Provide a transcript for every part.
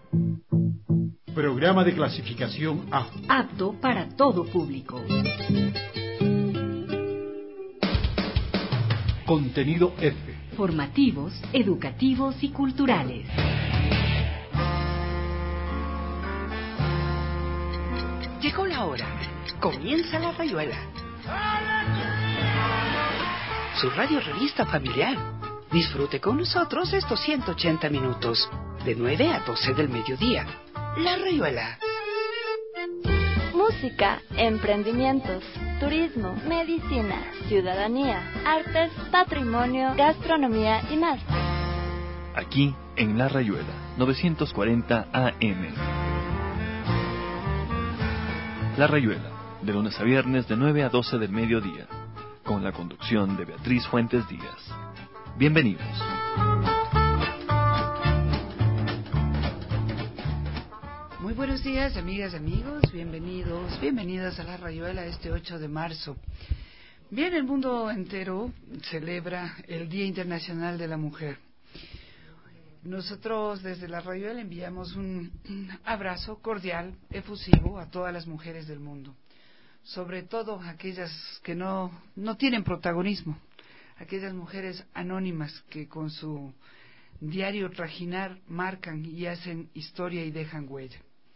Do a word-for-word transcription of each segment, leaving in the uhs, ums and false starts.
Programa de clasificación A. Apto para todo público. Contenido F. Formativos, educativos y culturales. Llegó la hora. Comienza La Rayuela. Su radio revista familiar. Disfrute con nosotros estos ciento ochenta minutos, de nueve a doce del mediodía. La Rayuela. Música, emprendimientos, turismo, medicina, ciudadanía, artes, patrimonio, gastronomía y más. Aquí en La Rayuela, novecientos cuarenta A M. La Rayuela, de lunes a viernes de nueve a doce del mediodía, con la conducción de Beatriz Fuentes Díaz. Bienvenidos. Muy buenos días, amigas y amigos, bienvenidos, bienvenidas a La Rayuela este ocho de marzo. Bien, el mundo entero celebra el Día Internacional de la Mujer. Nosotros desde La Rayuela enviamos un, un abrazo cordial, efusivo a todas las mujeres del mundo, sobre todo aquellas que no, no tienen protagonismo, aquellas mujeres anónimas que con su diario trajinar marcan y hacen historia y dejan huella.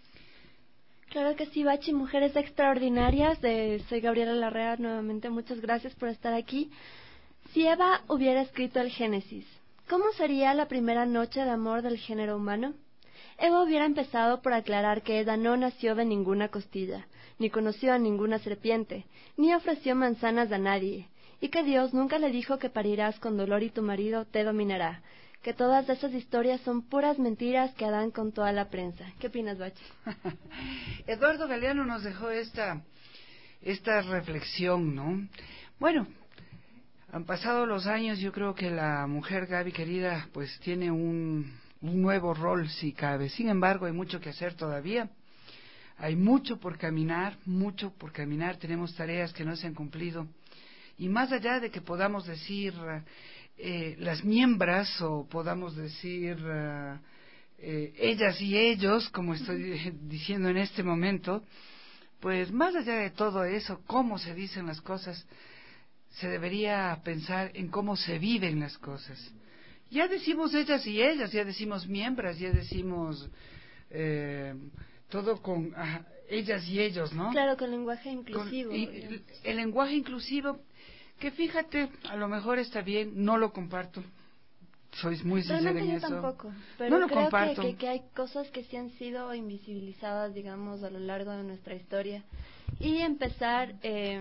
Claro que sí, Bachi, mujeres extraordinarias. De, soy Gabriela Larrea, nuevamente muchas gracias por estar aquí. Si Eva hubiera escrito el Génesis, ¿cómo sería la primera noche de amor del género humano? Eva hubiera empezado por aclarar que ella no nació de ninguna costilla, ni conoció a ninguna serpiente, ni ofreció manzanas a nadie, y que Dios nunca le dijo que parirás con dolor y tu marido te dominará, que todas esas historias son puras mentiras que Adán contó a la prensa. ¿Qué opinas, Bachi? Eduardo Galeano nos dejó esta, esta reflexión, ¿no? Bueno, han pasado los años, yo creo que la mujer, Gaby querida, pues tiene un, un nuevo rol, si cabe. Sin embargo, hay mucho que hacer todavía. Hay mucho por caminar, mucho por caminar. Tenemos tareas que no se han cumplido. Y más allá de que podamos decir eh, las miembros o podamos decir uh, eh, ellas y ellos, como estoy diciendo en este momento, pues más allá de todo eso, cómo se dicen las cosas, se debería pensar en cómo se viven las cosas. Ya decimos ellas y ellas, ya decimos miembros, ya decimos eh, todo con uh, ellas y ellos, ¿no? Claro, con lenguaje inclusivo. Con, y, el, el lenguaje inclusivo, que fíjate, a lo mejor está bien, no lo comparto. Sois muy sincera en yo eso. Tampoco, pero no lo creo comparto. Que, que, que hay cosas que sí han sido invisibilizadas, digamos, a lo largo de nuestra historia. Y empezar, eh,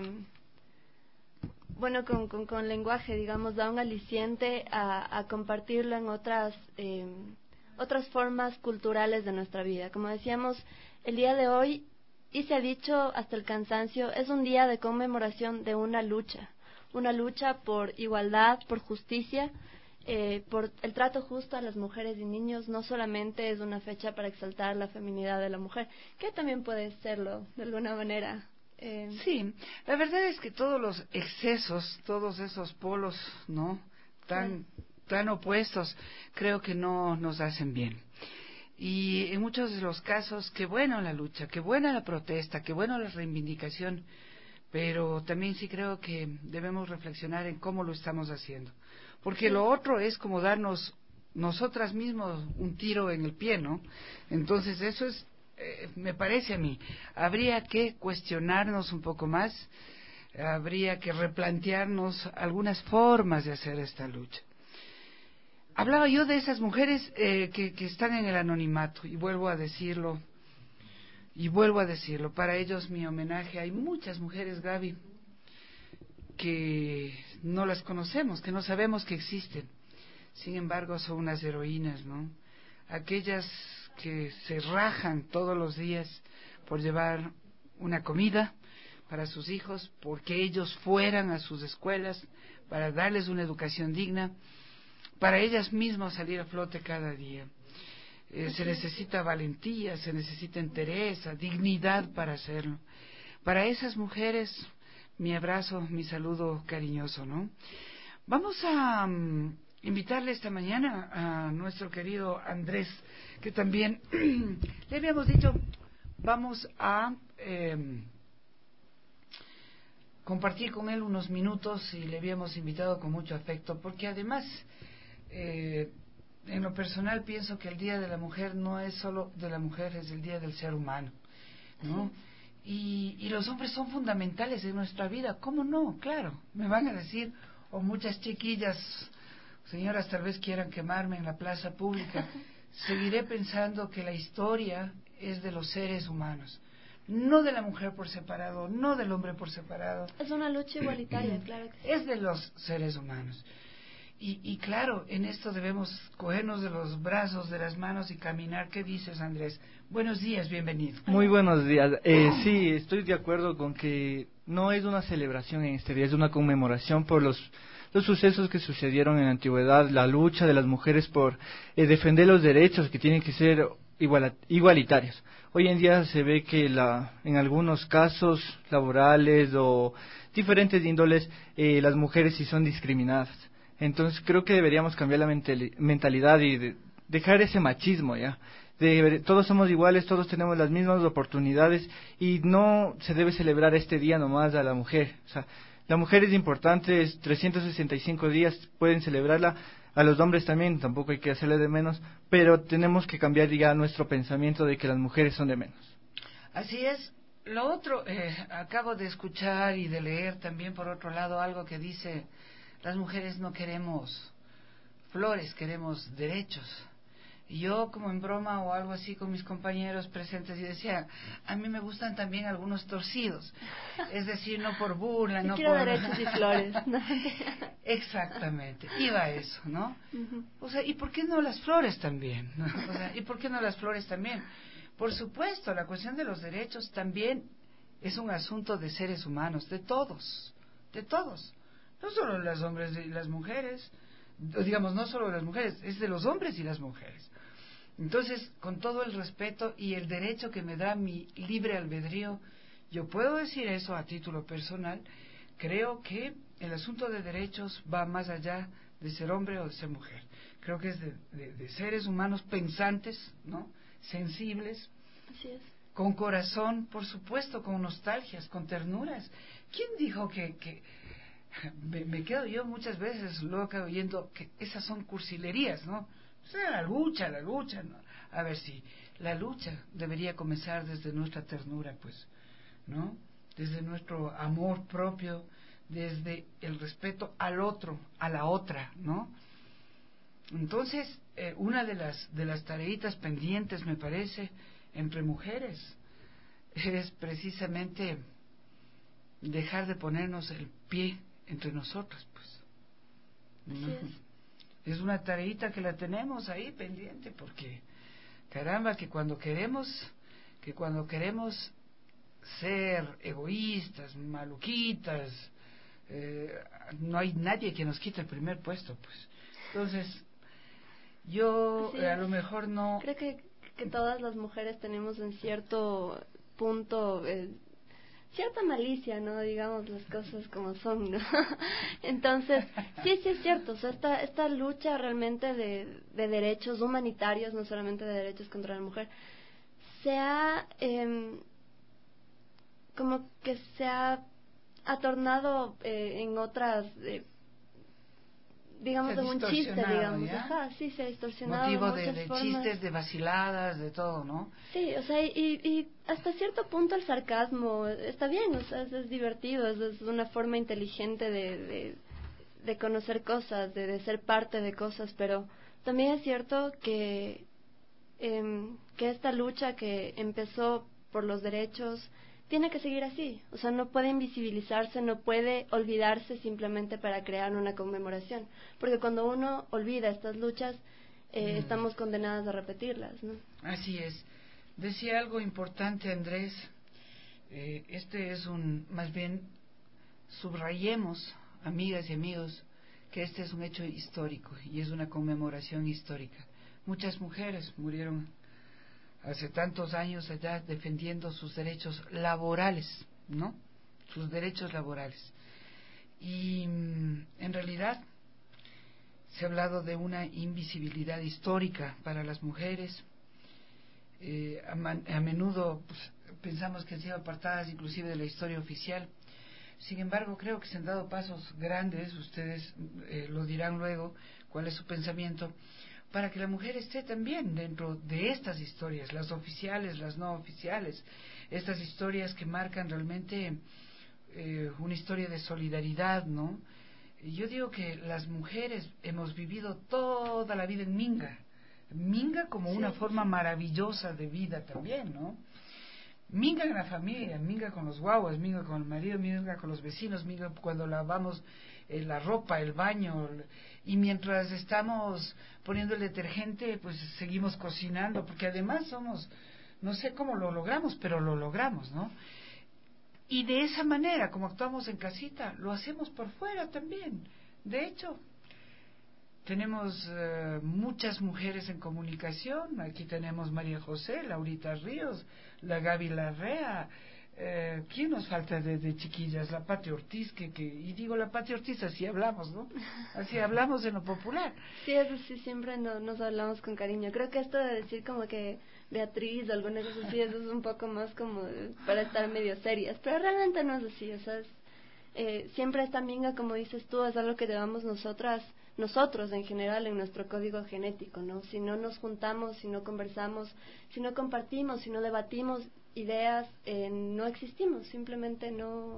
bueno, con, con, con lenguaje, digamos, da un aliciente a, a compartirlo en otras, eh, otras formas culturales de nuestra vida. Como decíamos, el día de hoy, y se ha dicho hasta el cansancio, es un día de conmemoración de una lucha. Una lucha por igualdad, por justicia, eh, por el trato justo a las mujeres y niños. No solamente es una fecha para exaltar la feminidad de la mujer, que también puede serlo de alguna manera. Eh... Sí, la verdad es que todos los excesos, todos esos polos, ¿no?, tan, sí. tan opuestos, creo que no nos hacen bien. Y en muchos de los casos, qué buena la lucha, qué buena la protesta, qué buena la reivindicación, pero también sí creo que debemos reflexionar en cómo lo estamos haciendo. Porque lo otro es como darnos nosotras mismos un tiro en el pie, ¿no? Entonces eso es, eh, me parece a mí, habría que cuestionarnos un poco más, habría que replantearnos algunas formas de hacer esta lucha. Hablaba yo de esas mujeres eh, que, que están en el anonimato, y vuelvo a decirlo, Y vuelvo a decirlo, para ellos mi homenaje. Hay muchas mujeres, Gaby, que no las conocemos, que no sabemos que existen. Sin embargo, son unas heroínas, ¿no? Aquellas que se rajan todos los días por llevar una comida para sus hijos, porque ellos fueran a sus escuelas, para darles una educación digna, para ellas mismas salir a flote cada día. Eh, se necesita valentía, se necesita entereza, dignidad para hacerlo. Para esas mujeres, mi abrazo, mi saludo cariñoso, ¿no? Vamos a, invitarle esta mañana a nuestro querido Andrés, que también le habíamos dicho, vamos a eh, compartir con él unos minutos y le habíamos invitado con mucho afecto, porque además, eh, en lo personal pienso que el Día de la Mujer no es solo de la mujer, es el Día del ser humano, ¿no? Y, y los hombres son fundamentales en nuestra vida, ¿cómo no? Claro, me van a decir, o muchas chiquillas, señoras tal vez quieran quemarme en la plaza pública, seguiré pensando que la historia es de los seres humanos, no de la mujer por separado, no del hombre por separado. Es una lucha igualitaria, claro que sí. Es de los seres humanos. Y, y claro, en esto debemos cogernos de los brazos, de las manos y caminar. ¿Qué dices, Andrés? Buenos días, bienvenido. Muy buenos días. Eh, sí, estoy de acuerdo con que no es una celebración en este día, es una conmemoración por los, los sucesos que sucedieron en la antigüedad, la lucha de las mujeres por eh, defender los derechos que tienen que ser igual, igualitarios. Hoy en día se ve que la, en algunos casos laborales o diferentes índoles, eh, las mujeres sí son discriminadas. Entonces creo que deberíamos cambiar la mentalidad y de dejar ese machismo, ¿ya? De, todos somos iguales, todos tenemos las mismas oportunidades y no se debe celebrar este día nomás a la mujer. O sea, la mujer es importante, es trescientos sesenta y cinco días, pueden celebrarla, a los hombres también, tampoco hay que hacerle de menos, pero tenemos que cambiar ya nuestro pensamiento de que las mujeres son de menos. Así es. Lo otro, eh, acabo de escuchar y de leer también por otro lado algo que dice: las mujeres no queremos flores, queremos derechos. Y yo, como en broma o algo así con mis compañeros presentes, y decía, a mí me gustan también algunos torcidos. Es decir, no por burla, Yo no quiero por... derechos y flores. Exactamente, iba a eso, ¿no? Uh-huh. O sea, ¿y por qué no las flores también? O sea, ¿y por qué no las flores también? Por supuesto, la cuestión de los derechos también es un asunto de seres humanos, de todos, de todos. No solo de los hombres y las mujeres, digamos, no solo de las mujeres, es de los hombres y las mujeres. Entonces, con todo el respeto y el derecho que me da mi libre albedrío, yo puedo decir eso a título personal. Creo que el asunto de derechos va más allá de ser hombre o de ser mujer. Creo que es de, de, de seres humanos pensantes, ¿no? Sensibles. Así es. Con corazón, por supuesto, con nostalgias, con ternuras. ¿Quién dijo que... que Me, me quedo yo muchas veces loca oyendo que esas son cursilerías, ¿no? O sea, la lucha, la lucha, ¿no? A ver si la lucha debería comenzar desde nuestra ternura, pues, ¿no? Desde nuestro amor propio, desde el respeto al otro, a la otra, ¿no? Entonces, eh, una de las de las tareitas pendientes, me parece, entre mujeres, es precisamente dejar de ponernos el pie entre nosotras, pues. Así es. Es una tareita que la tenemos ahí pendiente, porque caramba, que cuando queremos, que cuando queremos ser egoístas, maluquitas, eh, no hay nadie que nos quite el primer puesto, pues. Entonces, yo eh, a lo mejor no... Creo que, que todas las mujeres tenemos en cierto punto... Eh, cierta malicia, ¿no? Digamos las cosas como son, ¿no? Entonces, sí, sí es cierto, o sea, esta, esta lucha realmente de, de derechos humanitarios, no solamente de derechos contra la mujer, se ha, eh, como que se ha, ha tornado eh, en otras... Eh, digamos, de un chiste, digamos, ¿ya? Ajá, sí, se ha distorsionado motivo de, de, de chistes, de vaciladas, de todo, ¿no? Sí, o sea, y, y hasta cierto punto el sarcasmo está bien, o sea, es, es divertido, es, es una forma inteligente de, de, de conocer cosas, de, de ser parte de cosas, pero también es cierto que, eh, que esta lucha que empezó por los derechos tiene que seguir así, o sea, no puede invisibilizarse, no puede olvidarse simplemente para crear una conmemoración, porque cuando uno olvida estas luchas, eh, mm. estamos condenadas a repetirlas, ¿no? Así es. Decía algo importante, Andrés, eh, este es un, más bien, subrayemos, amigas y amigos, que este es un hecho histórico y es una conmemoración histórica. Muchas mujeres murieron hace tantos años allá defendiendo sus derechos laborales, ¿no? Sus derechos laborales. Y en realidad, se ha hablado de una invisibilidad histórica para las mujeres. Eh, a, man, a menudo pues, pensamos que han sido apartadas inclusive de la historia oficial. Sin embargo, creo que se han dado pasos grandes, ustedes eh, lo dirán luego, cuál es su pensamiento, para que la mujer esté también dentro de estas historias, las oficiales, las no oficiales, estas historias que marcan realmente eh, una historia de solidaridad, ¿no? Yo digo que las mujeres hemos vivido toda la vida en minga, minga como sí, una forma sí. maravillosa de vida también, ¿no? Minga en la familia, minga con los guaguas, minga con el marido, minga con los vecinos, minga cuando lavamos eh, la ropa, el baño, y mientras estamos poniendo el detergente, pues seguimos cocinando, porque además somos, no sé cómo lo logramos, pero lo logramos, ¿no? Y de esa manera, como actuamos en casita, lo hacemos por fuera también. De hecho, tenemos uh, muchas mujeres en comunicación. Aquí tenemos María José, Laurita Ríos, la Gaby Larrea. Eh, ¿Quién nos falta de, de chiquillas? La Pati Ortiz, que, que, y digo la Pati Ortiz, así hablamos, ¿no? Así hablamos en lo popular. Sí, eso sí, siempre no, nos hablamos con cariño. Creo que esto de decir como que Beatriz, algunas cosas así, eso es un poco más como para estar medio serias, pero realmente no es así, o sea, es, eh, siempre esta minga, como dices tú, es algo que llevamos nosotras, nosotros en general en nuestro código genético, ¿no? Si no nos juntamos, si no conversamos, si no compartimos, si no debatimos ideas, eh, no existimos, simplemente no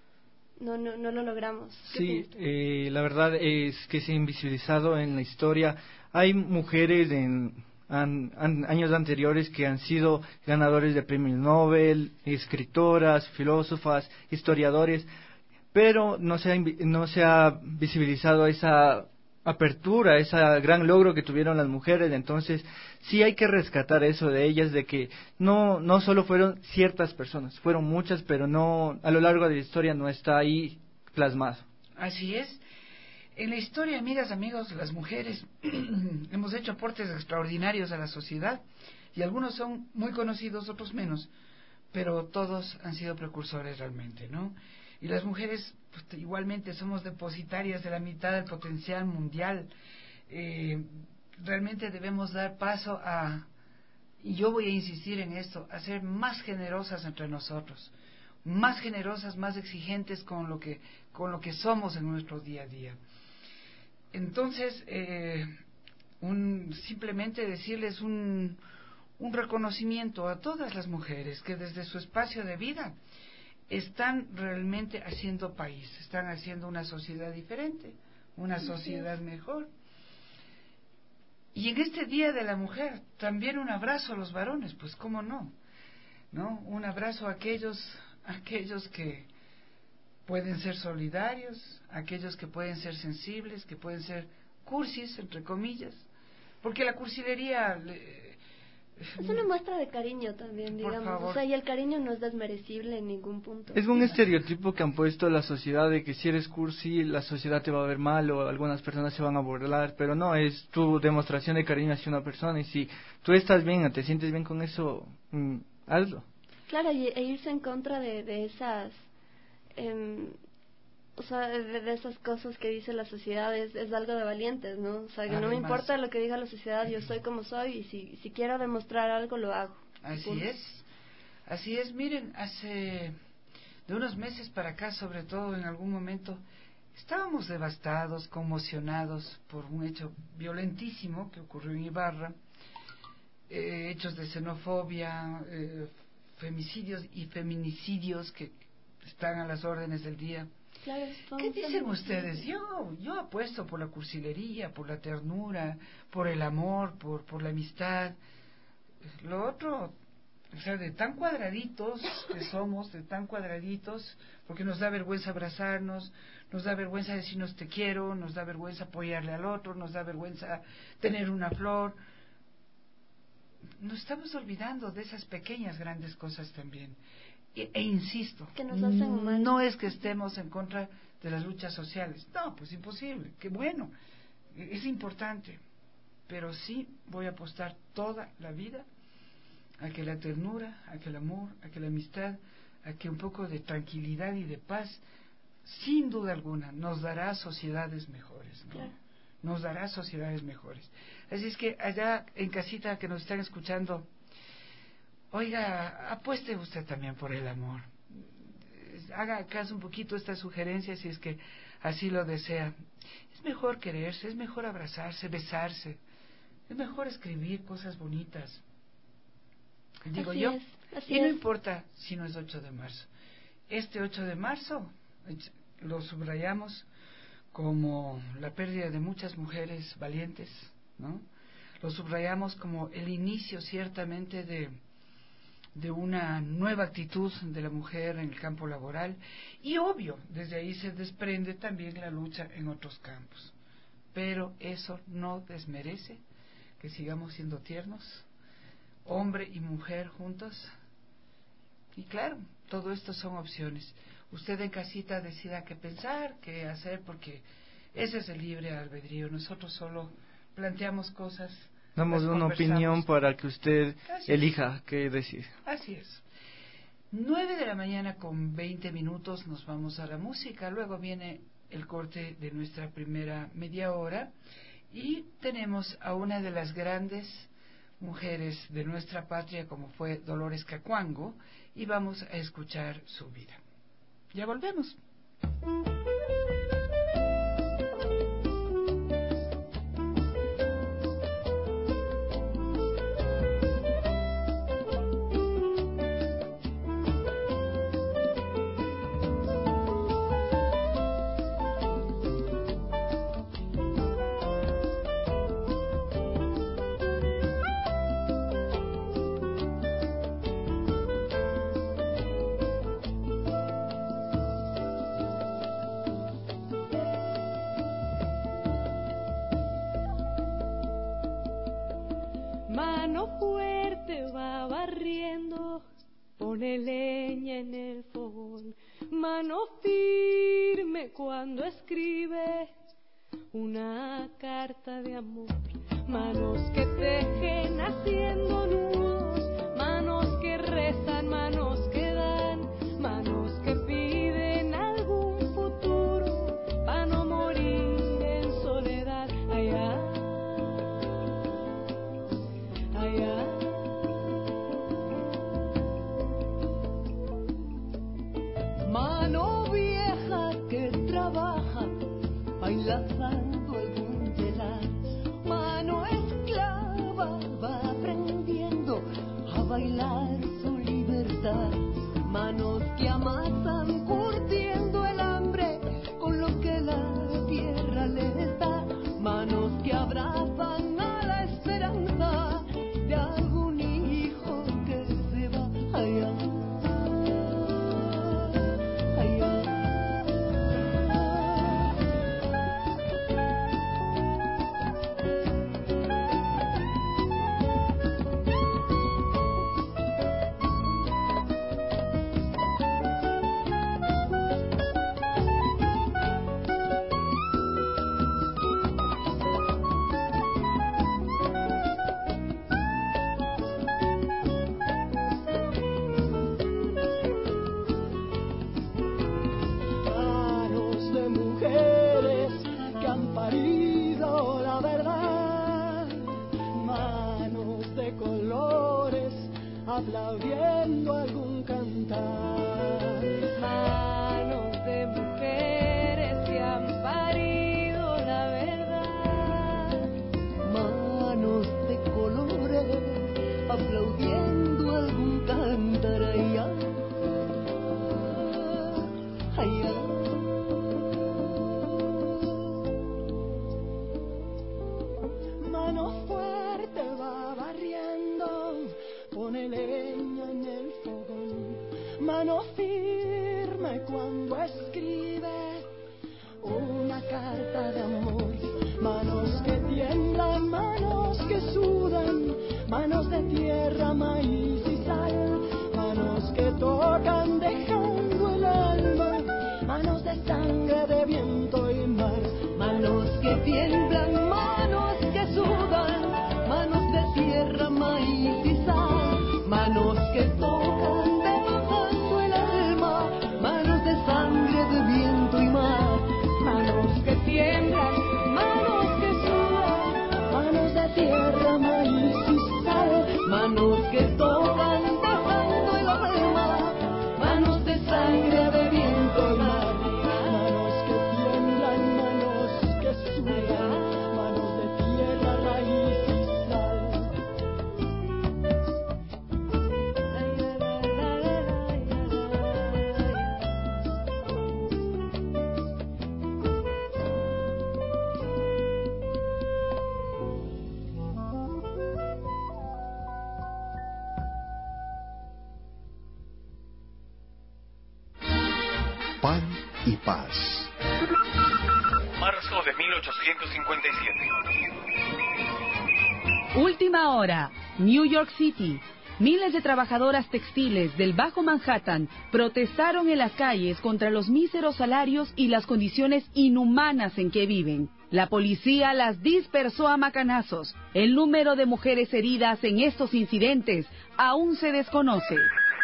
no no, no lo logramos. Sí, eh, la verdad es que se ha invisibilizado en la historia. Hay mujeres en an, an, años anteriores que han sido ganadores de premios Nobel, escritoras, filósofas, historiadores, pero no se ha, no se ha visibilizado esa apertura, ese gran logro que tuvieron las mujeres. Entonces sí hay que rescatar eso de ellas, de que no no solo fueron ciertas personas, fueron muchas, pero no a lo largo de la historia no está ahí plasmado. Así es. En la historia, amigas, amigos, las mujeres hemos hecho aportes extraordinarios a la sociedad, y algunos son muy conocidos, otros menos, pero todos han sido precursores realmente, ¿no? Y las mujeres pues, igualmente somos depositarias de la mitad del potencial mundial. Eh, realmente debemos dar paso a, y yo voy a insistir en esto, a ser más generosas entre nosotros, más generosas, más exigentes con lo que, con lo que somos en nuestro día a día. Entonces, eh, un, simplemente decirles un, un reconocimiento a todas las mujeres que desde su espacio de vida están realmente haciendo país, están haciendo una sociedad diferente, una sociedad mejor. Y en este Día de la Mujer, también un abrazo a los varones, pues cómo no, ¿no? Un abrazo a aquellos, a aquellos que pueden ser solidarios, a aquellos que pueden ser sensibles, que pueden ser cursis, entre comillas, porque la cursilería es una muestra de cariño también, digamos, o sea, y el cariño no es desmerecible en ningún punto. Es un estereotipo que han puesto la sociedad de que si eres cursi, la sociedad te va a ver mal o algunas personas se van a burlar, pero no, es tu demostración de cariño hacia una persona, y si tú estás bien, te sientes bien con eso, mm, hazlo. Claro, y, e irse en contra de, de esas... Eh, o sea, de, de esas cosas que dice la sociedad es, es algo de valientes, ¿no? O sea, que Además, no me importa lo que diga la sociedad, yo soy como soy, y si, si quiero demostrar algo, lo hago. Así punto. es, así es. Miren, hace de unos meses para acá, sobre todo en algún momento, estábamos devastados, conmocionados por un hecho violentísimo que ocurrió en Ibarra, eh, hechos de xenofobia, eh, femicidios y feminicidios que están a las órdenes del día. Claro, ¿Qué dicen ustedes? Yo yo apuesto por la cursilería, por la ternura, por el amor, por por la amistad. Lo otro, o sea, de tan cuadraditos que somos, de tan cuadraditos, porque nos da vergüenza abrazarnos, nos da vergüenza decirnos te quiero, nos da vergüenza apoyarle al otro, nos da vergüenza tener una flor. Nos estamos olvidando de esas pequeñas, grandes cosas también. E, e insisto, que nos hacen humanos. No es que estemos en contra de las luchas sociales, no, pues imposible, qué bueno, es importante, pero sí voy a apostar toda la vida a que la ternura, a que el amor, a que la amistad, a que un poco de tranquilidad y de paz, sin duda alguna, nos dará sociedades mejores, ¿no? Claro. nos dará sociedades mejores. Así es que allá en casita que nos están escuchando, oiga, apueste usted también por el amor. Haga caso un poquito esta sugerencia si es que así lo desea. Es mejor quererse, es mejor abrazarse, besarse, es mejor escribir cosas bonitas. Digo así yo, es, así y no es. importa si no es ocho de marzo. Este ocho de marzo lo subrayamos como la pérdida de muchas mujeres valientes, ¿no? Lo subrayamos como el inicio ciertamente de de una nueva actitud de la mujer en el campo laboral, y obvio, desde ahí se desprende también la lucha en otros campos. Pero eso no desmerece que sigamos siendo tiernos, hombre y mujer juntos. Y claro, todo esto son opciones. Usted en casita decida qué pensar, qué hacer, porque ese es el libre albedrío. Nosotros solo planteamos cosas. Damos una opinión para que usted elija qué decir. Así es. Nueve de la mañana con veinte minutos nos vamos a la música. Luego viene el corte de nuestra primera media hora y tenemos a una de las grandes mujeres de nuestra patria como fue Dolores Cacuango y vamos a escuchar su vida. Ya volvemos. Pone leña en el fogón, mano firme cuando escribe una carta de amor, manos que tejen haciendo nudos, manos que rezan, manos que dan, manos que piden algún futuro para no morir en soledad. Allá, allá. Mano vieja que trabaja bailando algún telar, mano esclava va aprendiendo a bailar su libertad, manos que amasan curtiendo el hambre con lo que la tierra les da, manos que abrazan a la esperanza de algún hijo que se va allá. Aplaudiendo algún cantar, manos de mujeres que han parido la verdad, manos de colores aplaudiendo algún cantar, allá, allá. Mano fuerte va barriendo, pone leña en el fogón, mano firme cuando escribe una carta de amor, manos que tiemblan, manos que sudan, manos de tierra, maíz y sal, manos que tocan dejando el alma, manos de sangre, de viento y mar, manos que tiemblan, manos que sudan, manos de tierra, maíz y sal, manos que tocan dejando el alma, manos de sangre, de viento y mar, manos que tiemblan, manos que Pan y Paz. Marzo de mil ochocientos cincuenta y siete. Última hora, New York City. Miles de trabajadoras textiles del Bajo Manhattan protestaron en las calles contra los míseros salarios y las condiciones inhumanas en que viven. La policía las dispersó a macanazos. El número de mujeres heridas en estos incidentes aún se desconoce.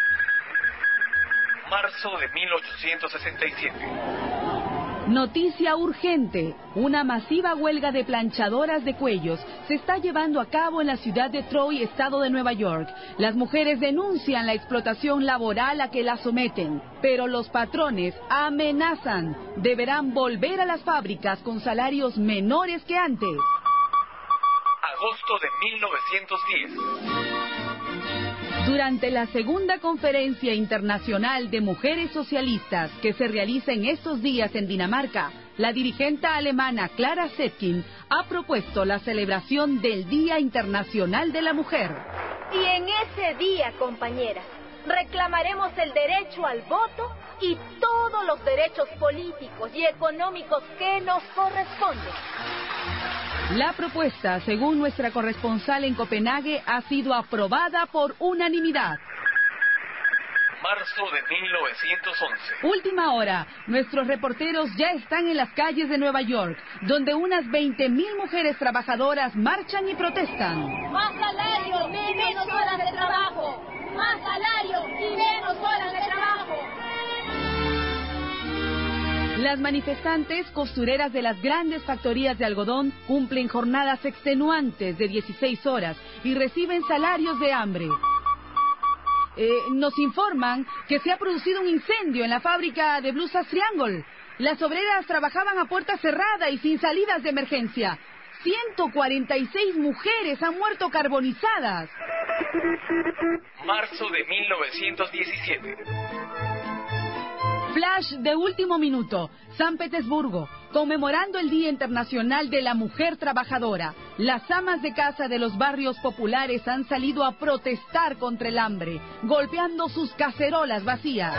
Marzo de mil ochocientos sesenta y siete. Noticia urgente. Una masiva huelga de planchadoras de cuellos se está llevando a cabo en la ciudad de Troy, estado de Nueva York. Las mujeres denuncian la explotación laboral a que las someten, pero los patrones amenazan. Deberán volver a las fábricas con salarios menores que antes. Agosto de mil novecientos diez. Durante la segunda conferencia internacional de mujeres socialistas que se realiza en estos días en Dinamarca, la dirigente alemana Clara Zetkin ha propuesto la celebración del Día Internacional de la Mujer. Y en ese día, compañeras, reclamaremos el derecho al voto y todos los derechos políticos y económicos que nos corresponden. La propuesta, según nuestra corresponsal en Copenhague, ha sido aprobada por unanimidad. Marzo de mil novecientos once. Última hora. Nuestros reporteros ya están en las calles de Nueva York, donde unas veinte mil mujeres trabajadoras marchan y protestan. Más salario y menos horas de trabajo. Más salario y menos horas de trabajo. Las manifestantes costureras de las grandes factorías de algodón cumplen jornadas extenuantes de dieciséis horas y reciben salarios de hambre. Eh, nos informan que se ha producido un incendio en la fábrica de blusas Triangle. Las obreras trabajaban a puerta cerrada y sin salidas de emergencia. ciento cuarenta y seis mujeres han muerto carbonizadas. Marzo de mil novecientos diecisiete. Flash de último minuto. San Petersburgo, conmemorando el Día Internacional de la Mujer Trabajadora. Las amas de casa de los barrios populares han salido a protestar contra el hambre, golpeando sus cacerolas vacías.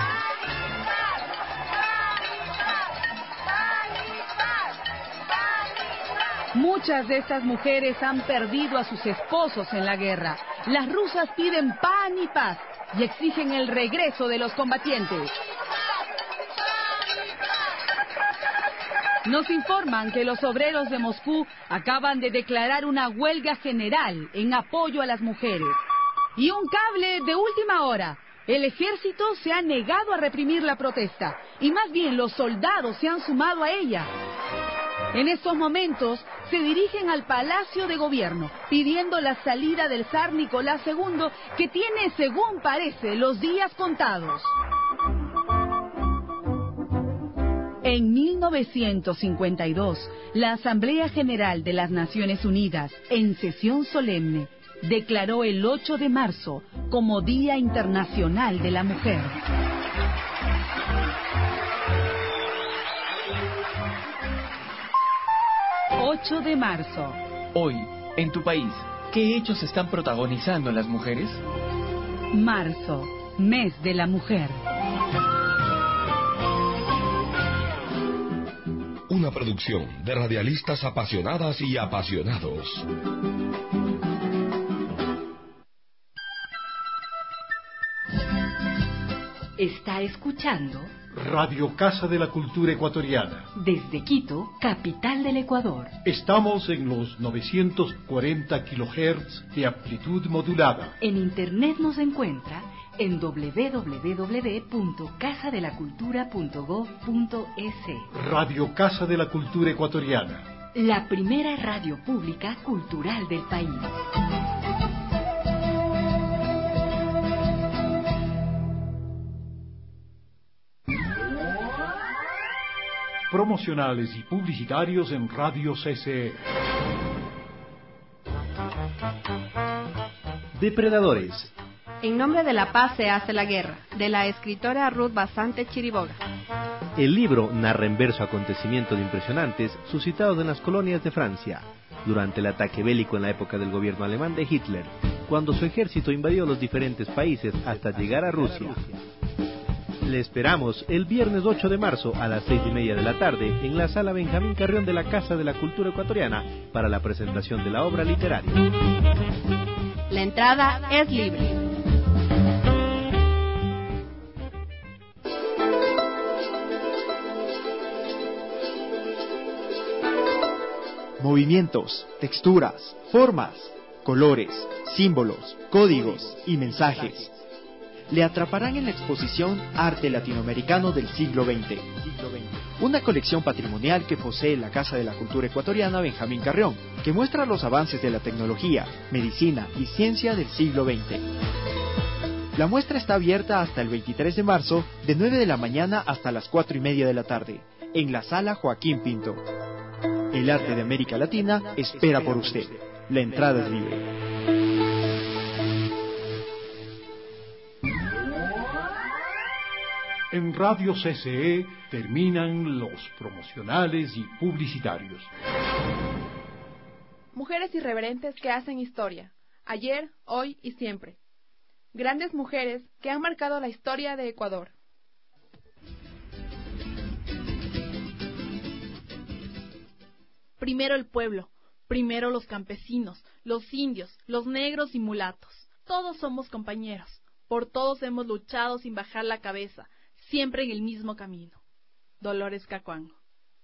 Muchas de estas mujeres han perdido a sus esposos en la guerra. Las rusas piden pan y paz y exigen el regreso de los combatientes. Nos informan que los obreros de Moscú acaban de declarar una huelga general en apoyo a las mujeres. Y un cable de última hora. El ejército se ha negado a reprimir la protesta y más bien los soldados se han sumado a ella. En estos momentos se dirigen al Palacio de Gobierno pidiendo la salida del zar Nicolás segundo, que tiene, según parece, los días contados. En mil novecientos cincuenta y dos, la Asamblea General de las Naciones Unidas, en sesión solemne, declaró el ocho de marzo como Día Internacional de la Mujer. ocho de marzo. Hoy, en tu país, ¿qué hechos están protagonizando las mujeres? Marzo, mes de la mujer. Una producción de radialistas apasionadas y apasionados. Está escuchando Radio Casa de la Cultura Ecuatoriana. Desde Quito, capital del Ecuador. Estamos en los novecientos cuarenta kilohertz de amplitud modulada. En internet nos encuentra en doble u doble u doble u punto casa de la cultura punto gob punto es. Radio Casa de la Cultura Ecuatoriana. La primera radio pública cultural del país. Promocionales y publicitarios en Radio C C E. Depredadores. En nombre de la paz se hace la guerra, de la escritora Ruth Basante Chiriboga. El libro narra en verso acontecimientos impresionantes suscitados en las colonias de Francia, durante el ataque bélico en la época del gobierno alemán de Hitler, cuando su ejército invadió los diferentes países hasta llegar a Rusia. Le esperamos el viernes ocho de marzo a las seis y media de la tarde en la sala Benjamín Carrión de la Casa de la Cultura Ecuatoriana para la presentación de la obra literaria. La entrada es libre. Movimientos, texturas, formas, colores, símbolos, códigos y mensajes le atraparán en la exposición Arte Latinoamericano del siglo veinte, una colección patrimonial que posee la Casa de la Cultura Ecuatoriana Benjamín Carrión, que muestra los avances de la tecnología, medicina y ciencia del siglo veinte. La muestra está abierta hasta el veintitrés de marzo, de nueve de la mañana hasta las cuatro y media de la tarde, en la Sala Joaquín Pinto. El arte de América Latina espera por usted. La entrada es libre. En Radio C C E terminan los promocionales y publicitarios. Mujeres irreverentes que hacen historia, ayer, hoy y siempre. Grandes mujeres que han marcado la historia de Ecuador. Primero el pueblo, primero los campesinos, los indios, los negros y mulatos. Todos somos compañeros, por todos hemos luchado sin bajar la cabeza, siempre en el mismo camino. Dolores Cacuango.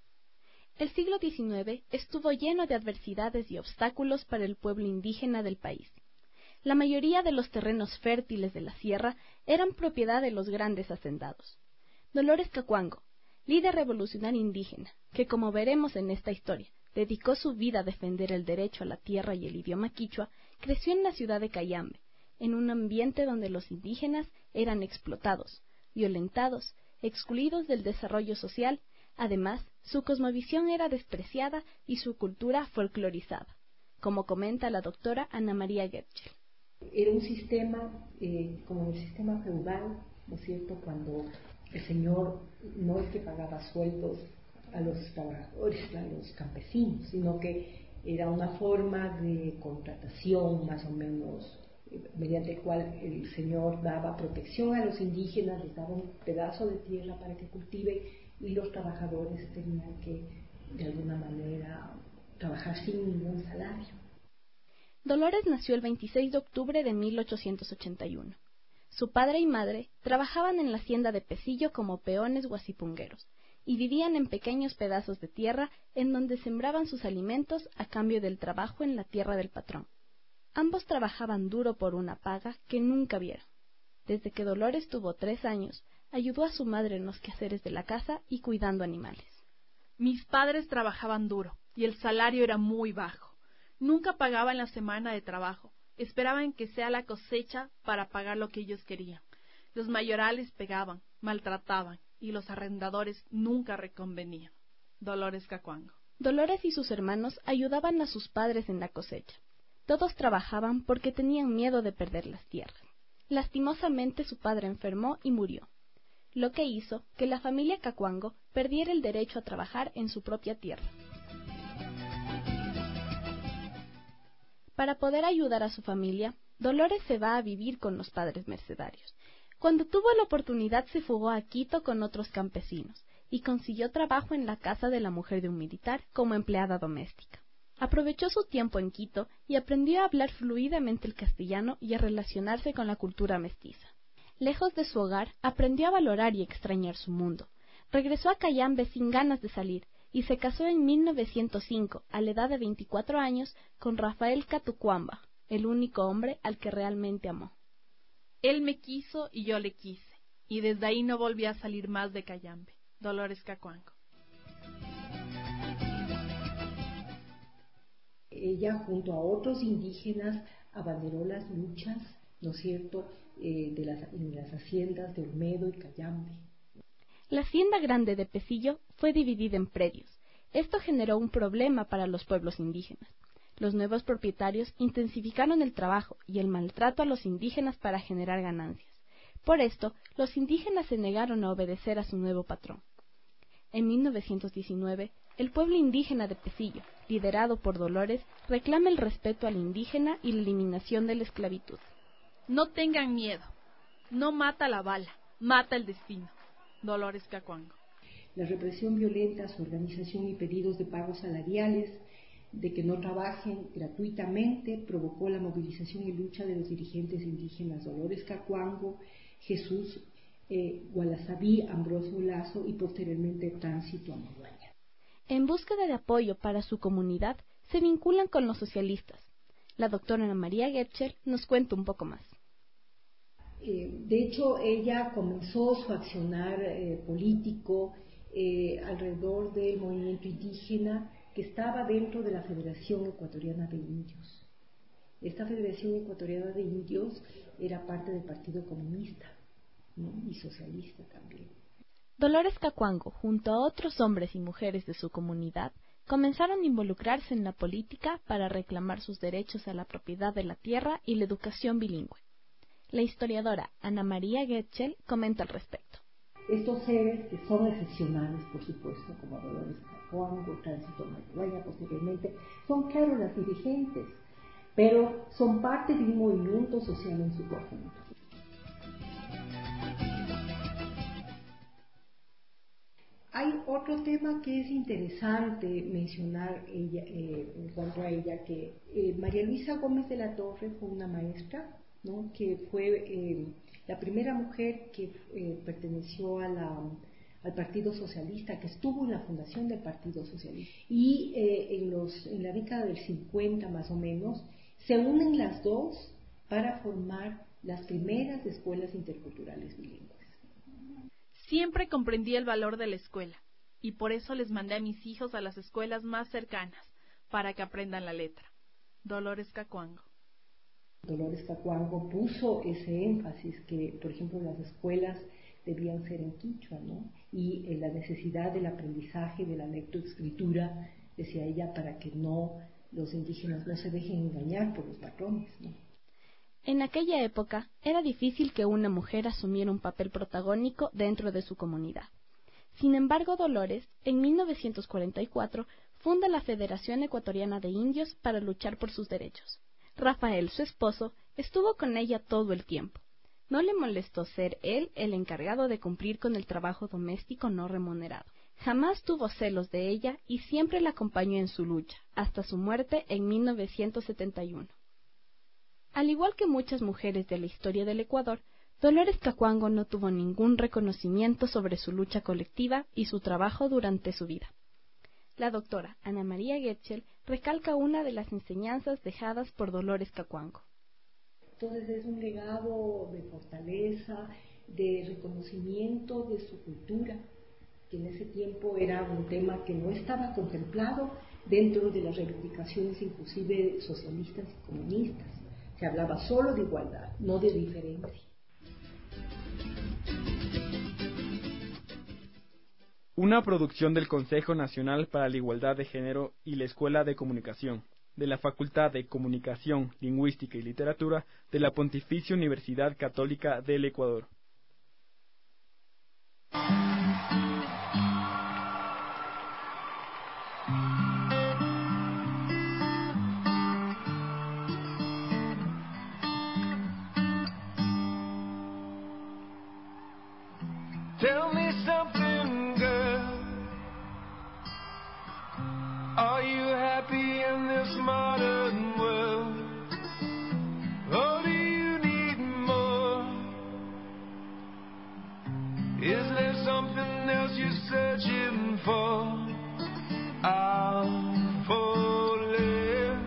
El siglo diecinueve estuvo lleno de adversidades y obstáculos para el pueblo indígena del país. La mayoría de los terrenos fértiles de la sierra eran propiedad de los grandes hacendados. Dolores Cacuango, líder revolucionario indígena, que como veremos en esta historia, dedicó su vida a defender el derecho a la tierra y el idioma quichua, creció en la ciudad de Cayambe, en un ambiente donde los indígenas eran explotados, violentados, excluidos del desarrollo social. Además, su cosmovisión era despreciada y su cultura folclorizada, como comenta la doctora Ana María Getchel. Era un sistema, eh, como el sistema feudal, ¿no es cierto?, cuando el señor no es que pagaba sueldos a los trabajadores, a los campesinos, sino que era una forma de contratación más o menos, mediante el cual el señor daba protección a los indígenas, les daba un pedazo de tierra para que cultive y los trabajadores tenían que, de alguna manera, trabajar sin ningún salario. Dolores nació el veintiséis de octubre de mil ochocientos ochenta y uno. Su padre y madre trabajaban en la hacienda de Pesillo como peones guasipungueros y vivían en pequeños pedazos de tierra en donde sembraban sus alimentos a cambio del trabajo en la tierra del patrón. Ambos trabajaban duro por una paga que nunca vieron. Desde que Dolores tuvo tres años, ayudó a su madre en los quehaceres de la casa y cuidando animales. Mis padres trabajaban duro y el salario era muy bajo. Nunca pagaban la semana de trabajo. Esperaban que sea la cosecha para pagar lo que ellos querían. Los mayorales pegaban, maltrataban y los arrendadores nunca reconvenían. Dolores Cacuango. Dolores y sus hermanos ayudaban a sus padres en la cosecha. Todos trabajaban porque tenían miedo de perder las tierras. Lastimosamente su padre enfermó y murió, lo que hizo que la familia Cacuango perdiera el derecho a trabajar en su propia tierra. Para poder ayudar a su familia, Dolores se va a vivir con los padres mercedarios. Cuando tuvo la oportunidad se fugó a Quito con otros campesinos y consiguió trabajo en la casa de la mujer de un militar como empleada doméstica. Aprovechó su tiempo en Quito y aprendió a hablar fluidamente el castellano y a relacionarse con la cultura mestiza. Lejos de su hogar, aprendió a valorar y extrañar su mundo. Regresó a Cayambe sin ganas de salir y se casó en mil novecientos cinco, a la edad de veinticuatro años, con Rafael Catucuamba, el único hombre al que realmente amó. Él me quiso y yo le quise, y desde ahí no volví a salir más de Cayambe. Dolores Cacuango. Ella, junto a otros indígenas, abanderó las luchas, ¿no es cierto?, eh, de las, en las haciendas de Olmedo y Cayambe. La hacienda grande de Pesillo fue dividida en predios. Esto generó un problema para los pueblos indígenas. Los nuevos propietarios intensificaron el trabajo y el maltrato a los indígenas para generar ganancias. Por esto, los indígenas se negaron a obedecer a su nuevo patrón. En mil novecientos diecinueve, el pueblo indígena de Pesillo, liderado por Dolores, reclama el respeto al indígena y la eliminación de la esclavitud. No tengan miedo. No mata la bala, mata el destino. Dolores Cacuango. La represión violenta, su organización y pedidos de pagos salariales, de que no trabajen gratuitamente, provocó la movilización y lucha de los dirigentes indígenas Dolores Cacuango, Jesús eh, Gualazabí, Ambrosio Lazo y posteriormente Tránsito Amaguaña. En búsqueda de apoyo para su comunidad, se vinculan con los socialistas. La doctora Ana María Getchell nos cuenta un poco más. Eh, de hecho, ella comenzó su accionar eh, político eh, alrededor del movimiento indígena que estaba dentro de la Federación Ecuatoriana de Indios. Esta Federación Ecuatoriana de Indios era parte del Partido Comunista, ¿no? Y socialista también. Dolores Cacuango, junto a otros hombres y mujeres de su comunidad, comenzaron a involucrarse en la política para reclamar sus derechos a la propiedad de la tierra y la educación bilingüe. La historiadora Ana María Getchell comenta al respecto. Estos seres, que son excepcionales, por supuesto, como Dolores Cacuango, Tránsito Amaguaña, posteriormente, son, claro, las dirigentes, pero son parte de un movimiento social en su conjunto. Hay otro tema que es interesante mencionar ella, eh, en cuanto a ella, que eh, María Luisa Gómez de la Torre fue una maestra, ¿no? Que fue eh, la primera mujer que eh, perteneció a la, al Partido Socialista, que estuvo en la fundación del Partido Socialista. Y eh, en, los, en la década del cincuenta más o menos, se unen las dos para formar las primeras escuelas interculturales bilingües. Siempre comprendí el valor de la escuela, y por eso les mandé a mis hijos a las escuelas más cercanas, para que aprendan la letra. Dolores Cacuango. Dolores Cacuango puso ese énfasis que, por ejemplo, las escuelas debían ser en quichua, ¿no? Y en la necesidad del aprendizaje de la lectoescritura, decía ella, para que no los indígenas no se dejen engañar por los patrones, ¿no? En aquella época era difícil que una mujer asumiera un papel protagónico dentro de su comunidad. Sin embargo, Dolores, en mil novecientos cuarenta y cuatro, funda la Federación Ecuatoriana de Indios para luchar por sus derechos. Rafael, su esposo, estuvo con ella todo el tiempo. No le molestó ser él el encargado de cumplir con el trabajo doméstico no remunerado. Jamás tuvo celos de ella y siempre la acompañó en su lucha, hasta su muerte en mil novecientos setenta y uno. Al igual que muchas mujeres de la historia del Ecuador, Dolores Cacuango no tuvo ningún reconocimiento sobre su lucha colectiva y su trabajo durante su vida. La doctora Ana María Getchell recalca una de las enseñanzas dejadas por Dolores Cacuango. Entonces es un legado de fortaleza, de reconocimiento de su cultura, que en ese tiempo era un tema que no estaba contemplado dentro de las reivindicaciones inclusive socialistas y comunistas. Se hablaba solo de igualdad, no de diferencia. Una producción del Consejo Nacional para la Igualdad de Género y la Escuela de Comunicación, de la Facultad de Comunicación, Lingüística y Literatura de la Pontificia Universidad Católica del Ecuador. Tell me something, girl. Are you happy in this modern world? Or do you need more? Is there something else you're searching for? I'm falling.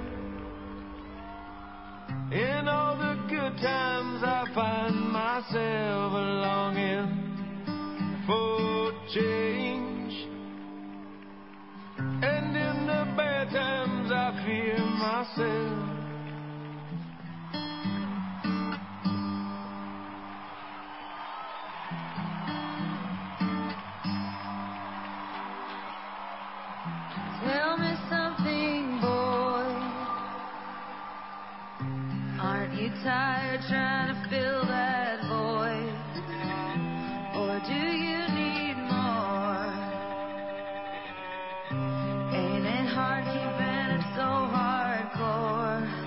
In all the good times I find myself longing for change, and in the bad times I fear myself. Tell me something, boy. Aren't you tired trying to fill that void? Or do you need more? Ain't it hard keeping it so hardcore?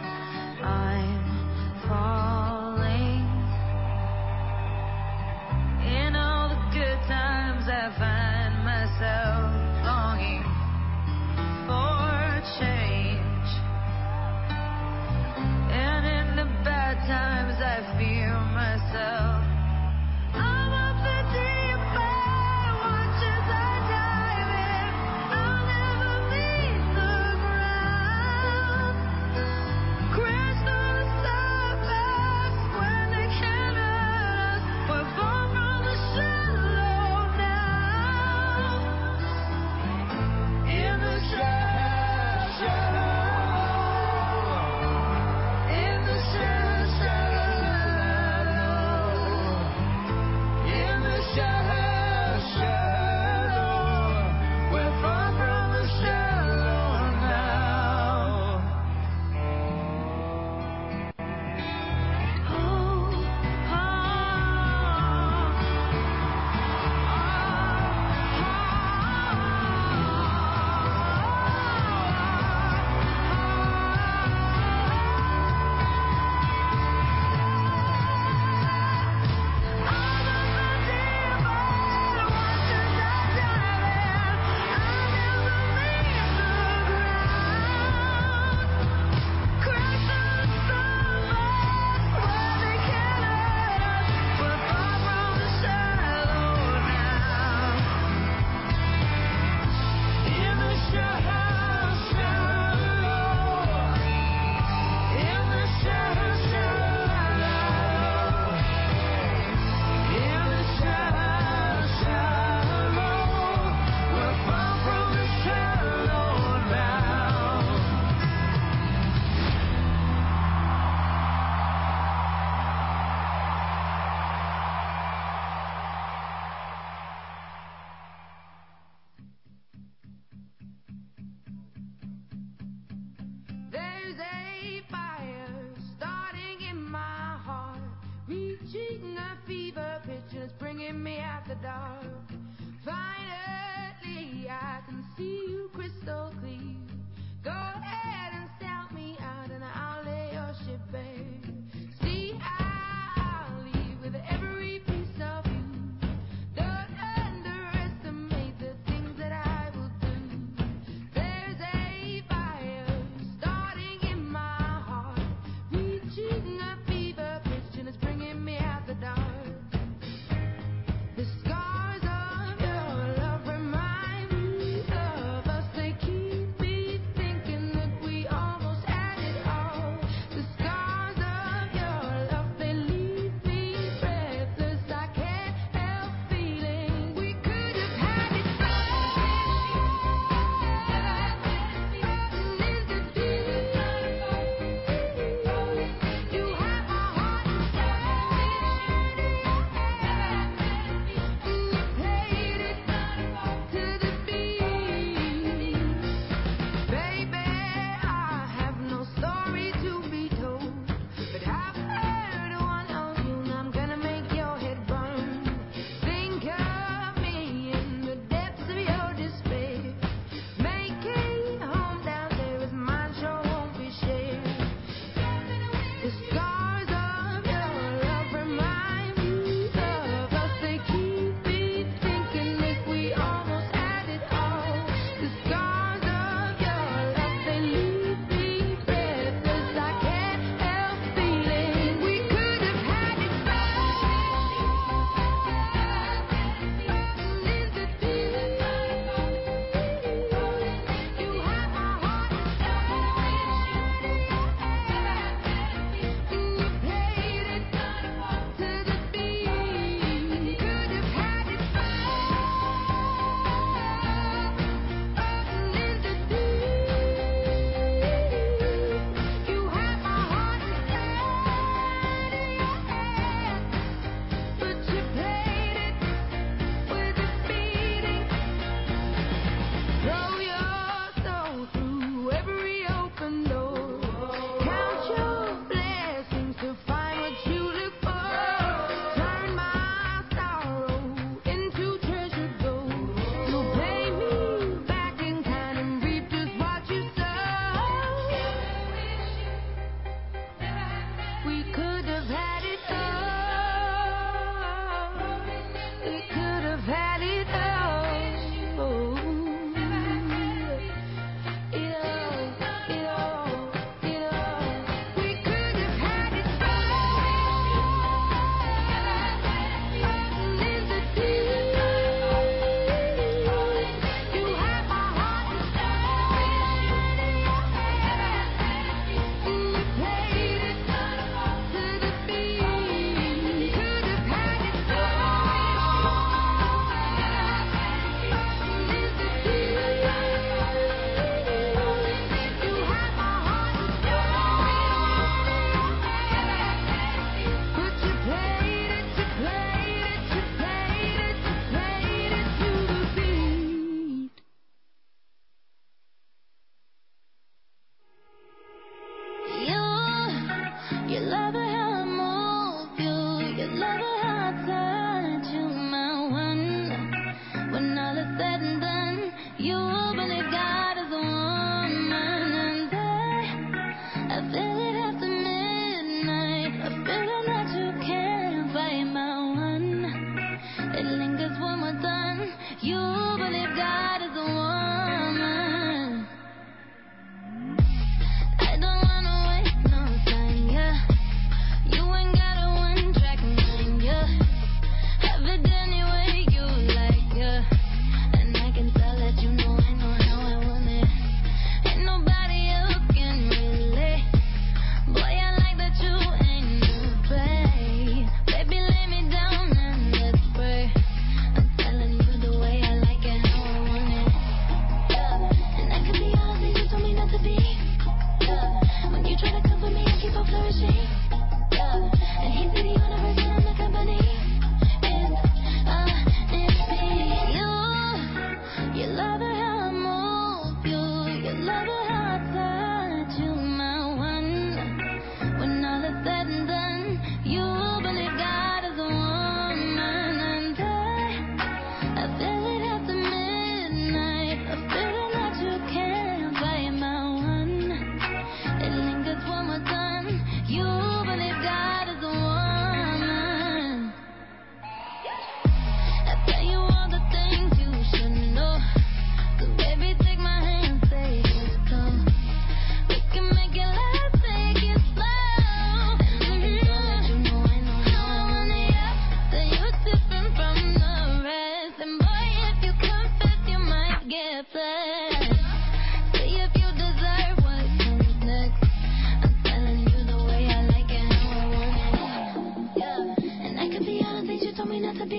reaching a fever pitch and it's bringing me out the dark. Finally, I can see you crystal clear. Go ahead and sell me out and I'll lay your ship bare. See, I'll leave with every piece of you. Don't underestimate the things that I will do. There's a fire starting in my heart, reaching a fever pitch and it's bringing me out the dark. The scars of your love remind me of us. They keep me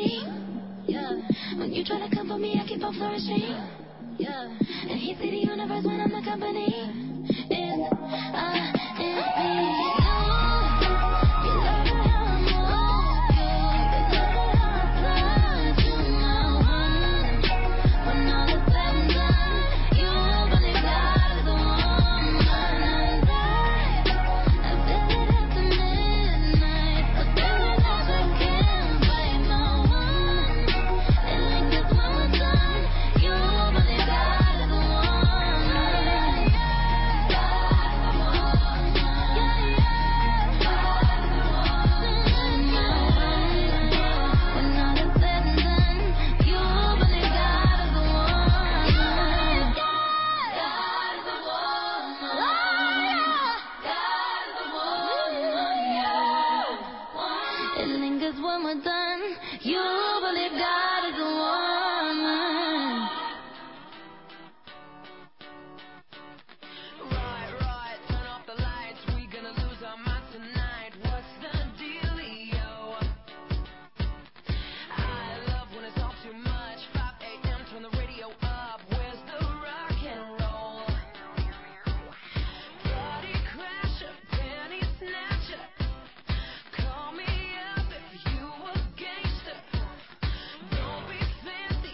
me. Yeah. When you try to come for me, I keep on flourishing. Yeah. And he see the universe when I'm the company. It's, uh, it's me. Call me up if you a gangster. Don't be fancy.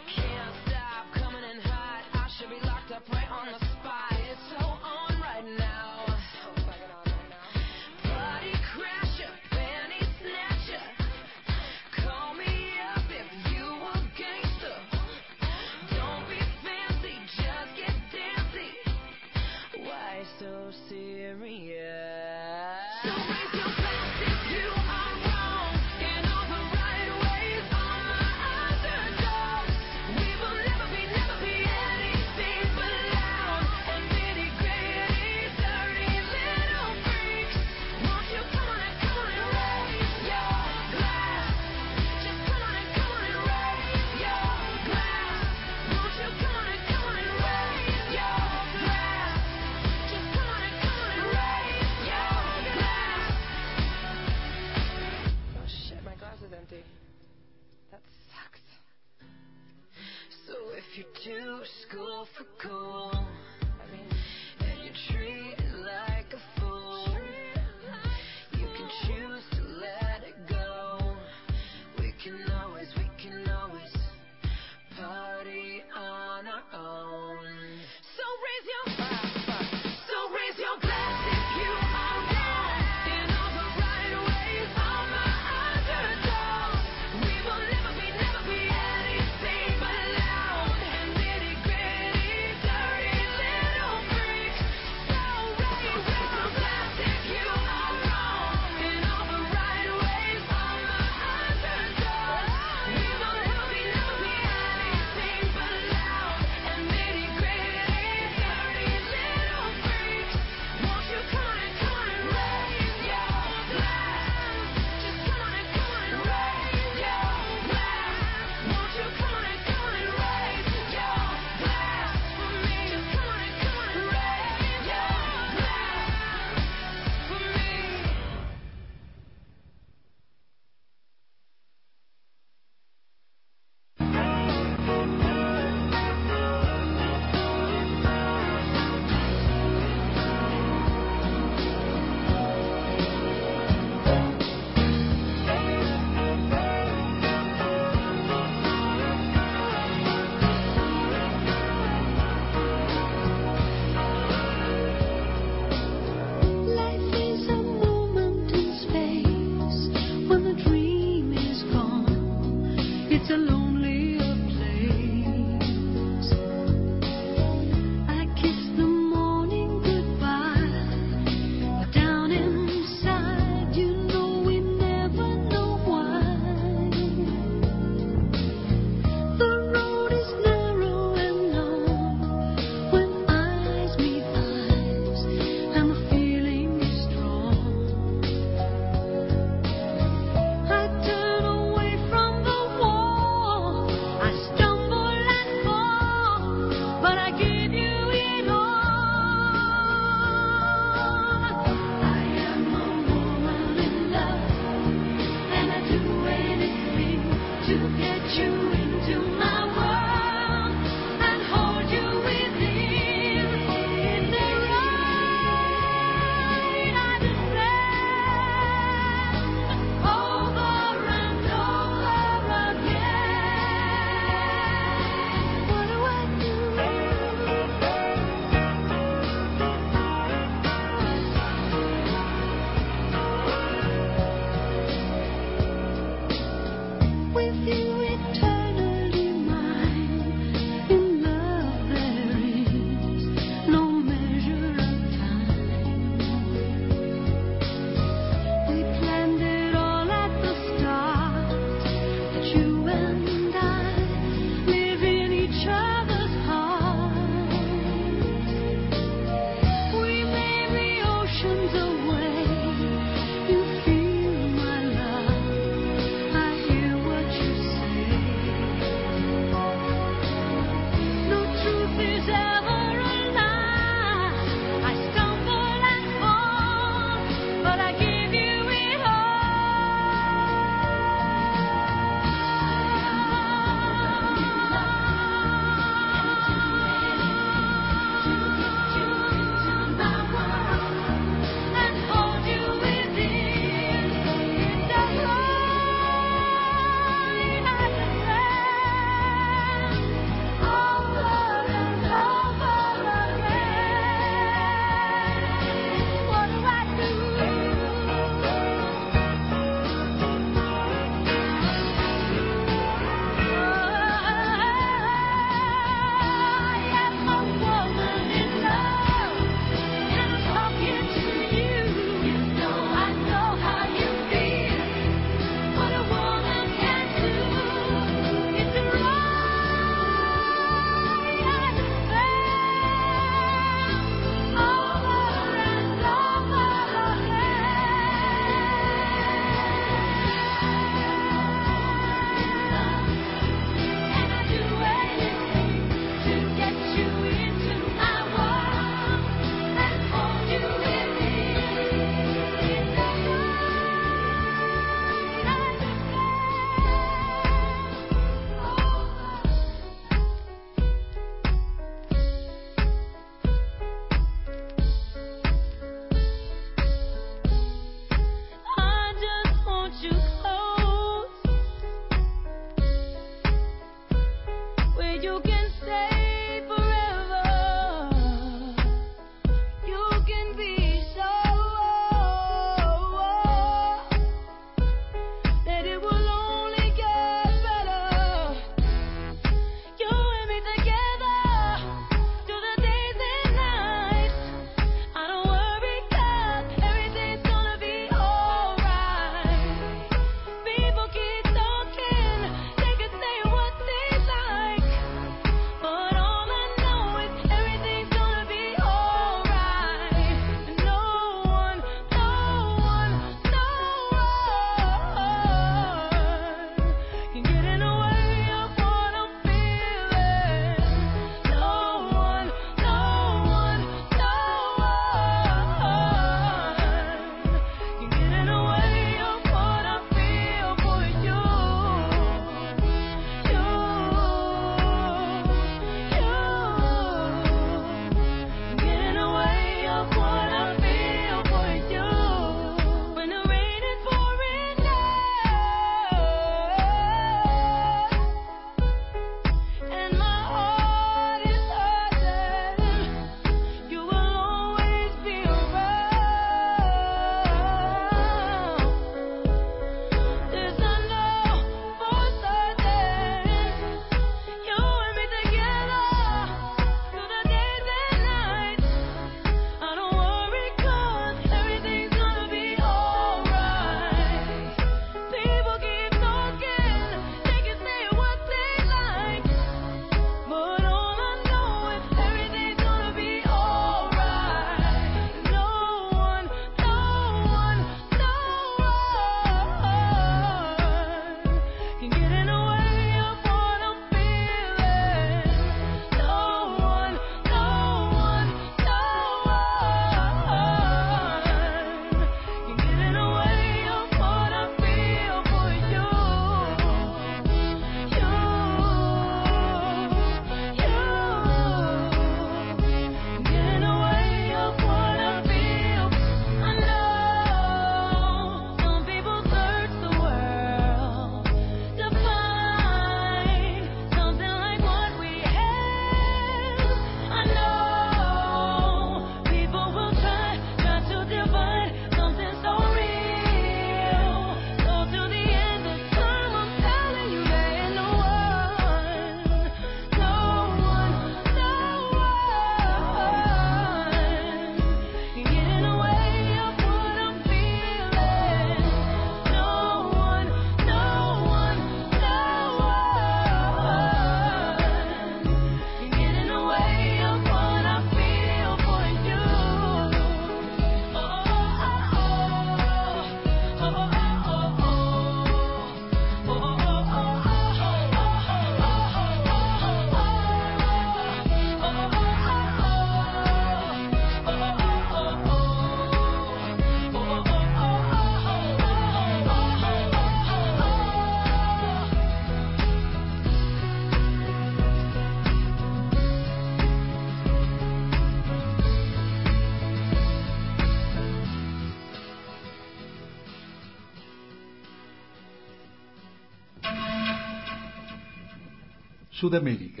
Sudamérica.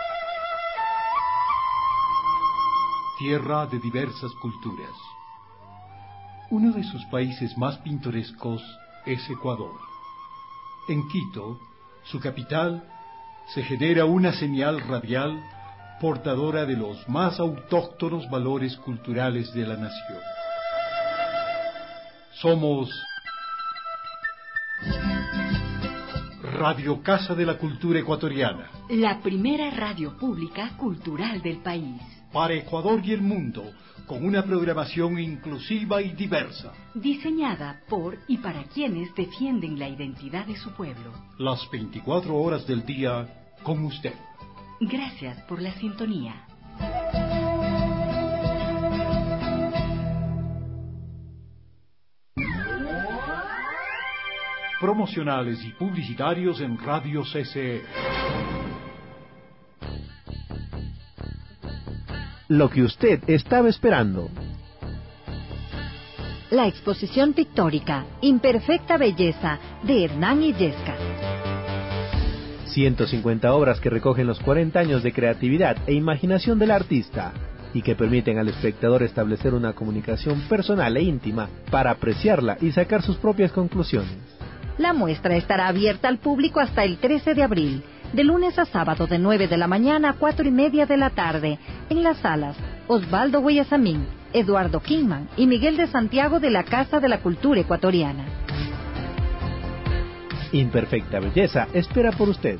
Tierra de diversas culturas. Uno de sus países más pintorescos es Ecuador. En Quito, su capital, se genera una señal radial portadora de los más autóctonos valores culturales de la nación. Somos Radio Casa de la Cultura Ecuatoriana, la primera radio pública cultural del país. Para Ecuador y el mundo, con una programación inclusiva y diversa. Diseñada por y para quienes defienden la identidad de su pueblo. Las veinticuatro horas del día con usted. Gracias por la sintonía. Promocionales y publicitarios en Radio C C E. Lo que usted estaba esperando. La exposición pictórica Imperfecta Belleza de Hernán Illescas. ciento cincuenta obras que recogen los cuarenta años de creatividad e imaginación del artista y que permiten al espectador establecer una comunicación personal e íntima para apreciarla y sacar sus propias conclusiones. La muestra estará abierta al público hasta el trece de abril, de lunes a sábado de nueve de la mañana a cuatro y media de la tarde, en las salas Osvaldo Guayasamín, Eduardo Kingman y Miguel de Santiago de la Casa de la Cultura Ecuatoriana. Imperfecta Belleza espera por usted.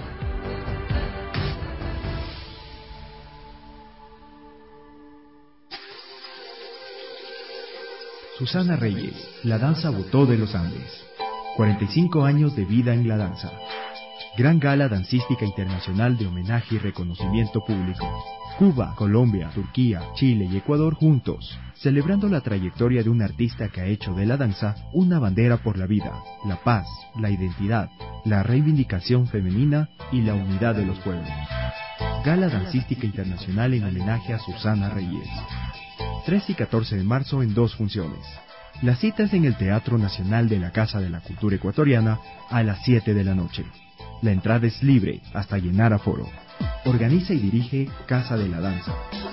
Susana Reyes, la danza Botó de los Andes. cuarenta y cinco años de vida en la danza. Gran Gala Dancística Internacional de homenaje y reconocimiento público. Cuba, Colombia, Turquía, Chile y Ecuador juntos, celebrando la trayectoria de un artista que ha hecho de la danza una bandera por la vida, la paz, la identidad, la reivindicación femenina y la unidad de los pueblos. Gala Dancística Internacional en homenaje a Susana Reyes. trece y catorce de marzo en dos funciones. La cita es en el Teatro Nacional de la Casa de la Cultura Ecuatoriana a las siete de la noche. La entrada es libre hasta llenar aforo. Organiza y dirige Casa de la Danza.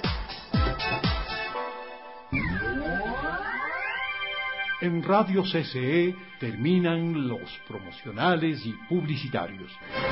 En Radio C C E terminan los promocionales y publicitarios.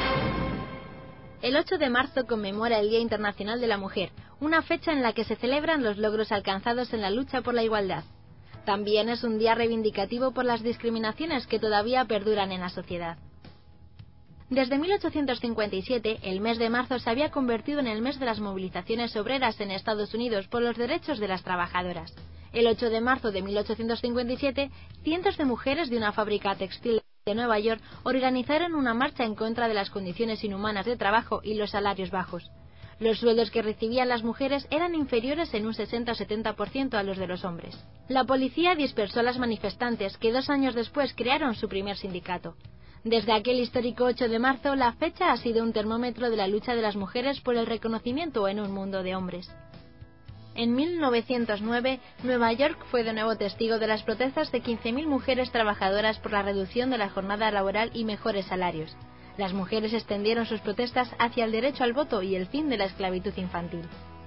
El ocho de marzo conmemora el Día Internacional de la Mujer, una fecha en la que se celebran los logros alcanzados en la lucha por la igualdad. También es un día reivindicativo por las discriminaciones que todavía perduran en la sociedad. Desde mil ochocientos cincuenta y siete, el mes de marzo se había convertido en el mes de las movilizaciones obreras en Estados Unidos por los derechos de las trabajadoras. El ocho de marzo de mil ochocientos cincuenta y siete, cientos de mujeres de una fábrica textil de Nueva York organizaron una marcha en contra de las condiciones inhumanas de trabajo y los salarios bajos. Los sueldos que recibían las mujeres eran inferiores en un sesenta o setenta por ciento a los de los hombres. La policía dispersó a las manifestantes, que dos años después crearon su primer sindicato. Desde aquel histórico ocho de marzo, la fecha ha sido un termómetro de la lucha de las mujeres por el reconocimiento en un mundo de hombres. En mil novecientos nueve, Nueva York fue de nuevo testigo de las protestas de quince mil mujeres trabajadoras por la reducción de la jornada laboral y mejores salarios. Las mujeres extendieron sus protestas hacia el derecho al voto y el fin de la esclavitud infantil.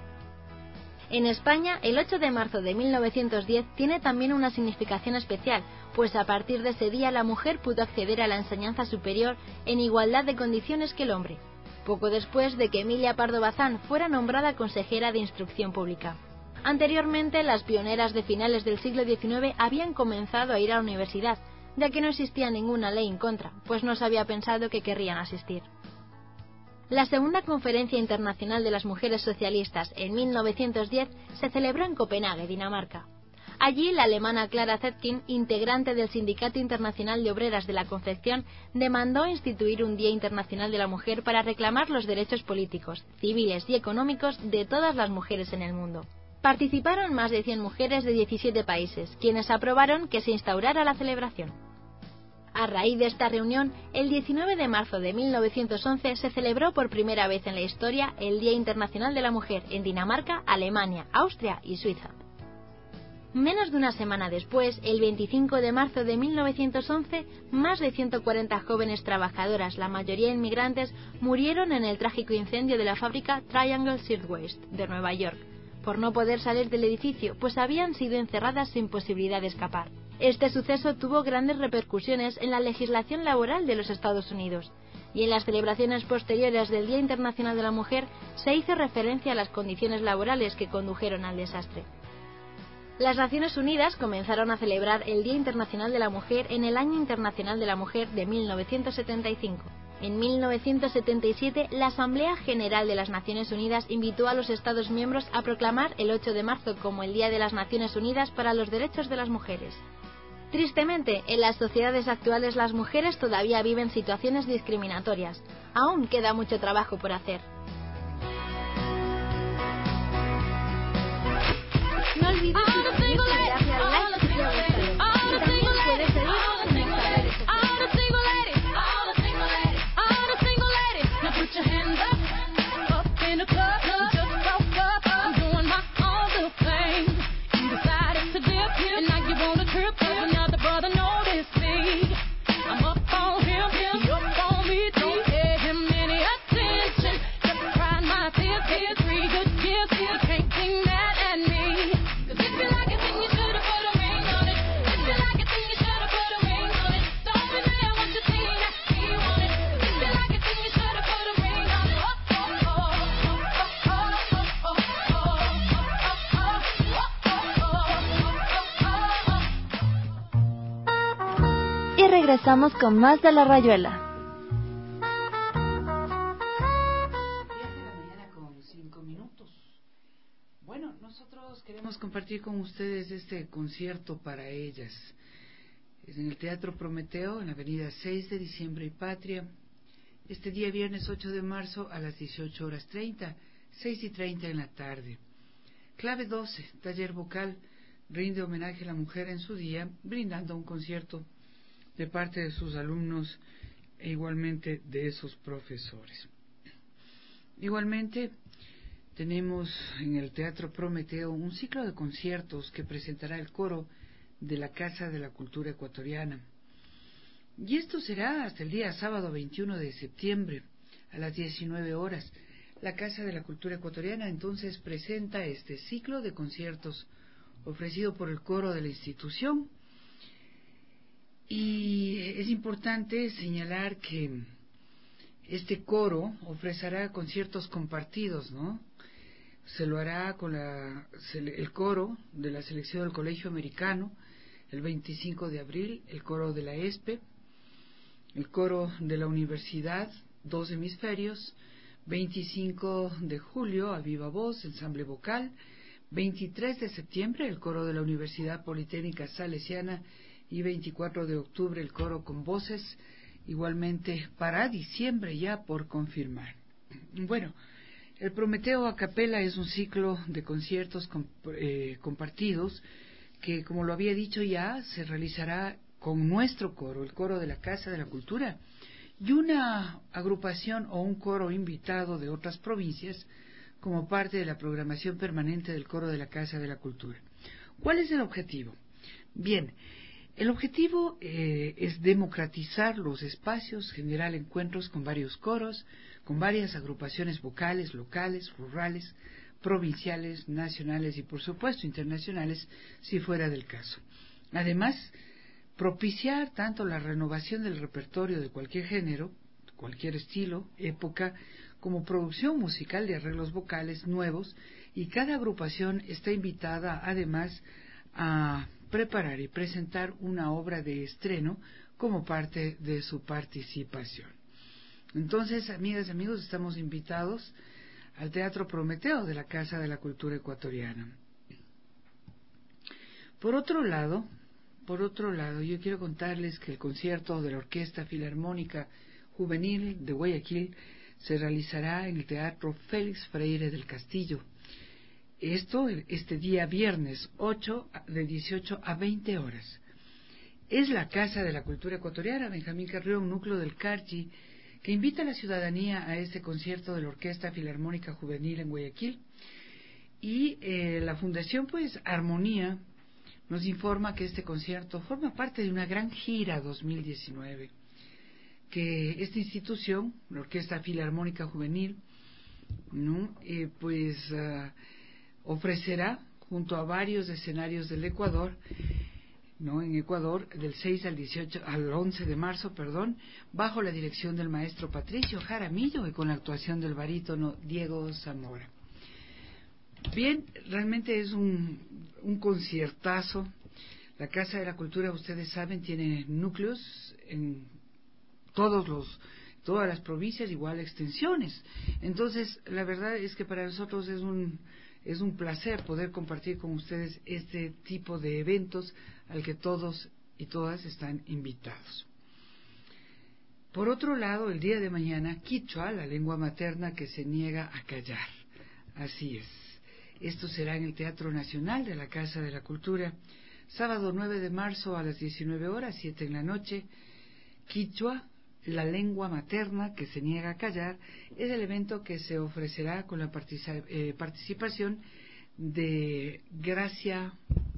En España, el ocho de marzo de mil novecientos diez tiene también una significación especial, pues a partir de ese día la mujer pudo acceder a la enseñanza superior en igualdad de condiciones que el hombre, poco después de que Emilia Pardo Bazán fuera nombrada consejera de Instrucción Pública. Anteriormente, las pioneras de finales del siglo diecinueve habían comenzado a ir a la universidad, ya que no existía ninguna ley en contra, pues no se había pensado que querrían asistir. La segunda Conferencia Internacional de las Mujeres Socialistas en mil novecientos diez se celebró en Copenhague, Dinamarca. Allí, la alemana Clara Zetkin, integrante del Sindicato Internacional de Obreras de la Confección, demandó instituir un Día Internacional de la Mujer para reclamar los derechos políticos, civiles y económicos de todas las mujeres en el mundo. Participaron más de cien mujeres de diecisiete países, quienes aprobaron que se instaurara la celebración. A raíz de esta reunión, el diecinueve de marzo de mil novecientos once se celebró por primera vez en la historia el Día Internacional de la Mujer en Dinamarca, Alemania, Austria y Suiza. Menos de una semana después, el veinticinco de marzo de mil novecientos once, más de ciento cuarenta jóvenes trabajadoras, la mayoría inmigrantes, murieron en el trágico incendio de la fábrica Triangle Shirtwaist de Nueva York, por no poder salir del edificio, pues habían sido encerradas sin posibilidad de escapar. Este suceso tuvo grandes repercusiones en la legislación laboral de los Estados Unidos, y en las celebraciones posteriores del Día Internacional de la Mujer se hizo referencia a las condiciones laborales que condujeron al desastre. Las Naciones Unidas comenzaron a celebrar el Día Internacional de la Mujer en el Año Internacional de la Mujer de mil novecientos setenta y cinco. En mil novecientos setenta y siete, la Asamblea General de las Naciones Unidas invitó a los Estados miembros a proclamar el ocho de marzo como el Día de las Naciones Unidas para los Derechos de las Mujeres. Tristemente, en las sociedades actuales las mujeres todavía viven situaciones discriminatorias. Aún queda mucho trabajo por hacer. No olvides suscribirte y darle al like si te ha gustado. Y también puedes seguirnos en nuestras redes Regresamos con más de La Rayuela. diez de la mañana con cinco minutos. Bueno, nosotros queremos compartir con ustedes este concierto para ellas. Es en el Teatro Prometeo, en la avenida seis de diciembre y Patria, este día viernes ocho de marzo a las dieciocho horas treinta, seis y treinta en la tarde. Clave doce, taller vocal, rinde homenaje a la mujer en su día, brindando un concierto de parte de sus alumnos e igualmente de esos profesores. Igualmente tenemos en el Teatro Prometeo un ciclo de conciertos que presentará el coro de la Casa de la Cultura Ecuatoriana. Y esto será hasta el día sábado veintiuno de septiembre a las diecinueve horas. La Casa de la Cultura Ecuatoriana entonces presenta este ciclo de conciertos ofrecido por el coro de la institución. Y es importante señalar que este coro ofrecerá conciertos compartidos, ¿no? Se lo hará con la, el coro de la selección del Colegio Americano, el veinticinco de abril, el coro de la E S P E, el coro de la Universidad, dos hemisferios, veinticinco de julio, a viva voz, ensamble vocal, veintitrés de septiembre, el coro de la Universidad Politécnica Salesiana, y veinticuatro de octubre el coro con voces, igualmente para diciembre ya por confirmar. Bueno, el Prometeo a Capela es un ciclo de conciertos comp eh, compartidos que, como lo había dicho ya, se realizará con nuestro coro, el coro de la Casa de la Cultura, y una agrupación o un coro invitado de otras provincias como parte de la programación permanente del coro de la Casa de la Cultura. ¿Cuál es el objetivo? Bien, el objetivo eh, es democratizar los espacios, generar encuentros con varios coros, con varias agrupaciones vocales, locales, rurales, provinciales, nacionales y por supuesto internacionales, si fuera del caso. Además, propiciar tanto la renovación del repertorio de cualquier género, cualquier estilo, época, como producción musical de arreglos vocales nuevos, y cada agrupación está invitada además a preparar y presentar una obra de estreno como parte de su participación. Entonces, amigas y amigos, estamos invitados al Teatro Prometeo de la Casa de la Cultura Ecuatoriana. Por otro lado, por otro lado, yo quiero contarles que el concierto de la Orquesta Filarmónica Juvenil de Guayaquil se realizará en el Teatro Félix Freire del Castillo. Esto este día viernes ocho, de dieciocho a veinte horas. Es la Casa de la Cultura Ecuatoriana Benjamín Carrión, núcleo del Carchi, que invita a la ciudadanía a este concierto de la Orquesta Filarmónica Juvenil en Guayaquil. Y eh, la Fundación pues Armonía nos informa que este concierto forma parte de una gran gira dos mil diecinueve, que esta institución, la Orquesta Filarmónica Juvenil, ¿no? eh, pues uh, ofrecerá junto a varios escenarios del Ecuador, ¿no? En Ecuador, del seis al dieciocho, al once de marzo, perdón, bajo la dirección del maestro Patricio Jaramillo y con la actuación del barítono Diego Zamora. Bien, realmente es un, un conciertazo. La Casa de la Cultura, ustedes saben, tiene núcleos en todos los, todas las provincias, igual extensiones. Entonces, la verdad es que para nosotros es un, es un placer poder compartir con ustedes este tipo de eventos al que todos y todas están invitados. Por otro lado, el día de mañana, Quichua, la lengua materna que se niega a callar. Así es. Esto será en el Teatro Nacional de la Casa de la Cultura, sábado nueve de marzo a las diecinueve horas, siete en la noche. Quichua, la lengua materna que se niega a callar, es el evento que se ofrecerá con la partici- eh, participación de Gracia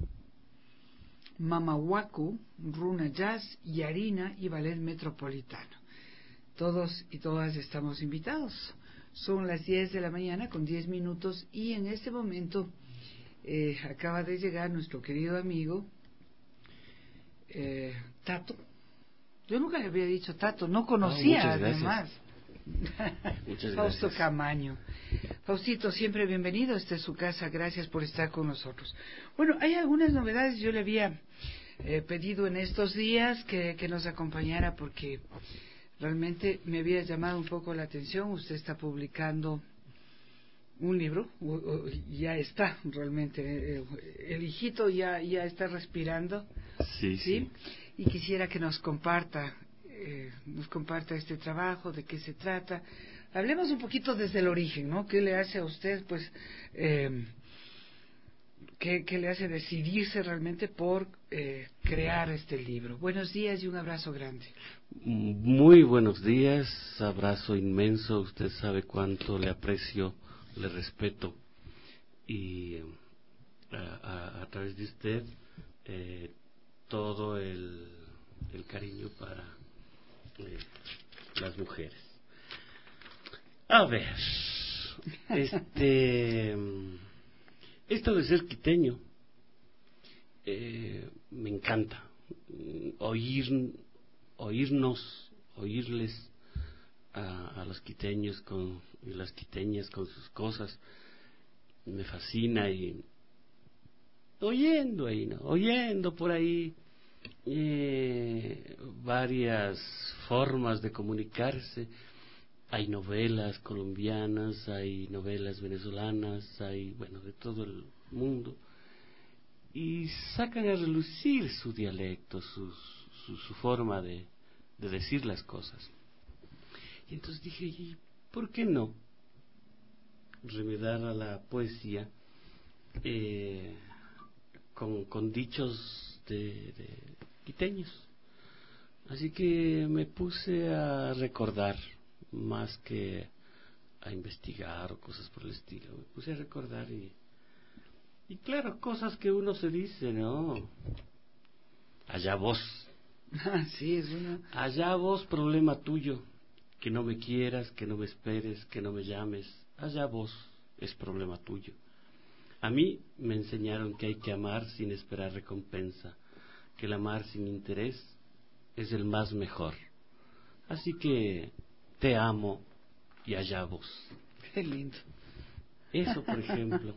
Mamahuacu, Runa Jazz, Yarina y Ballet Metropolitano. Todos y todas estamos invitados. Son las diez de la mañana con diez minutos y en este momento eh, acaba de llegar nuestro querido amigo eh, Tato. Yo nunca le había dicho Tato, no conocía, oh, además. Muchas Fausto gracias. Camaño. Faustito, siempre bienvenido, esta es su casa, gracias por estar con nosotros. Bueno, hay algunas novedades, yo le había eh, pedido en estos días que, que nos acompañara porque realmente me había llamado un poco la atención. Usted está publicando un libro, o, o, ya está realmente, eh, el hijito ya, ya está respirando. Sí, sí. ¿sí? Y quisiera que nos comparta, eh, nos comparta este trabajo, de qué se trata. Hablemos un poquito desde el origen, ¿no? ¿Qué le hace a usted, pues, eh, qué, qué le hace decidirse realmente por eh, crear este libro? Buenos días y un abrazo grande. Muy buenos días, abrazo inmenso. Usted sabe cuánto le aprecio, le respeto y a, a, a través de usted eh, todo el, el cariño para eh, las mujeres. A ver, este, esto de ser quiteño eh, me encanta. Oír, oírnos, oírles a, a los quiteños con, y las quiteñas con sus cosas, me fascina y oyendo ahí, ¿no? Oyendo por ahí eh, varias formas de comunicarse. Hay novelas colombianas, hay novelas venezolanas, hay, bueno, de todo el mundo. Y sacan a relucir su dialecto, su, su, su forma de, de decir las cosas. Y entonces dije, ¿y por qué no remedar a la poesía eh, con, con dichos de, de quiteños? Así que me puse a recordar, más que a investigar o cosas por el estilo, me puse a recordar y, y claro, cosas que uno se dice, ¿no? Allá vos. Sí, es una... Allá vos, problema tuyo, que no me quieras, que no me esperes, que no me llames, allá vos, es problema tuyo. A mí me enseñaron que hay que amar sin esperar recompensa, que el amar sin interés es el más mejor. Así que te amo y allá vos. Qué lindo. Eso, por ejemplo.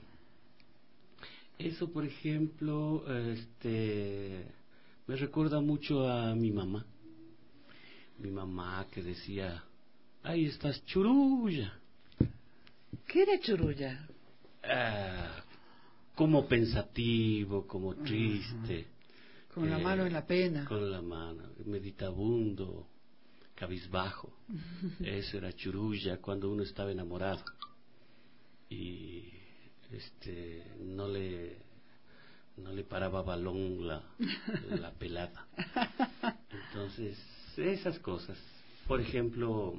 Eso, por ejemplo, este, me recuerda mucho a mi mamá. Mi mamá que decía, ahí estás churulla. ¿Qué era churulla? Ah, como pensativo, como triste. Uh-huh. Con eh, la mano en la pena. Con la mano, meditabundo, cabizbajo. Eso era churulla cuando uno estaba enamorado y este no le no le paraba balón la, la pelada. Entonces esas cosas, por ejemplo,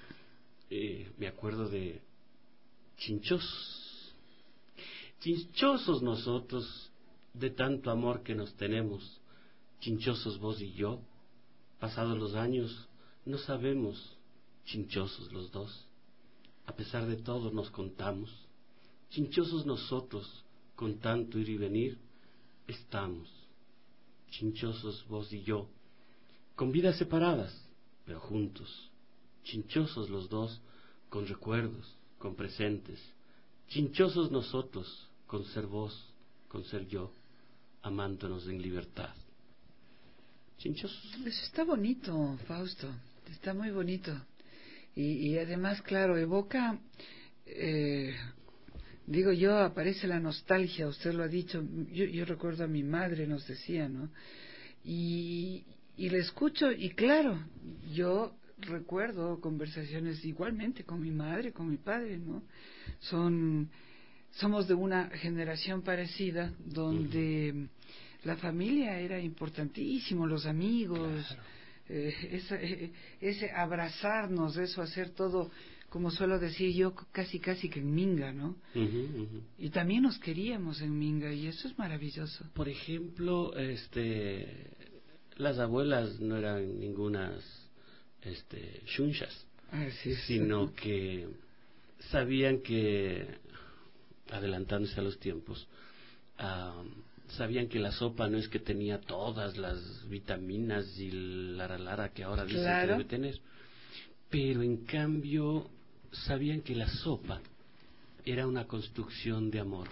eh, me acuerdo de chinchosos chinchosos nosotros de tanto amor que nos tenemos, chinchosos vos y yo, pasados los años, no sabemos, chinchosos los dos, a pesar de todo nos contamos, chinchosos nosotros, con tanto ir y venir, estamos, chinchosos vos y yo, con vidas separadas, pero juntos, chinchosos los dos, con recuerdos, con presentes, chinchosos nosotros, con ser vos, con ser yo, amándonos en libertad. Chinchosos. Eso está bonito, Fausto, está muy bonito. Y, y además, claro, evoca, eh, digo yo, aparece la nostalgia, usted lo ha dicho, yo, yo recuerdo a mi madre, nos decía, ¿no? Y, y le escucho, y claro, yo recuerdo conversaciones igualmente con mi madre, con mi padre, ¿no? Son, somos de una generación parecida, donde uh-huh. la familia era importantísimo, los amigos, claro. eh, esa, eh, ese abrazarnos, eso, hacer todo, como suelo decir yo, casi casi que en minga, ¿no? Uh-huh, uh-huh. Y también nos queríamos en minga, y eso es maravilloso. Por ejemplo, este, las abuelas no eran ningunas este, chunchas, Así es. sino que sabían que, adelantándose a los tiempos, uh, sabían que la sopa no es que tenía todas las vitaminas y la lara que ahora dicen claro. que debe tener, pero en cambio sabían que la sopa era una construcción de amor,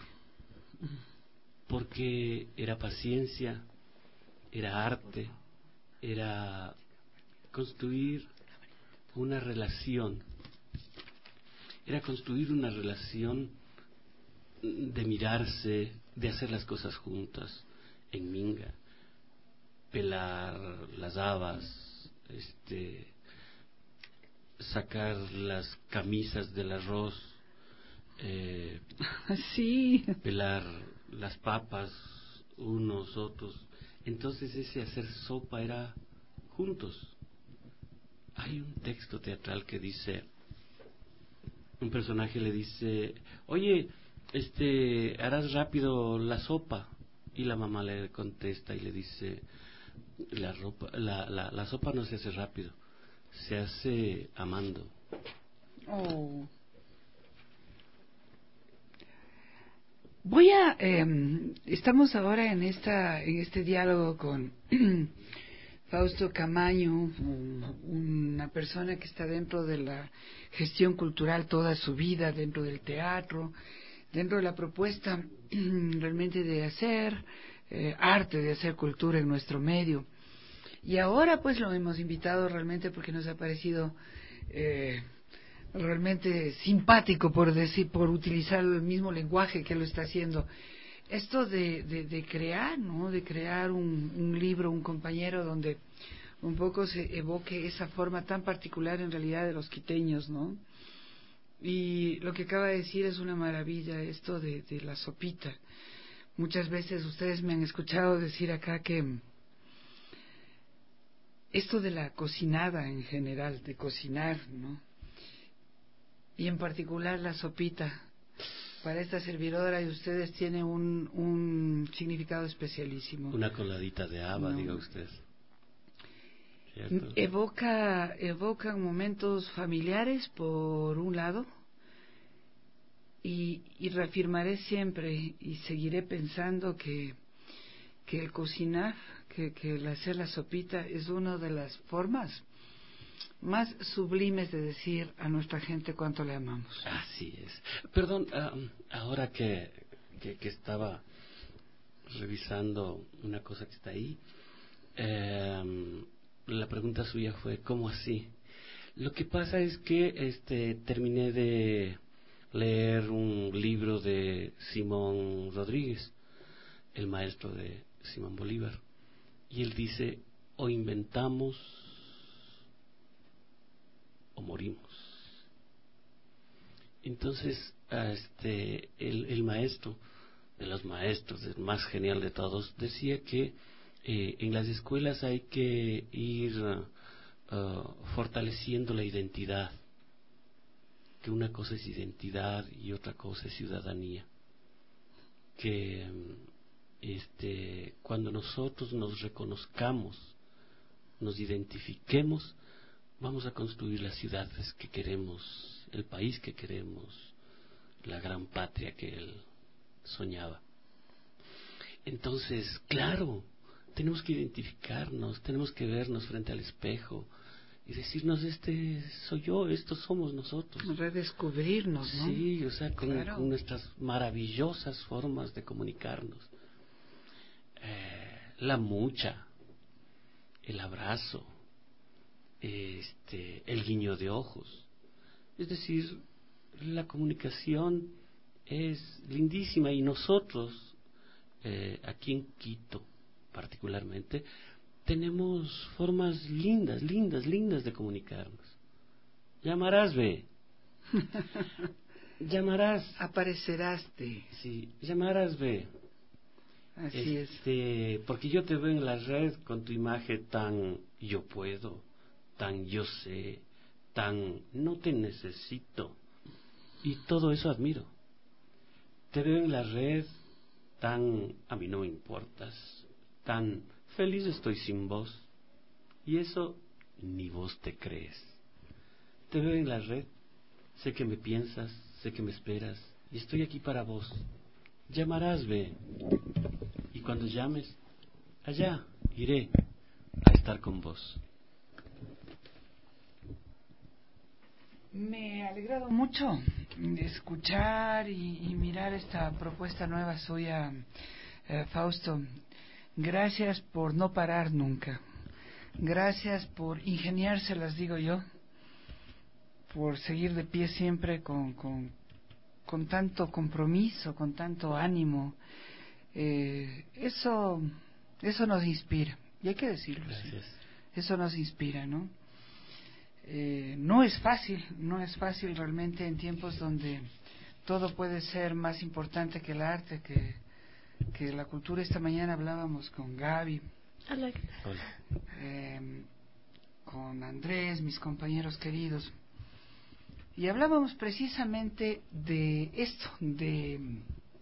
porque era paciencia, era arte, era construir una relación, era construir una relación de mirarse, de hacer las cosas juntas, en minga, pelar las habas, este, sacar las camisas del arroz, eh, sí. pelar las papas unos otros. Entonces ese hacer sopa era juntos. Hay un texto teatral que dice, un personaje le dice, oye, este, harás rápido la sopa, y la mamá le contesta y le dice, la ropa, la, la, la sopa no se hace rápido, se hace amando. Oh. Voy a, eh, estamos ahora en esta, en este diálogo con Fausto Camaño, una persona que está dentro de la gestión cultural toda su vida, dentro del teatro, dentro de la propuesta realmente de hacer eh, arte, de hacer cultura en nuestro medio. Y ahora pues lo hemos invitado realmente porque nos ha parecido eh, realmente simpático, por decir, por utilizar el mismo lenguaje que lo está haciendo. Esto de, de, de crear, ¿no? De crear un, un libro, un compañero donde un poco se evoque esa forma tan particular en realidad de los quiteños, ¿no? Y lo que acaba de decir es una maravilla, esto de, de la sopita. Muchas veces ustedes me han escuchado decir acá que esto de la cocinada en general, de cocinar, ¿no? Y en particular la sopita, para esta servidora y ustedes tiene un, un significado especialísimo. Una coladita de haba, no. Diga usted. ¿Cierto? Evoca, evocan momentos familiares por un lado, y, y reafirmaré siempre y seguiré pensando que, que el cocinar, que, que el hacer la sopita es una de las formas más sublimes de decir a nuestra gente cuánto le amamos. Así es. Perdón, um, ahora que, que, que estaba revisando una cosa que está ahí, eh, la pregunta suya fue ¿cómo así? Lo que pasa es que este terminé de leer un libro de Simón Rodríguez, el maestro de Simón Bolívar, y él dice, o inventamos o morimos. Entonces, este, el, el maestro de los maestros, el más genial de todos, decía que eh, en las escuelas hay que ir uh, uh, fortaleciendo la identidad, que una cosa es identidad y otra cosa es ciudadanía, que um, este, cuando nosotros nos reconozcamos, nos identifiquemos, vamos a construir las ciudades que queremos, el país que queremos, la gran patria que él soñaba. Entonces, claro, tenemos que identificarnos, tenemos que vernos frente al espejo y decirnos, este soy yo, estos somos nosotros. Redescubrirnos, ¿no? Sí, o sea, con, Claro. con nuestras maravillosas formas de comunicarnos. Eh, la mucha, el abrazo, este, el guiño de ojos. Es decir, la comunicación es lindísima y nosotros, eh, aquí en Quito particularmente, tenemos formas lindas, lindas, lindas de comunicarnos. Llamarás, ve. Llamarás. Aparecerás, de. Sí, llamarás, ve. Así este, es. Porque yo te veo en la red con tu imagen tan yo puedo, tan yo sé, tan no te necesito. Y todo eso admiro. Te veo en la red tan a mí no me importas, tan feliz estoy sin vos. Y eso ni vos te crees. Te veo en la red, sé que me piensas, sé que me esperas, y estoy aquí para vos. Llamarás, ve. Y cuando llames, allá iré a estar con vos. Me ha alegrado mucho escuchar y, y mirar esta propuesta nueva suya, eh, Fausto. Gracias por no parar nunca. Gracias por ingeniárselas, digo yo. Por seguir de pie siempre con, con, con tanto compromiso, con tanto ánimo. Eh, eso, eso nos inspira. Y hay que decirlo. Gracias. Sí. Eso nos inspira, ¿no? Eh, no es fácil, no es fácil realmente en tiempos donde todo puede ser más importante que el arte, que, que la cultura. Esta mañana hablábamos con Gaby, Hola. eh, con Andrés, mis compañeros queridos, y hablábamos precisamente de esto, de,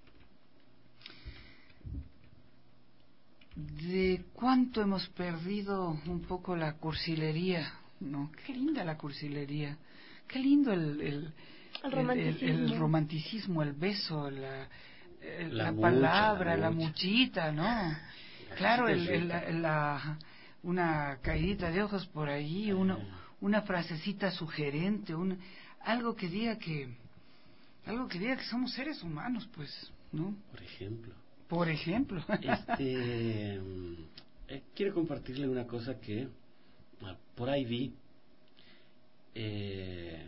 de cuánto hemos perdido un poco la cursilería. No, qué linda la cursilería, qué lindo el el, el, romanticismo. el, el romanticismo, el beso, la, el, la, la mucha, palabra, la, la mucha. muchita, ¿no? Claro, el, el, la, la, una caidita de ojos por ahí, una, una frasecita sugerente, un, algo que diga que, algo que diga que somos seres humanos, pues, ¿no? Por ejemplo. Por ejemplo. Este, eh, quiero compartirle una cosa que por ahí vi, eh,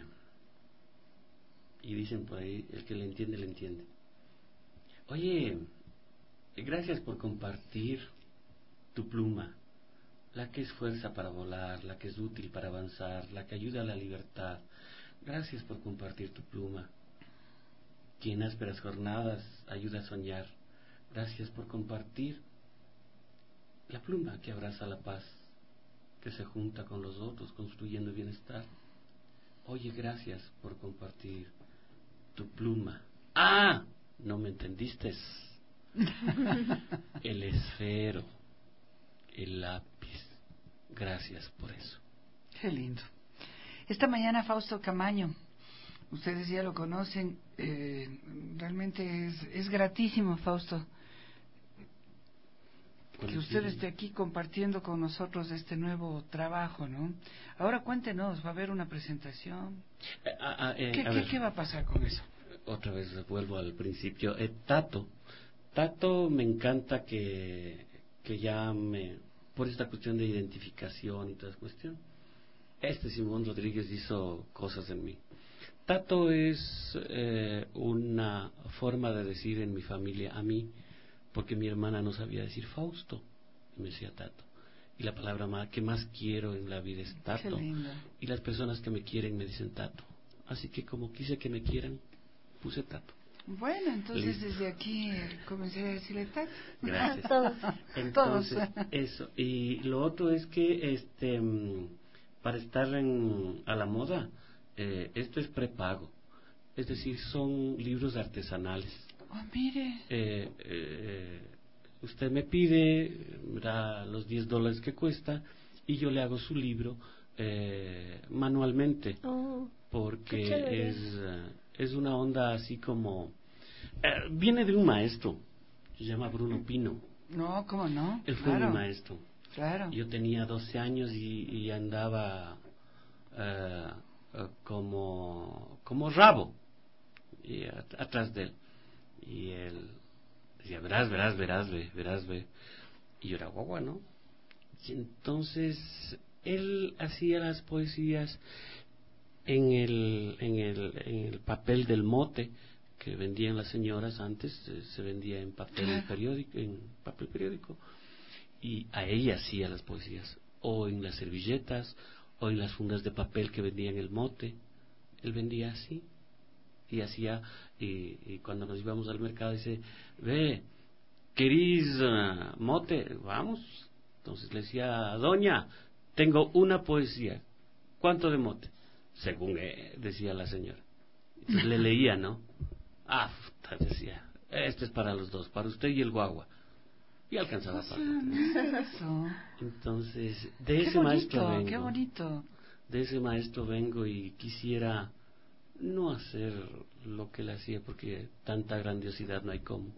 y dicen por ahí, el que le entiende, le entiende. Oye, gracias por compartir tu pluma, la que es fuerza para volar, la que es útil para avanzar, la que ayuda a la libertad. Gracias por compartir tu pluma, que en ásperas jornadas ayuda a soñar. Gracias por compartir la pluma que abraza la paz, que se junta con los otros construyendo bienestar. Oye, gracias por compartir tu pluma. ¡Ah! ¿No me entendiste? El esfero, el lápiz. Gracias por eso. Qué lindo. Esta mañana Fausto Camaño, ustedes ya lo conocen, eh, realmente es, es gratísimo, Fausto, que usted esté aquí compartiendo con nosotros este nuevo trabajo, ¿no? Ahora cuéntenos, ¿va a haber una presentación? Eh, ah, ah, eh, ¿Qué, a qué, ver, ¿Qué va a pasar con eso? Otra vez vuelvo al principio. Eh, Tato. Tato me encanta que, que ya me... por esta cuestión de identificación y toda esa cuestión. Este Simón Rodríguez hizo cosas en mí. Tato es eh, una forma de decir en mi familia a mí, porque mi hermana no sabía decir Fausto, y me decía Tato. Y la palabra más, que más quiero en la vida es Tato. Y las personas que me quieren me dicen Tato. Así que como quise que me quieran, puse Tato. Bueno, entonces Listo. Desde aquí eh, comencé a decirle Tato. Gracias. Todos. Entonces, Todos. eso. Y lo otro es que este para estar en, a la moda, eh, esto es prepago. Es decir, son libros artesanales. Oh, mire. Eh, eh, usted me pide, me da los diez dólares que cuesta y yo le hago su libro eh, manualmente, Oh, porque qué chévere. es, eh, es una onda así como... eh, viene de un maestro, se llama Bruno Pino. No, ¿cómo no? Él fue Claro. mi maestro. Claro. Yo tenía doce años y, y andaba eh, eh, como, como rabo y at- atrás de él. Y él decía, verás, verás, verás, ve, verás, ve. Y yo era guagua, ¿no? Y entonces él hacía las poesías en el, en el, en el papel del mote que vendían las señoras antes, eh, se vendía en papel Claro. periódico, en papel periódico. Y a ella hacía las poesías, o en las servilletas, o en las fundas de papel que vendían el mote. Él vendía así, y hacía, y, y cuando nos íbamos al mercado dice, ve, ¿querís uh, mote? Vamos. Entonces le decía, doña, tengo una poesía, ¿cuánto de mote? Según eh, decía la señora. Entonces le leía, ¿no? Ah, puta, decía, este es para los dos, para usted y el guagua. Y alcanzaba a pagar. Eso. Entonces, de Qué ese maestro bonito, vengo. qué bonito. De ese maestro vengo y quisiera no hacer lo que él hacía porque tanta grandiosidad no hay como.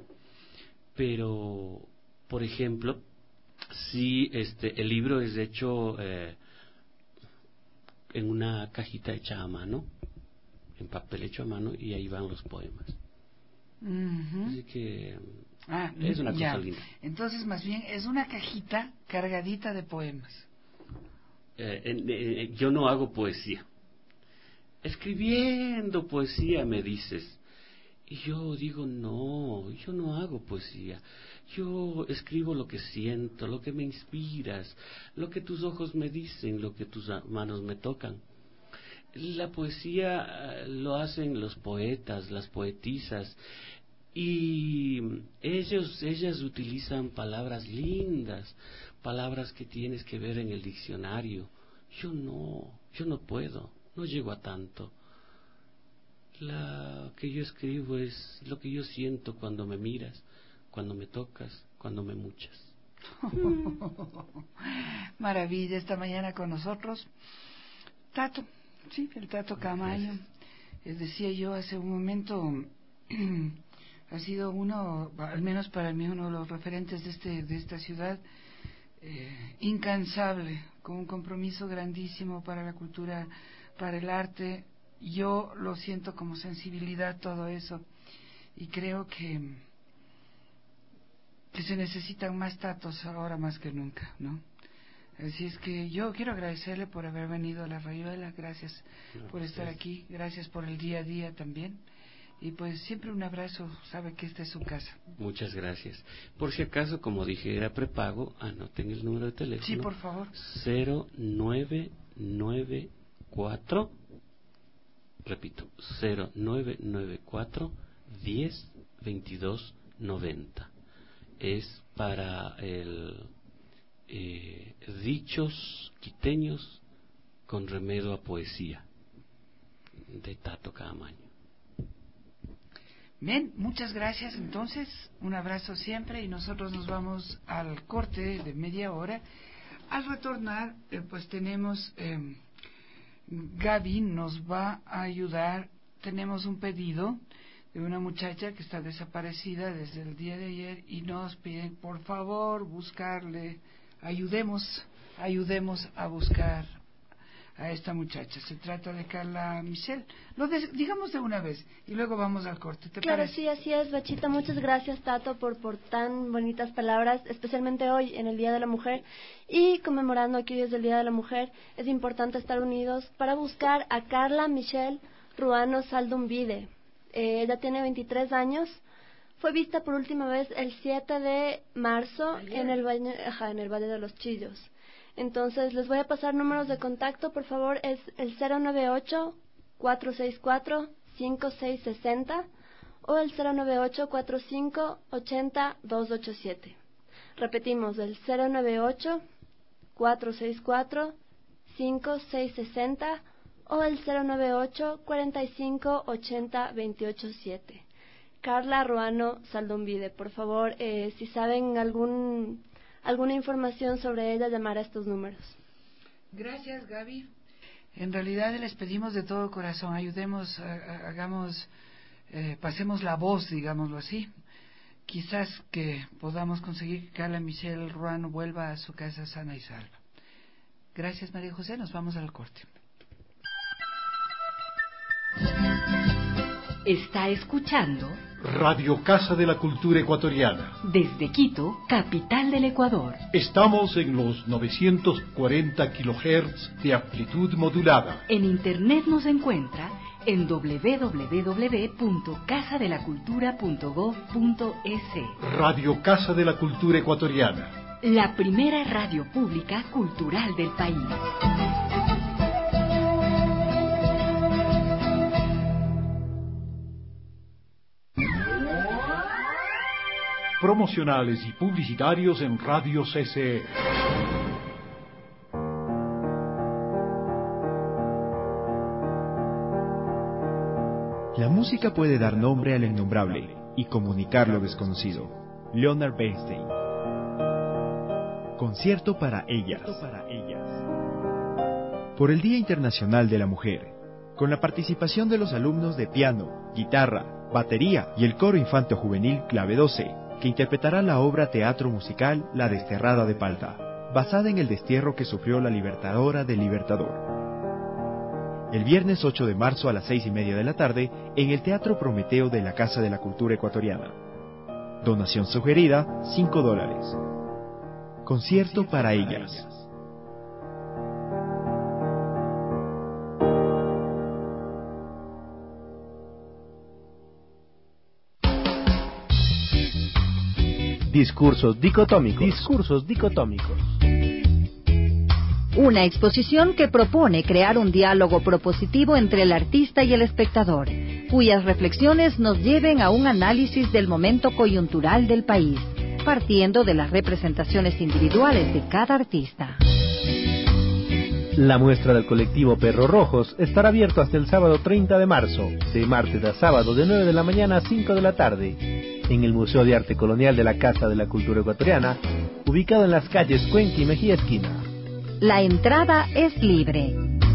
Pero, por ejemplo, sí, este, el libro es hecho eh, en una cajita hecha a mano, en papel hecho a mano, y ahí van los poemas. Ujú. Así que Ah, es una ya. cosa linda. Entonces, más bien, es una cajita cargadita de poemas. Eh, eh, eh, yo no hago poesía. Escribiendo poesía, me dices. Y yo digo, no, yo no hago poesía. Yo escribo lo que siento, lo que me inspiras, lo que tus ojos me dicen, lo que tus a- manos me tocan. La poesía eh, lo hacen los poetas, las poetisas, y ellos, ellas utilizan palabras lindas, palabras que tienes que ver en el diccionario. Yo no, yo no puedo, no llego a tanto. Lo que yo escribo es lo que yo siento cuando me miras, cuando me tocas, cuando me muchas. Maravilla, esta mañana con nosotros Tato, sí, el Tato Camaño. Les decía yo hace un momento, ha sido uno, al menos para mí, uno de los referentes de este de esta ciudad, eh, incansable, con un compromiso grandísimo para la cultura, para el arte. Yo lo siento como sensibilidad todo eso, y creo que que se necesitan más Tatos ahora más que nunca, ¿no? Así es que yo quiero agradecerle por haber venido a la Rayuela, gracias No, por estar gracias. aquí, gracias por el día a día también, y pues siempre un abrazo, sabe que esta es su casa. Muchas gracias. Por si acaso, como dije, era prepago, anoten el número de teléfono. Sí, por favor. cero nueve nueve cuatro, repito, cero nueve nueve cuatro, diez, veintidós, noventa. Es para el eh, dichos quiteños con remedio a poesía de Tato Camaño. Bien, muchas gracias entonces, un abrazo siempre, y nosotros nos vamos al corte de media hora. Al retornar, eh, pues tenemos, eh, Gaby nos va a ayudar, tenemos un pedido de una muchacha que está desaparecida desde el día de ayer y nos piden por favor buscarle, ayudemos, ayudemos a buscar a esta muchacha. Se trata de Carla Michel. Lo de- digamos de una vez y luego vamos al corte. ¿Te Claro, parece? sí, así es, Bachita. Muchas gracias, Tato, por, por tan bonitas palabras, especialmente hoy, en el Día de la Mujer. Y conmemorando que hoy es el Día de la Mujer, es importante estar unidos para buscar a Carla Michel Ruano Saldumbide. Eh, ella tiene veintitrés años. Fue vista por última vez el siete de marzo en el, valle, ajá, en el Valle de los Chillos. Entonces, les voy a pasar números de contacto, por favor, es el cero nueve ocho, cuatro seis cuatro, cinco seis seis cero o el cero nueve ocho, cuatro cinco ocho cero, dos ocho siete. Repetimos, el cero nueve ocho, cuatro seis cuatro, cinco seis seis cero o el cero nueve ocho, cuatro cinco ocho cero, dos ocho siete. Carla Ruano Saldombide. Por favor, eh, si saben algún alguna información sobre ella, llamar a estos números. Gracias, Gaby. En realidad les pedimos de todo corazón, ayudemos, hagamos, eh, pasemos la voz, digámoslo así. Quizás que podamos conseguir que Carla Michelle Ruano vuelva a su casa sana y salva. Gracias, María José, nos vamos al corte. Está escuchando Radio Casa de la Cultura Ecuatoriana. Desde Quito, capital del Ecuador. Estamos en los novecientos cuarenta kilohertz de amplitud modulada. En internet nos encuentra en doble u doble u doble u punto casa de la cultura punto gob punto es. Radio Casa de la Cultura Ecuatoriana. La primera radio pública cultural del país. Promocionales y publicitarios en Radio C C E. La música puede dar nombre al innombrable y comunicar lo desconocido. Leonard Bernstein. Concierto para ellas. Por el Día Internacional de la Mujer, con la participación de los alumnos de piano, guitarra, batería y el coro infanto juvenil Clave doce, que interpretará la obra teatro musical La Desterrada de Palta, basada en el destierro que sufrió la libertadora del Libertador. El viernes ocho de marzo a las seis y media de la tarde en el Teatro Prometeo de la Casa de la Cultura Ecuatoriana. Donación sugerida, cinco dólares. Concierto para ellas. Discursos dicotómicos. Discursos dicotómicos. Una exposición que propone crear un diálogo propositivo entre el artista y el espectador, cuyas reflexiones nos lleven a un análisis del momento coyuntural del país, partiendo de las representaciones individuales de cada artista. La muestra del colectivo Perros Rojos estará abierto hasta el sábado treinta de marzo, de martes a sábado de nueve de la mañana a cinco de la tarde, en el Museo de Arte Colonial de la Casa de la Cultura Ecuatoriana, ubicado en las calles Cuenca y Mejía Esquina. La entrada es libre.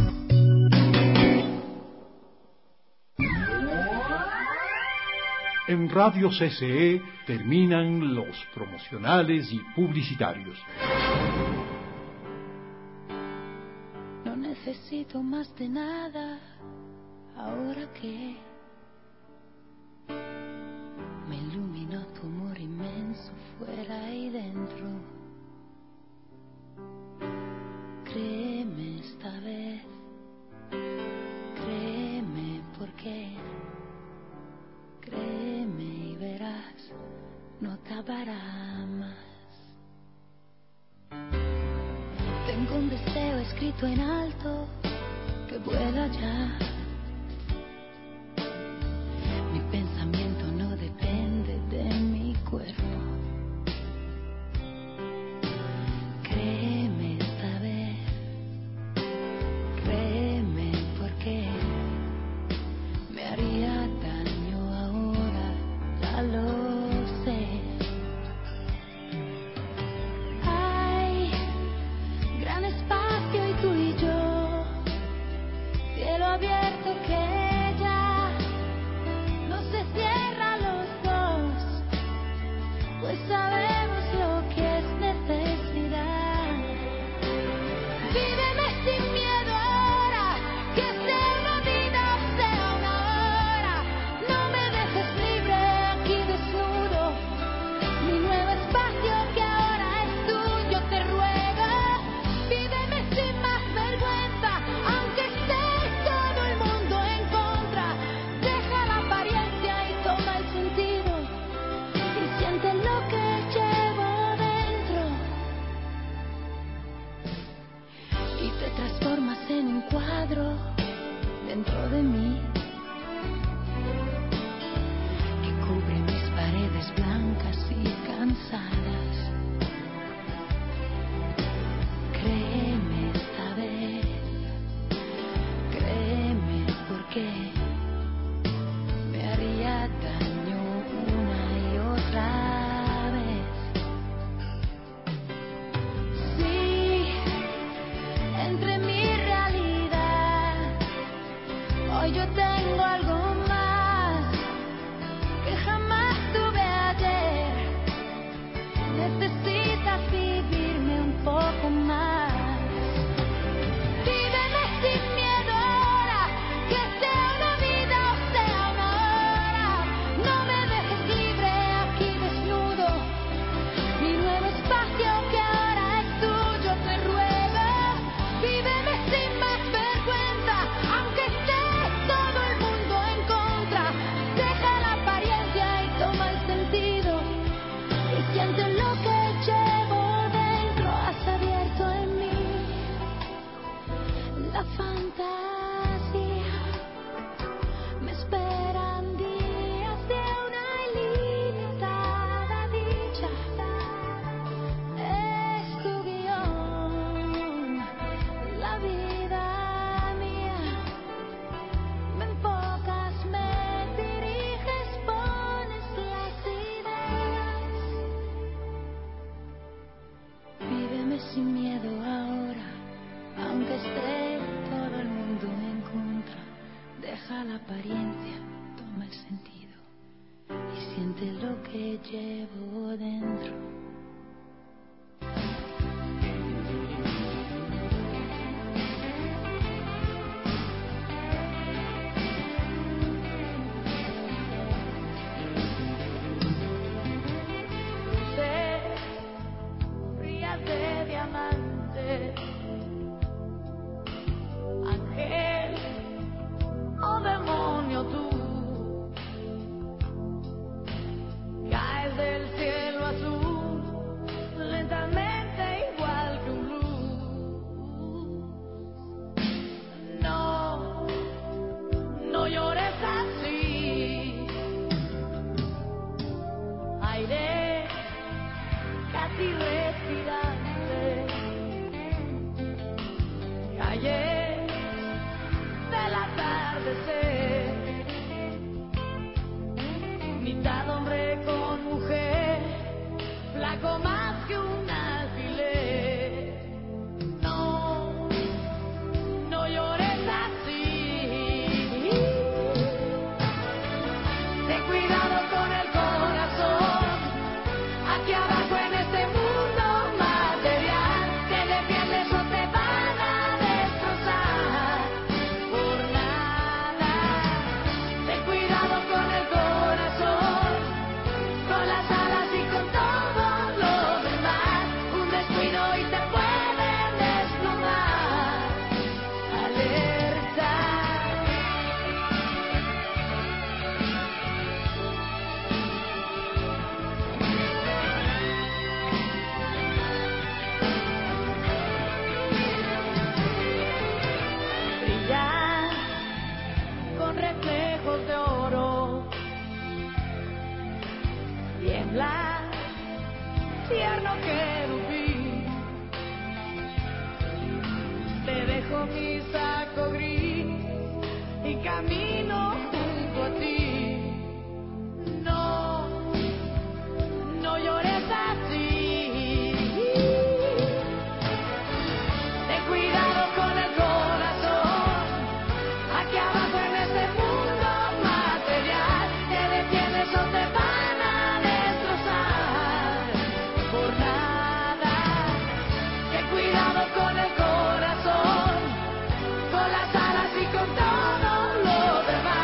En Radio C C E terminan los promocionales y publicitarios. No necesito más de nada ahora que me iluminó tu amor inmenso fuera y dentro. Créeme esta vez, créeme porque, créeme y verás, no acabará más. Tengo un deseo escrito en alto que vuela ya. Mi pensamiento no depende de mi cuerpo. Créeme esta vez, créeme porque me haría daño ahora, ya lo sé. Hay gran espacio y tú y yo, cielo abierto que ya no se cierra los dos, pues sabemos lo que es necesidad. Víveme sin miedo ahora, que sea una vida o sea una hora. No me dejes libre aquí desnudo, mi nuevo espacio que ahora es tuyo, te ruego. Víveme sin más vergüenza, aunque esté todo el mundo en contra. Deja la apariencia y toma el sentido, y siente lo que llevo dentro. Y te transformas en un cuadro dentro de mí, que cubre mis paredes blancas y cansadas. Créeme esta vez, créeme porque me haría daño llevo dentro. De diamante, ángel o demonio tú, caes del cielo azul lentamente igual que un blues. No, no llores así, aire casi respirando. Calle del atardecer, mitad hombre con mujer, flaco más que un alfiler. No, no llores así, ten cuidado con el corazón, aquí abajo en este mundo. Tierno querubín, te dejo mi saco gris y camino junto a ti. No, no llores así, ten cuidado con el corazón, aquí abajo en este mundo material, te detienes o te van a destrozar. Por nada, ten cuidado con el corazón, con las alas y con todo lo demás.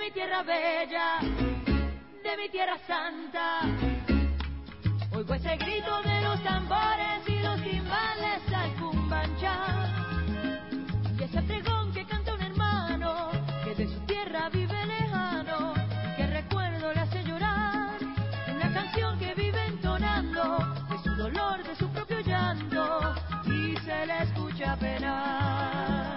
mi tierra bella, de mi tierra santa. Oigo ese grito de los tambores y los timbales al cumbanchá. Y ese pregón que canta un hermano que de su tierra vive lejano, que recuerdo le hace llorar. Una canción que vive entonando de su dolor, de su propio llanto, y se le escucha penar.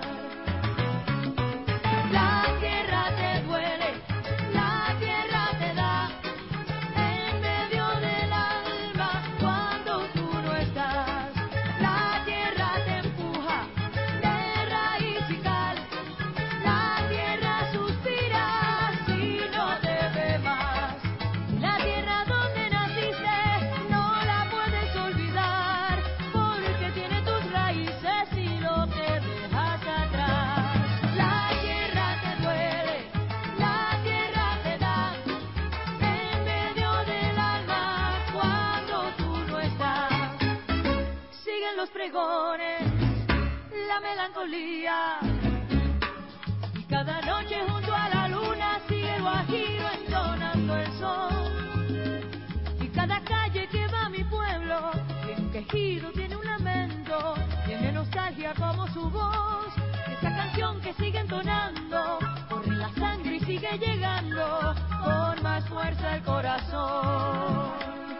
La tierra te duele, la tierra te da en medio del alma cuando tú no estás. La tierra te empuja de raíz y cal, la tierra suspira si no te ve más. La tierra donde naciste no la puedes olvidar, porque tiene tus raíces y lo que dejas atrás. La tierra te duele, la tierra te da en medio del alma cuando tú no estás. Siguen los pregones, la melancolía, y cada noche junto a la luna sigue el guajiro entonando el sol. Y cada calle que va a mi pueblo tiene un quejido, tiene un lamento, tiene nostalgia como su voz. Esa canción que sigue entonando corre la sangre y sigue llegando con más fuerza al corazón.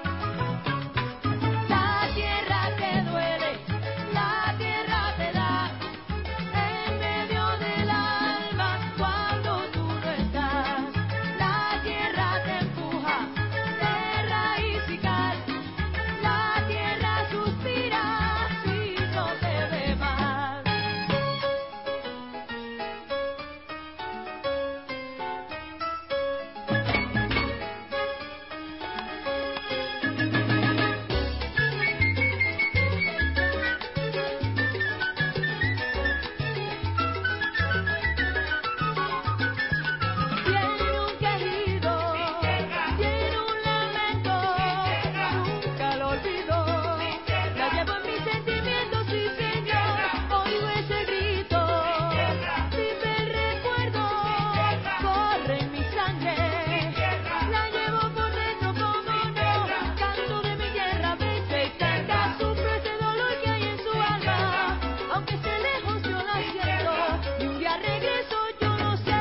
La tierra te duele, la tierra te da en medio del alma cuando tú no estás. La tierra te empuja de raíz y cal, la tierra suspira si no te ve más. Tiene un quejido, tiene un lamento, nunca lo olvido. La llevo en mis sentimientos, sí señor, oigo ese grito. Vive el recuerdo, corre en mi sangre. La llevo por dentro como no, canto de mi tierra bella y cerca. Sufro ese dolor que hay en su alma, aunque esté lejos yo la siento. Y un día regreso, yo no sé.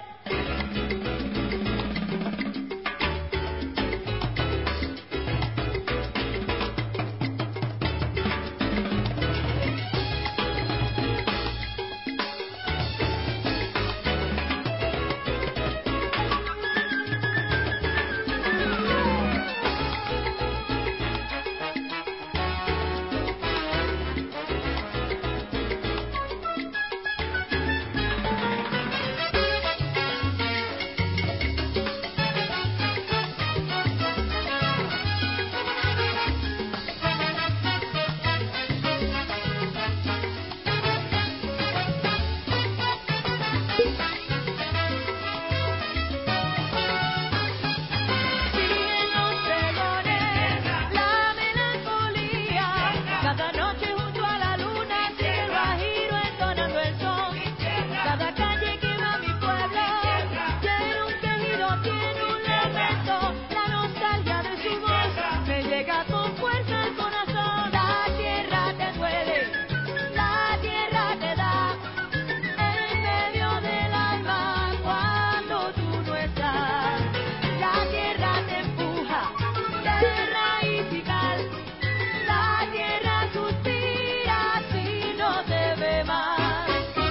Siguen los pregones, la melancolía, cada noche junto a la luna sigue el guajiro entonando el son. Cada calle que va a mi pueblo tiene un quejido, tiene un lamento, la nostalgia de su voz me llega con fuerza al corazón. La tierra te duele, la tierra te da en medio del alma cuando tú no estás. La tierra te empuja de raíz y cal, la tierra suspira si no te ve más.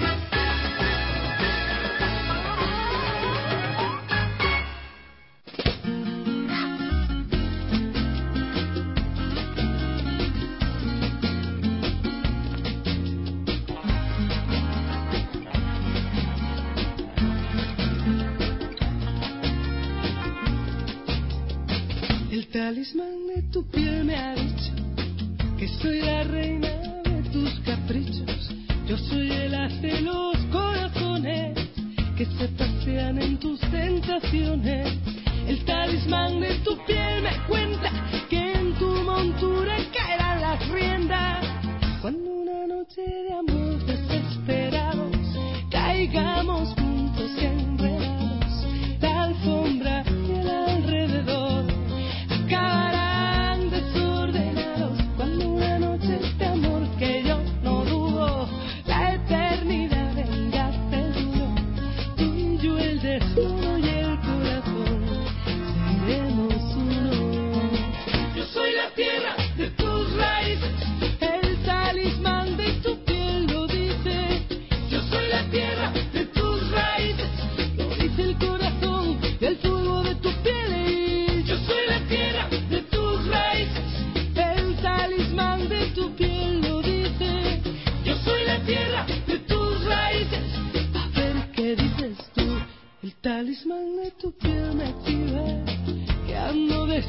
El talismán de tu piel me ha dicho que soy la reina de tus caprichos. Yo soy el as de los corazones que se pasean en tus tentaciones. El talismán de tu piel me cuenta que en tu montura caerán las riendas. Cuando una noche de amor desesperados caigamos juntos y enredados,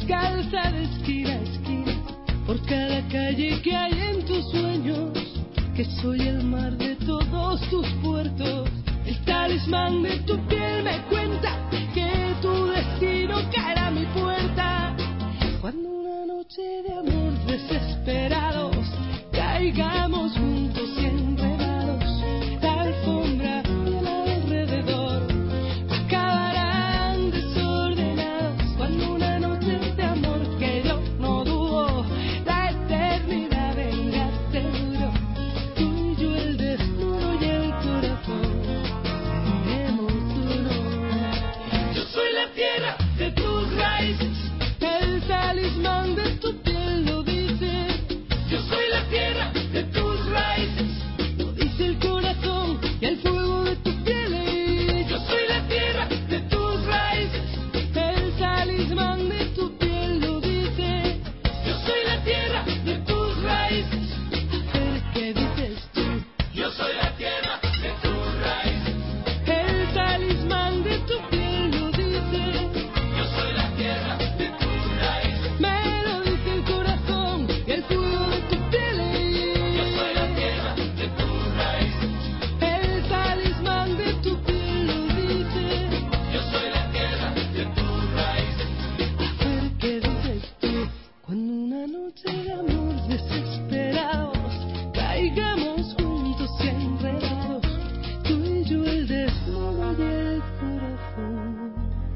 descalza de esquina a esquina, por cada calle que hay en tus sueños, que soy el mar de todos tus puertos. El talismán de tu piel me cuenta que tu destino caerá a mi puerta. Cuando una noche de amor desesperados caigamos juntos y enredados, la alfombra y el alrededor acabarán desordenados. Cuando una noche de amor que yo no dudo, la eternidad venga seguro, tú y yo el desnudo y el corazón seremos uno. Yo soy la tierra de tus raíces, el talismán de tu piel lo dice. Yo soy la tierra de tus raíces, lo dice el corazón y el fuego de tu piel. Yo soy la tierra de tus raíces, el talismán de tu piel lo dice. Yo soy la tierra de tus raíces. A ver qué dices tú. Yo soy la tierra de tus raíces, el talismán de tu piel lo dice. Yo soy la tierra de tus raíces, me lo dice el corazón y el fuego de tu piel. Yo soy la tierra de tus raíces, el talismán de tu piel lo dice. Yo soy la tierra de tus raíces. A ver qué dices tú. Cuando una noche de amor desesperados caigamos juntos y enredados, tú y yo el desnudo y el corazón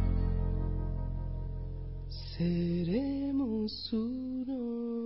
seremos uno.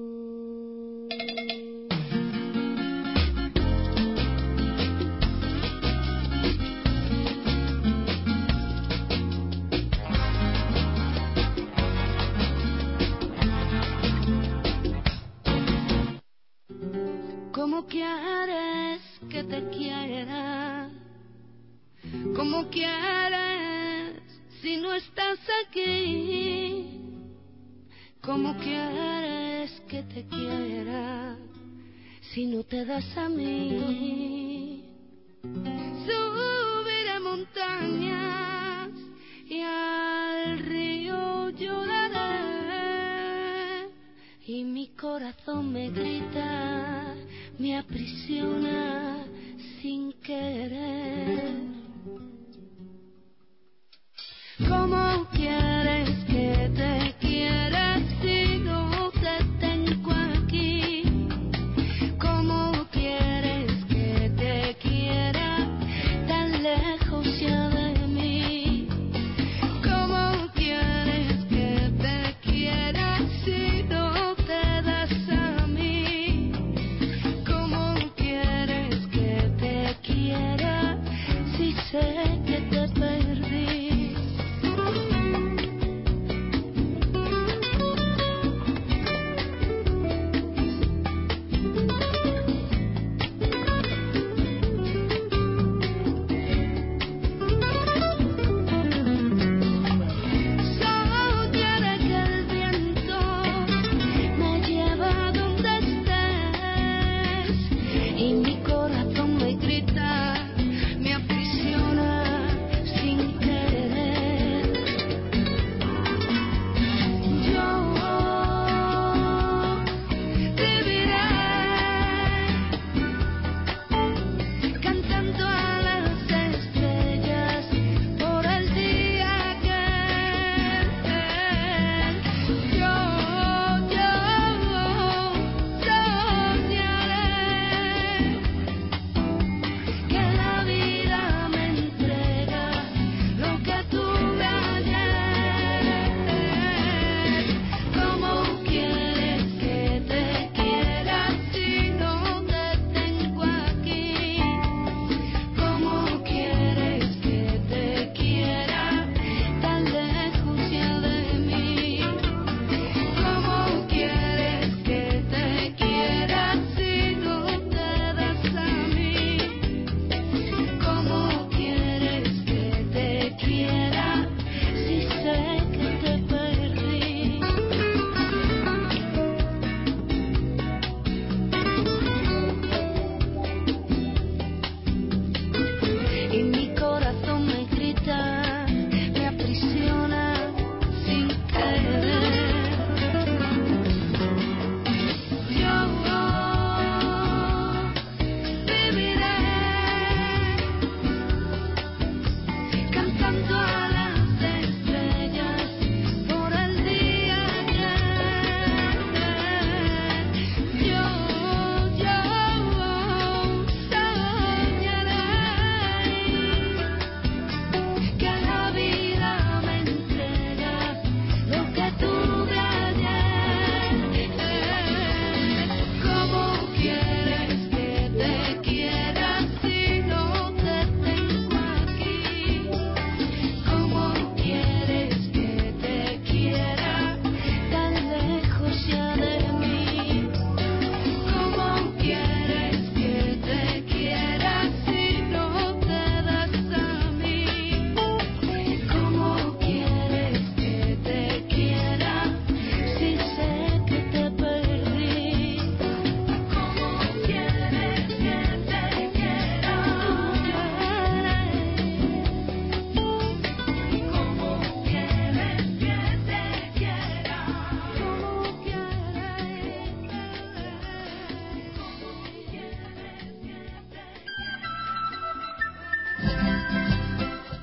¿Cómo quieres que te quiera? ¿Cómo quieres si no estás aquí? ¿Cómo quieres que te quiera si no te das a mí? Subiré montañas y al río lloraré, y mi corazón me grita, me aprisiona sin querer. ¿Cómo quieres que te quiera si no te tengo aquí? ¿Cómo quieres que te quiera tan lejos ya de mí? ¿Cómo quieres que te quiera si no te das a mí? ¿Cómo quieres que te quiera si sé que te perdí? Solo quiere que el viento me lleve a donde estés, y mi corazón me grita, me aprisiona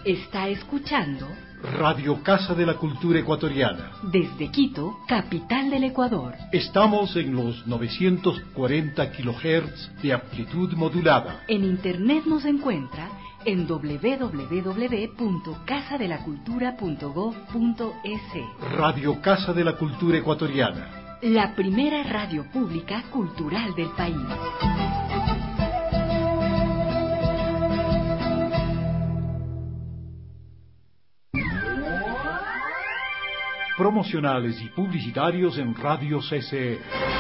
Está escuchando Radio Casa de la Cultura Ecuatoriana. Desde Quito, capital del Ecuador. Estamos en los novecientos cuarenta kilohertz de amplitud modulada. En internet nos encuentra en doble u doble u doble u punto casa de la cultura punto gob punto es. Radio Casa de la Cultura Ecuatoriana. La primera radio pública cultural del país. Promocionales y publicitarios en Radio C C E.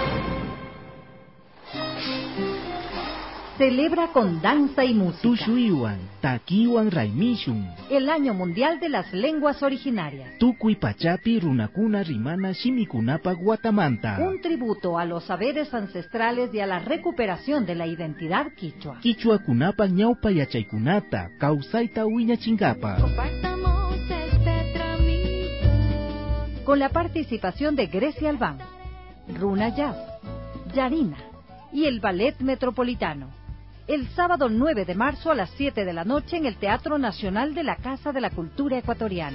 Celebra con danza y música Tushuiwan, Takiwan Raimishun, el Año Mundial de las Lenguas Originarias. Tukui Pachapi Runakuna Rimana Shimikunapa Guatamanta. Un tributo a los saberes ancestrales y a la recuperación de la identidad quichua. Quichua Kunapa Ñaupa Yachaykunata, Causaita Huiña Chingapa. Con la participación de Grecia Albán, Runa Jazz, Yarina y el Ballet Metropolitano. El sábado nueve de marzo a las siete de la noche en el Teatro Nacional de la Casa de la Cultura Ecuatoriana.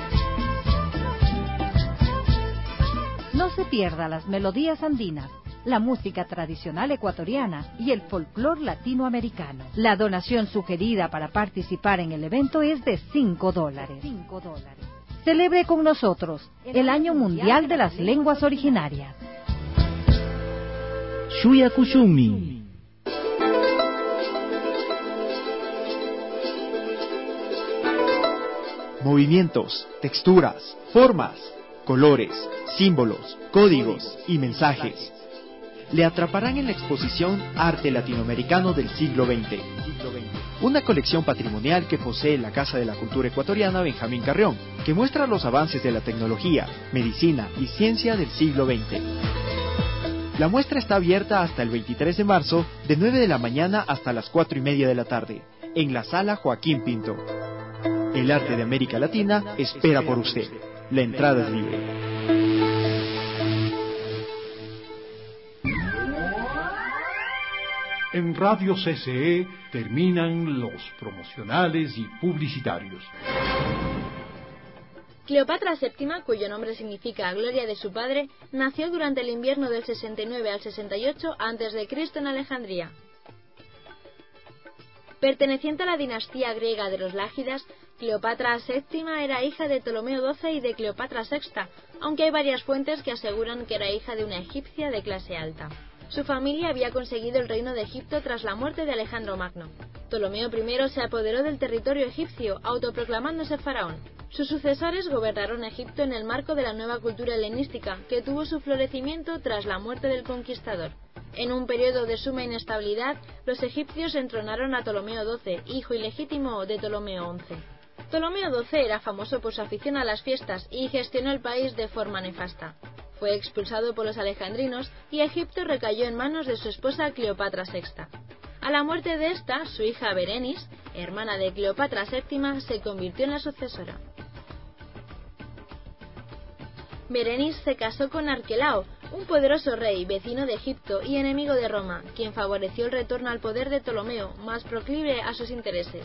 No se pierda las melodías andinas, la música tradicional ecuatoriana y el folclor latinoamericano. La donación sugerida para participar en el evento es de cinco dólares. Celebre con nosotros el Año Mundial de las Lenguas Originarias. Shuya Kushumi. Movimientos, texturas, formas, colores, símbolos, códigos y mensajes. Le atraparán en la exposición Arte Latinoamericano del siglo veinte. Una colección patrimonial que posee la Casa de la Cultura Ecuatoriana Benjamín Carrión, que muestra los avances de la tecnología, medicina y ciencia del siglo veinte. La muestra está abierta hasta el veintitrés de marzo, de nueve de la mañana hasta las cuatro y media de la tarde, en la Sala Joaquín Pinto. El arte de América Latina espera por usted. La entrada es libre. En Radio C C E terminan los promocionales y publicitarios. Cleopatra séptima, cuyo nombre significa gloria de su padre, nació durante el invierno del sesenta y nueve al sesenta y ocho antes de Cristo en Alejandría. Perteneciente a la dinastía griega de los Lágidas, Cleopatra séptima era hija de Ptolomeo doce y de Cleopatra sexta, aunque hay varias fuentes que aseguran que era hija de una egipcia de clase alta. Su familia había conseguido el reino de Egipto tras la muerte de Alejandro Magno. Ptolomeo primero se apoderó del territorio egipcio, autoproclamándose faraón. Sus sucesores gobernaron Egipto en el marco de la nueva cultura helenística, que tuvo su florecimiento tras la muerte del conquistador. En un periodo de suma inestabilidad, los egipcios entronaron a Ptolomeo doce, hijo ilegítimo de Ptolomeo once. Ptolomeo doce era famoso por su afición a las fiestas y gestionó el país de forma nefasta. Fue expulsado por los alejandrinos y Egipto recayó en manos de su esposa Cleopatra sexta. A la muerte de esta, su hija Berenis, hermana de Cleopatra séptima, se convirtió en la sucesora. Berenis se casó con Arquelao, un poderoso rey, vecino de Egipto y enemigo de Roma, quien favoreció el retorno al poder de Ptolomeo, más proclive a sus intereses.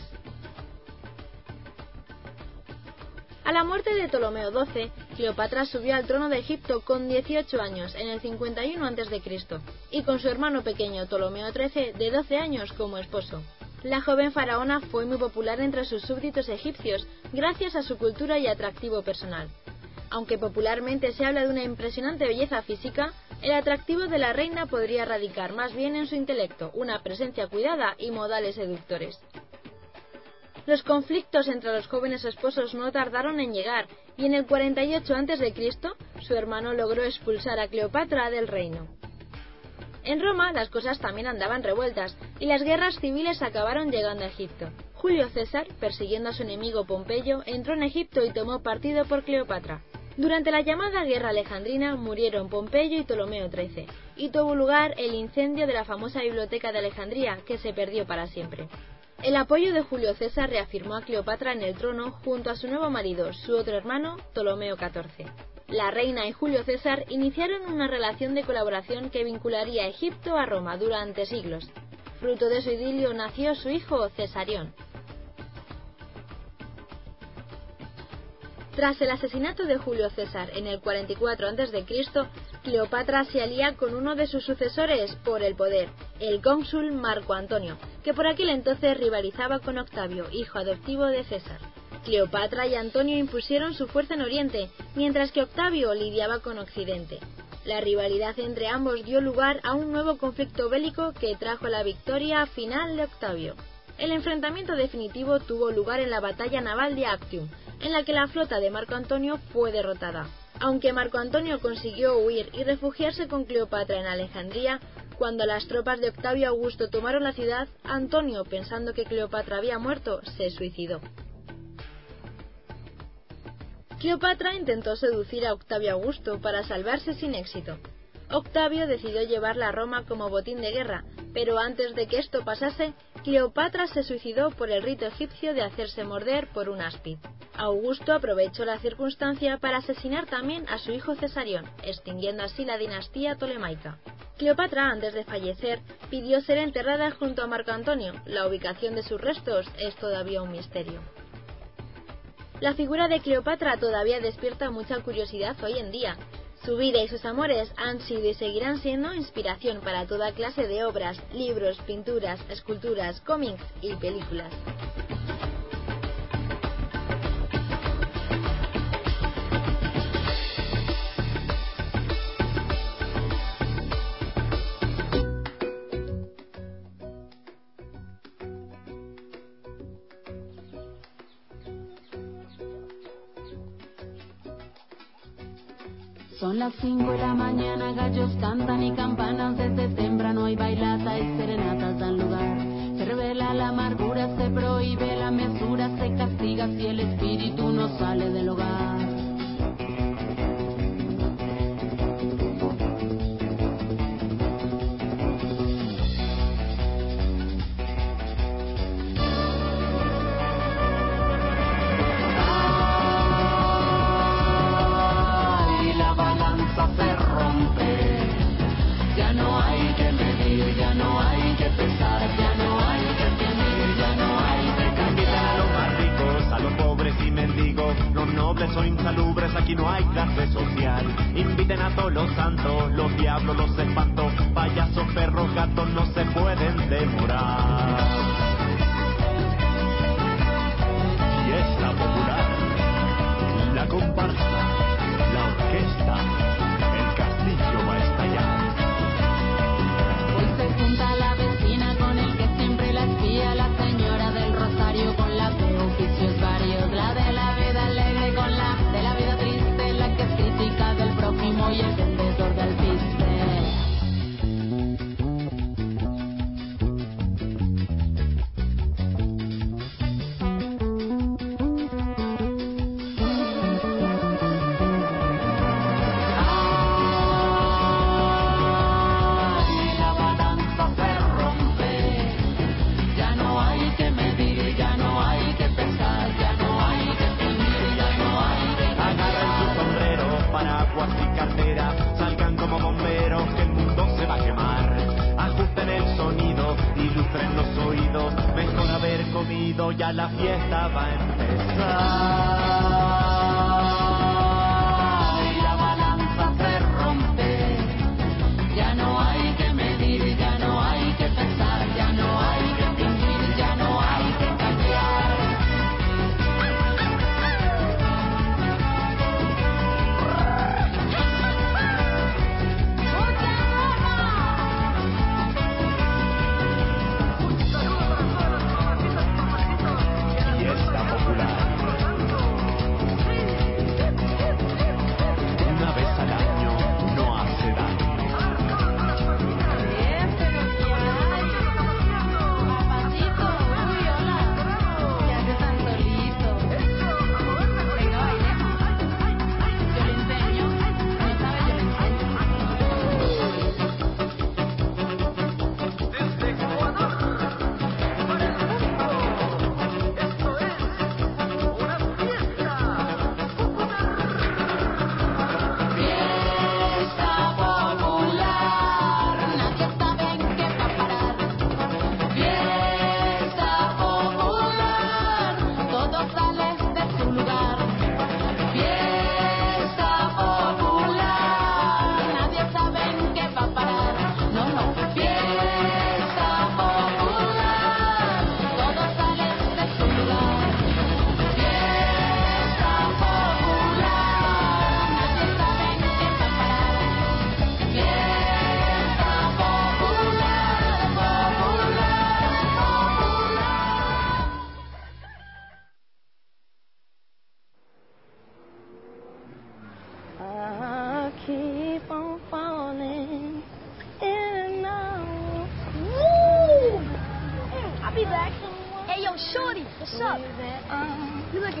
A la muerte de Ptolomeo doce, Cleopatra subió al trono de Egipto con dieciocho años, en el cincuenta y uno antes de Cristo, y con su hermano pequeño Ptolomeo trece, de doce años, como esposo. La joven faraona fue muy popular entre sus súbditos egipcios, gracias a su cultura y atractivo personal. Aunque popularmente se habla de una impresionante belleza física, el atractivo de la reina podría radicar más bien en su intelecto, una presencia cuidada y modales seductores. Los conflictos entre los jóvenes esposos no tardaron en llegar, y en el cuarenta y ocho antes de Cristo, su hermano logró expulsar a Cleopatra del reino. En Roma las cosas también andaban revueltas, y las guerras civiles acabaron llegando a Egipto. Julio César, persiguiendo a su enemigo Pompeyo, entró en Egipto y tomó partido por Cleopatra. Durante la llamada Guerra Alejandrina murieron Pompeyo y Ptolomeo trece, y tuvo lugar el incendio de la famosa biblioteca de Alejandría, que se perdió para siempre. El apoyo de Julio César reafirmó a Cleopatra en el trono junto a su nuevo marido, su otro hermano, Ptolomeo catorce. La reina y Julio César iniciaron una relación de colaboración que vincularía a Egipto a Roma durante siglos. Fruto de su idilio nació su hijo Cesarión. Tras el asesinato de Julio César en el cuarenta y cuatro antes de Cristo, Cleopatra se alía con uno de sus sucesores por el poder, el cónsul Marco Antonio, que por aquel entonces rivalizaba con Octavio, hijo adoptivo de César. Cleopatra y Antonio impusieron su fuerza en Oriente, mientras que Octavio lidiaba con Occidente. La rivalidad entre ambos dio lugar a un nuevo conflicto bélico que trajo la victoria final de Octavio. El enfrentamiento definitivo tuvo lugar en la batalla naval de Actium, en la que la flota de Marco Antonio fue derrotada. Aunque Marco Antonio consiguió huir y refugiarse con Cleopatra en Alejandría, cuando las tropas de Octavio Augusto tomaron la ciudad, Antonio, pensando que Cleopatra había muerto, se suicidó. Cleopatra intentó seducir a Octavio Augusto para salvarse sin éxito. Octavio decidió llevarla a Roma como botín de guerra, pero antes de que esto pasase, Cleopatra se suicidó por el rito egipcio de hacerse morder por un áspid. Augusto aprovechó la circunstancia para asesinar también a su hijo Cesarión, extinguiendo así la dinastía tolemaica. Cleopatra, antes de fallecer, pidió ser enterrada junto a Marco Antonio. La ubicación de sus restos es todavía un misterio. La figura de Cleopatra todavía despierta mucha curiosidad hoy en día. Su vida y sus amores han sido y seguirán siendo inspiración para toda clase de obras, libros, pinturas, esculturas, cómics y películas. Son las cinco de la mañana, gallos cantan y campanas desde temprano hay bailata y serenatas dan lugar. Se revela la amargura, se prohíbe la mesura, se castiga si el espíritu no sale del hogar. O insalubres, aquí no hay clase social. Inviten a todos los santos, los diablos, los espantos, payasos, perros, gatos no se pueden demorar. Fiesta popular, la comparsa, la orquesta, el castillo va a estallar. Hoy se junta la vecina con el que siempre la espía, la señora del rosario con la que oficios varios, la de la vida alegre con la de la vida triste, la que es crítica del prójimo y el vendedor del piste. Ya la fiesta va a empezar. Y la balanza se rompe. Ya no hay que medir, ya no hay que pensar, ya no hay que fingir, ya no hay que cambiar. Fiesta popular,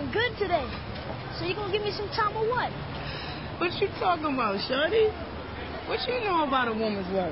feeling good today. So you gonna give me some time or what? What you talking about, shorty? What you know about a woman's work?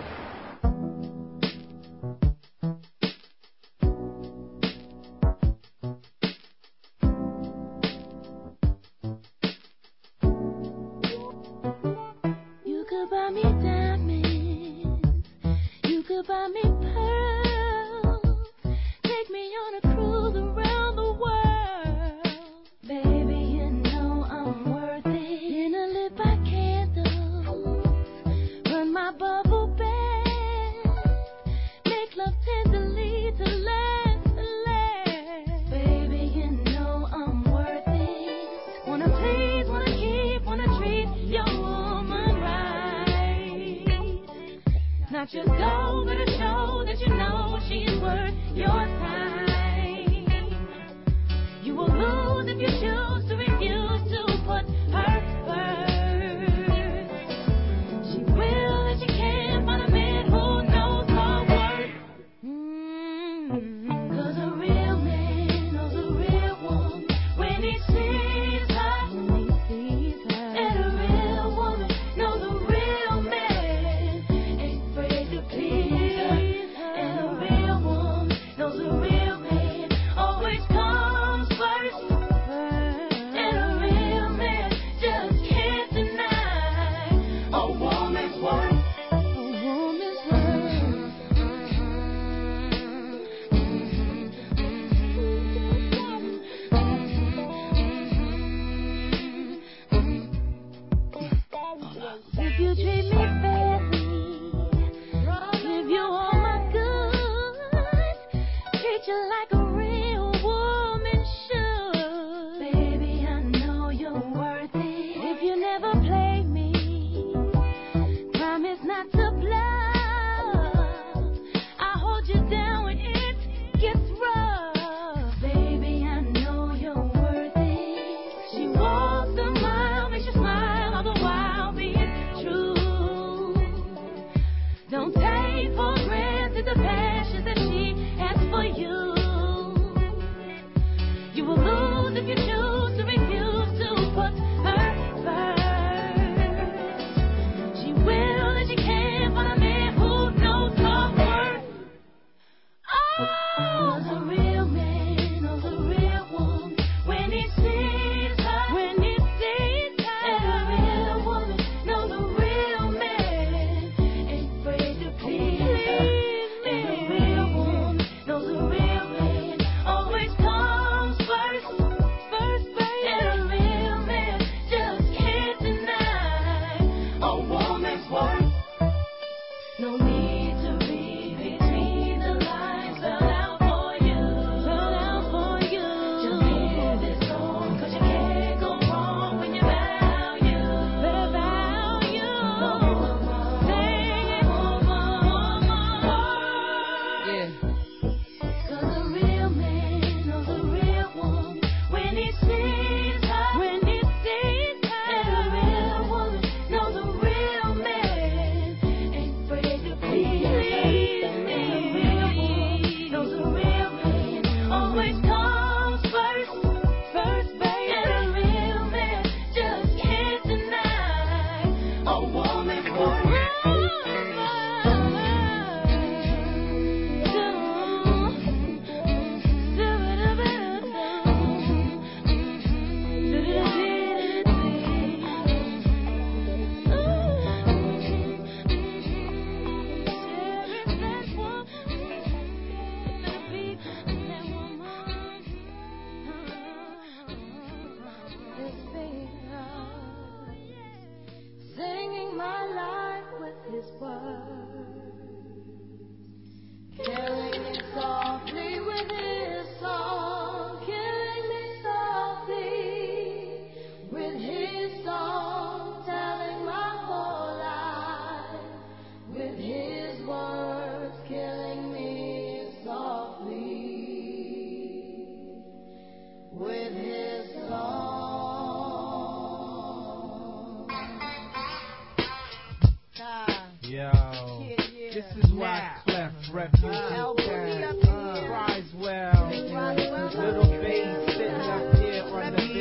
You could buy me diamonds, you could buy me pearls, take me on a cruise around the world. Baby, you know I'm worth it. Dinner lit by candles, run my bubble bath, make love tenderly to last, to last. Baby, you know I'm worth it. Wanna please, wanna keep, wanna treat your woman right. Not just go, but to show that you know she's worth your time. You will lose if you choose to refuse to put her first. She will and she can find a man who knows her worth. Mm-hmm. Cause a real man knows a real woman when he sees her. When he sees her. And a real woman knows a real man ain't afraid to please her. And a real woman knows a real man always comes first. And a real man just can't deny a woman's worth. A woman's If you treat me fairly, give you all my goods, treat you like a real woman should. Baby, I know you're worth it. If you never play me, promise not to bluff. I hold you down when it gets rough. Baby, I know you're worth it. She walks a mile, makes you smile all the while being true. Don't take for granted the passions that she has for you. You will lose if you choose to refuse to put her first. She will and she can find a man who knows her worth. Oh, a real man knows a real woman when he sees her. When he sees her. And a real woman knows a real man ain't afraid to please her. And a real woman knows a real man always comes first. First, baby. And a real man just can't deny a woman's worth. No need to read between the lines. Spell out for you. Spell out for you. Just hear this song, 'cause you can't go wrong when you value. Better value. Sing it, woman. Yeah. 'Cause a real man knows a real woman when he sees her. When he sees her. And a real woman knows a real man ain't afraid to please her. And a real woman knows a real man always comes first. First, baby. And a real man just can't deny a woman's worth. Singing my life with his words, killing me softly with his song, killing me softly with his song, telling my whole life with his words, killing me softly with his song. Yo, this is why Clef Refuge Criswell, little bass sitting up here on the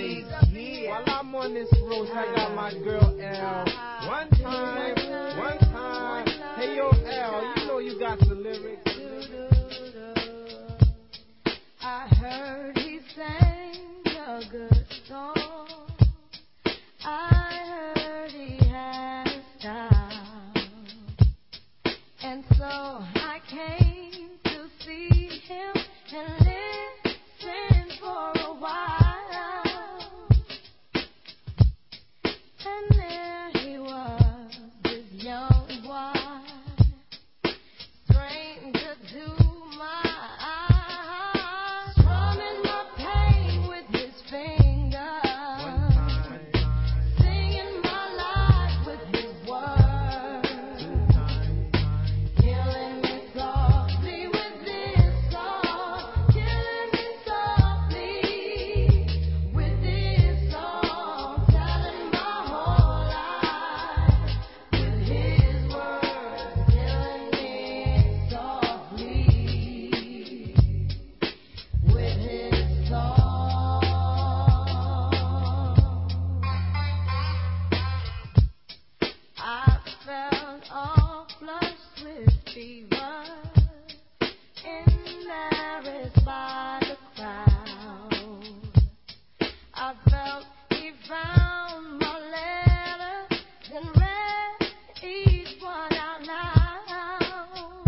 I got my girl L. One time, one time. Hey yo L, you know you got the lyrics. I heard he sang a good song. I heard he had style. And so I came to see him and listen for a while. And there he was, this young boy, stranger to my eyes, strumming my pain with his fingers, singing my life with his words, killing me softly with this song, killing me softly with this song, telling my whole life with his words, killing me softly with his song. I felt all flushed with fever embarrassed by the crowd. I felt he found my letter and read each one out loud.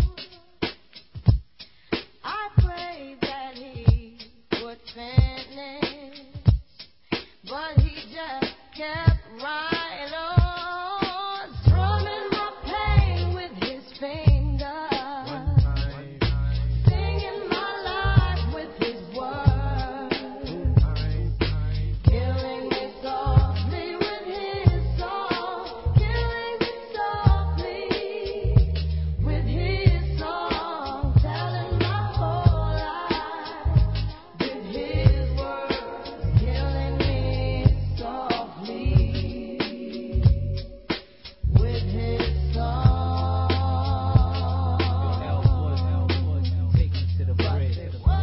I prayed that he would finish, but he just kept right on, strumming my pain with his fingers, singing my life with his words, killing me softly with his song, killing me softly with his song, telling my whole life with his words, killing me softly with his song. Take me to the bridge.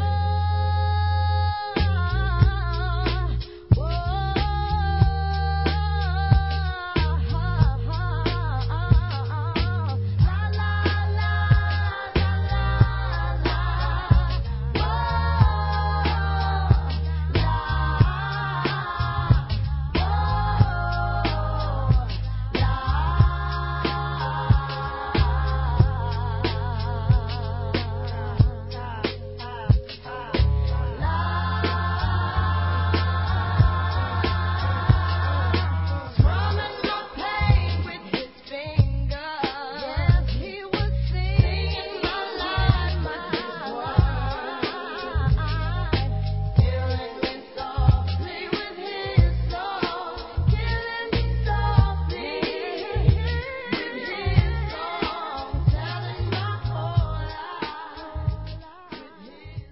Strumming my pain with his fingers. Yes, he was singing my life with his words, killing me softly with his song, killing me softly with his song, telling my whole life with his.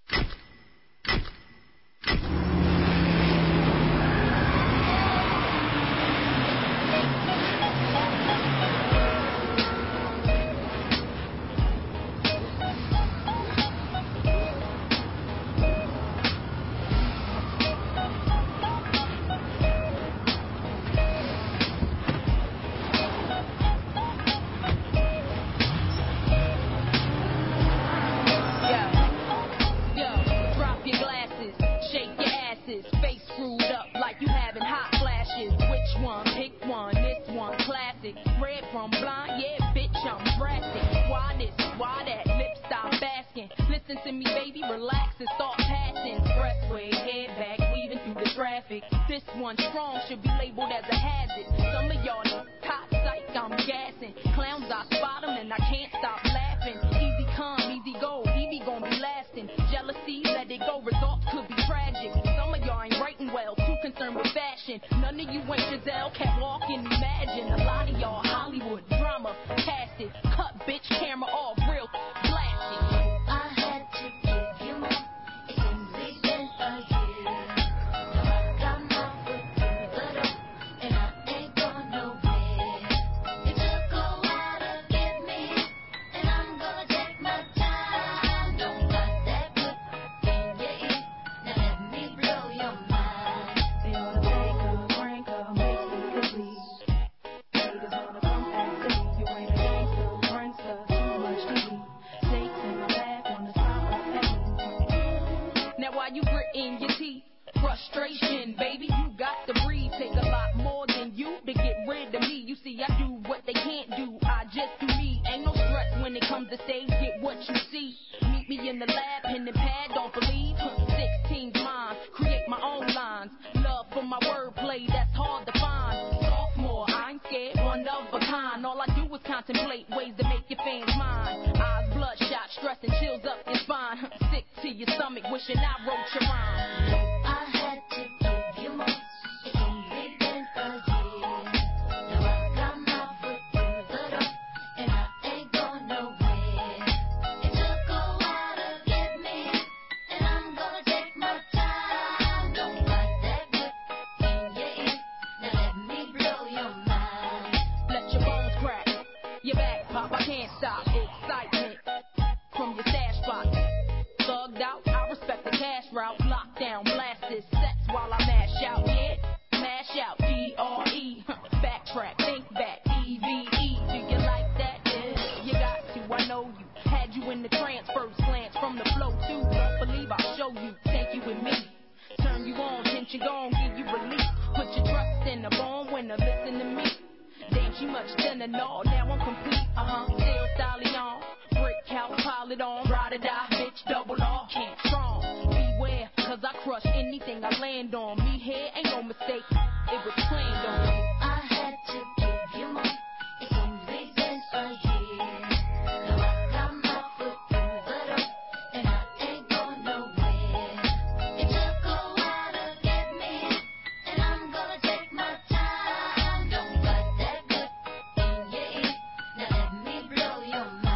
Yo, drop your glasses, shake your asses, face screwed up like you having hot flashes. Which one? Pick one. This one classic. Red from blind, yeah, bitch, I'm drastic. Why this? Why that? Lip stop basking. Listen to me, baby, relax and start passing. Expressway, head back, weaving through the traffic. This one strong should be labeled as a hazard. Some of y'all know hot psych, I'm gassing. Clowns, I spot 'em and I can't stop laughing. Easy come, easy go, Evie gon' be lasting. Jealousy, let it go, results could be tragic. Some of y'all ain't writing well, too concerned with fashion. None of you ain't Giselle, can't walk and imagine. A lot of y'all Hollywood drama, cast it. Cut bitch, camera off, real flashy. I had to give you more. It's only been a year. Now I got my foot through the door, and I ain't going nowhere. It took a while to get me, and I'm gonna take my time. Don't got that good in your ear. Now let me blow your mind. They ought to take a drink of me. pen, baby. You got to breathe. Take a lot more than you to get rid of me. You see, I do what they can't do. I just do me. Ain't no stress when it comes to stage. Get what you see. Meet me in the lab, pen and pad. Don't believe. Sixteen's mine. Create my own lines. Love for my wordplay. That's hard to find. Sophomore, I ain't scared. One of a kind. All I do is contemplate ways to make your fans mine. Eyes bloodshot, stress and chills up your spine. Sick to your stomach, wishing I wrote your rhyme. I had to give you more. It's only been a year. Now I got my foot through the door, and I ain't going nowhere. It took a while to get me, and I'm gonna take my time. Don't got that whip in your ear. Now let me blow your mind. Let your bones crack, your back pop, I can't stop. Excitement from your stash spot. Thugged out, I respect the cash route. Lockdown, blast this sets while I mash out. Yeah, mash out, D R E. Backtrack, think back, E V E. Do you like that? Yeah, you got to, I know you. Had you in the trance, first glance from the flow too. Don't believe I'll show you, take you with me. Turn you on, tension gone, give you relief. Put your trust in the born winner, listen to me. Damn, she much thinner, no, now I'm complete. Uh-huh, still stallion. Brick house, pile it on, ride or die, bitch, double off, can't strong. Beware, cause I crush anything I land on. Me here ain't no mistake, it was planned on. I had to give you more. It's only been a year. Now I got my foot through the door, and I ain't going nowhere. It took a while to get me, and I'm gonna take my time. Don't got that whip in your ear. Now let me blow your mind.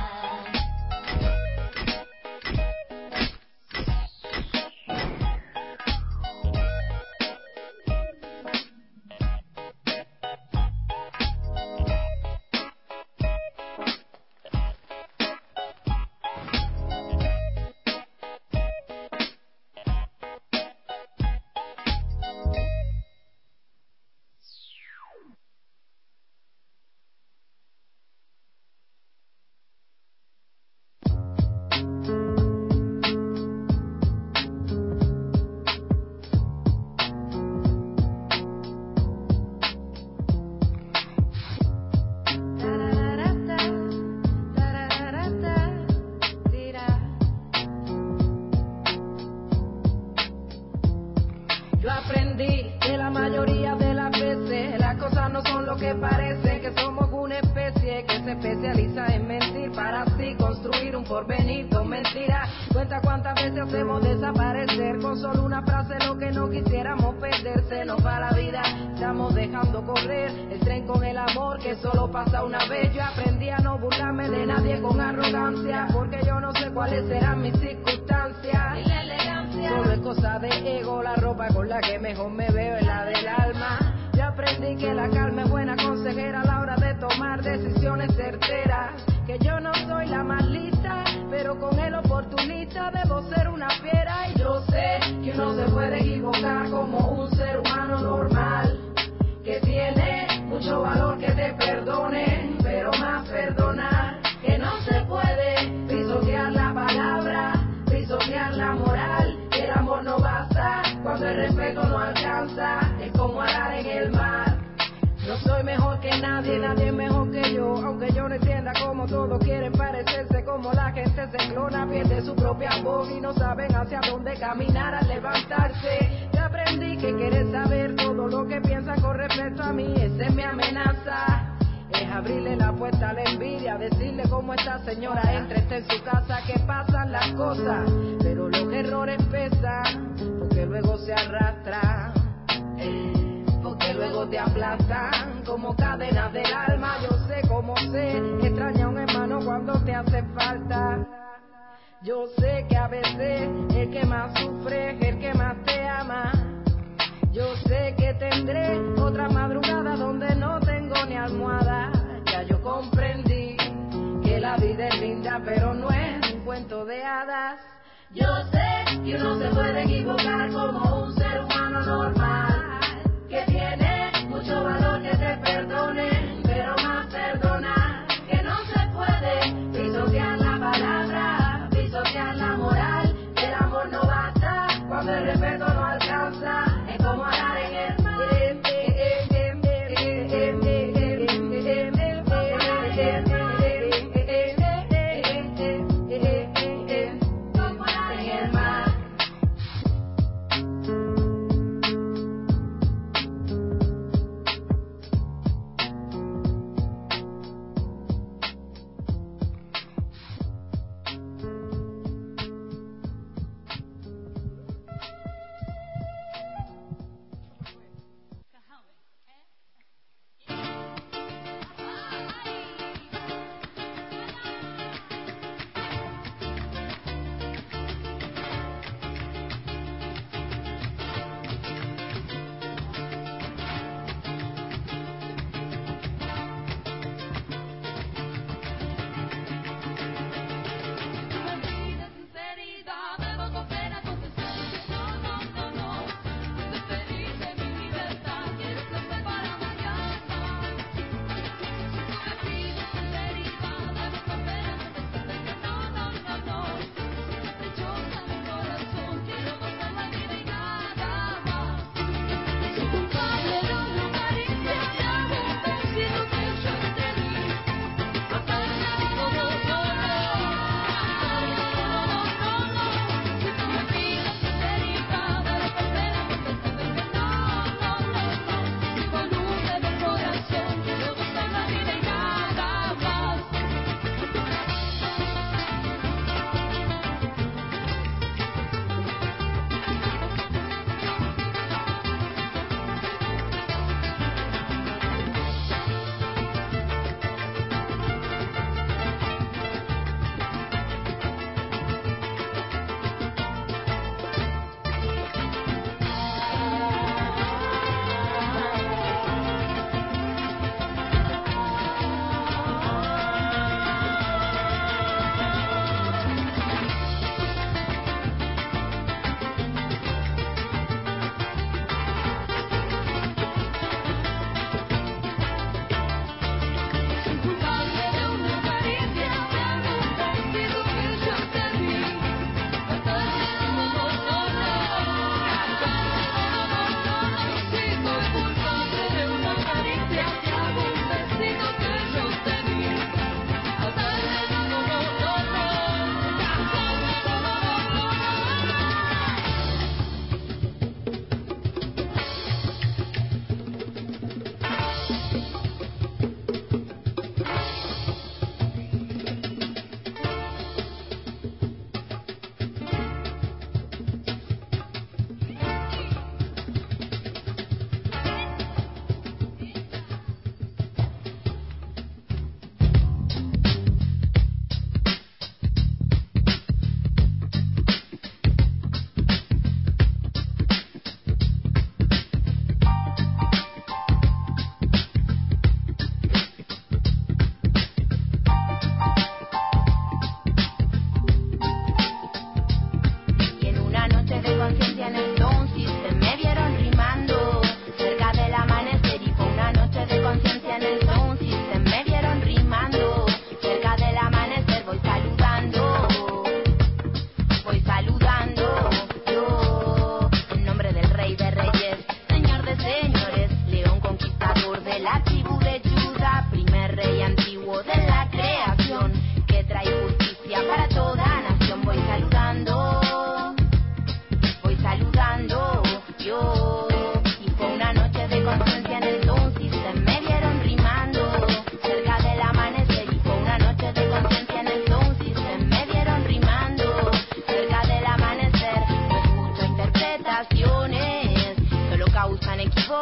Yo aprendí que la mayoría de las veces las cosas no son lo que parecen, que somos una especie que se especializa en mentir para así construir un porvenir con mentiras. Cuenta cuántas veces hacemos desaparecer con solo una frase lo que no quisiéramos perder. Se nos va la vida, estamos dejando correr el tren con el amor que solo pasa una vez. Yo aprendí a no burlarme de nadie con arrogancia, porque yo no sé cuáles serán mis circunstancias. Y la elegancia solo es cosa de ego, la ropa con la que mejor me veo es la del alma. Yo aprendí que la calma es buena consejera a la hora de tomar decisiones certeras. Que yo no soy la más lista, pero con el oportunista debo ser una fiera. Y yo sé que uno se puede equivocar como un ser humano normal, que tiene mucho valor que te perdone, pero más perdonar que no se puede. Pisotear la palabra, pisotear la moral. El amor no basta cuando el respeto no alcanza. Es como arar en el mar. No soy mejor que nadie, nadie es mejor que yo. Aunque yo no entienda cómo todos quieren parecerse, como la gente se clona, pierde su propia voz y no saben hacia dónde caminar al levantarse. Yo aprendí que querer saber todo lo que piensan con respecto a mí, esa es mi amenaza. Es abrirle la puerta a la envidia, decirle cómo esta señora entra, está en su casa, que pasan las cosas, pero los errores pesan, porque luego se arrastran, eh, porque luego te aplastan como cadenas del alma. Yo sé cómo sé, extraña a un hermano cuando te hace falta. Yo sé que a veces el que más sufre es el que más te ama. Yo sé que tendré otra madrugada donde no tengo ni almohada. Ya yo comprendí que la vida es linda, pero no es un cuento de hadas. Yo sé que uno se puede equivocar como un ser humano normal, que tiene mucho valor que te perdone, pero más perdonar que no se puede. Pisotear la palabra, pisotear la moral. El amor no basta cuando el respeto no alcanza. Es como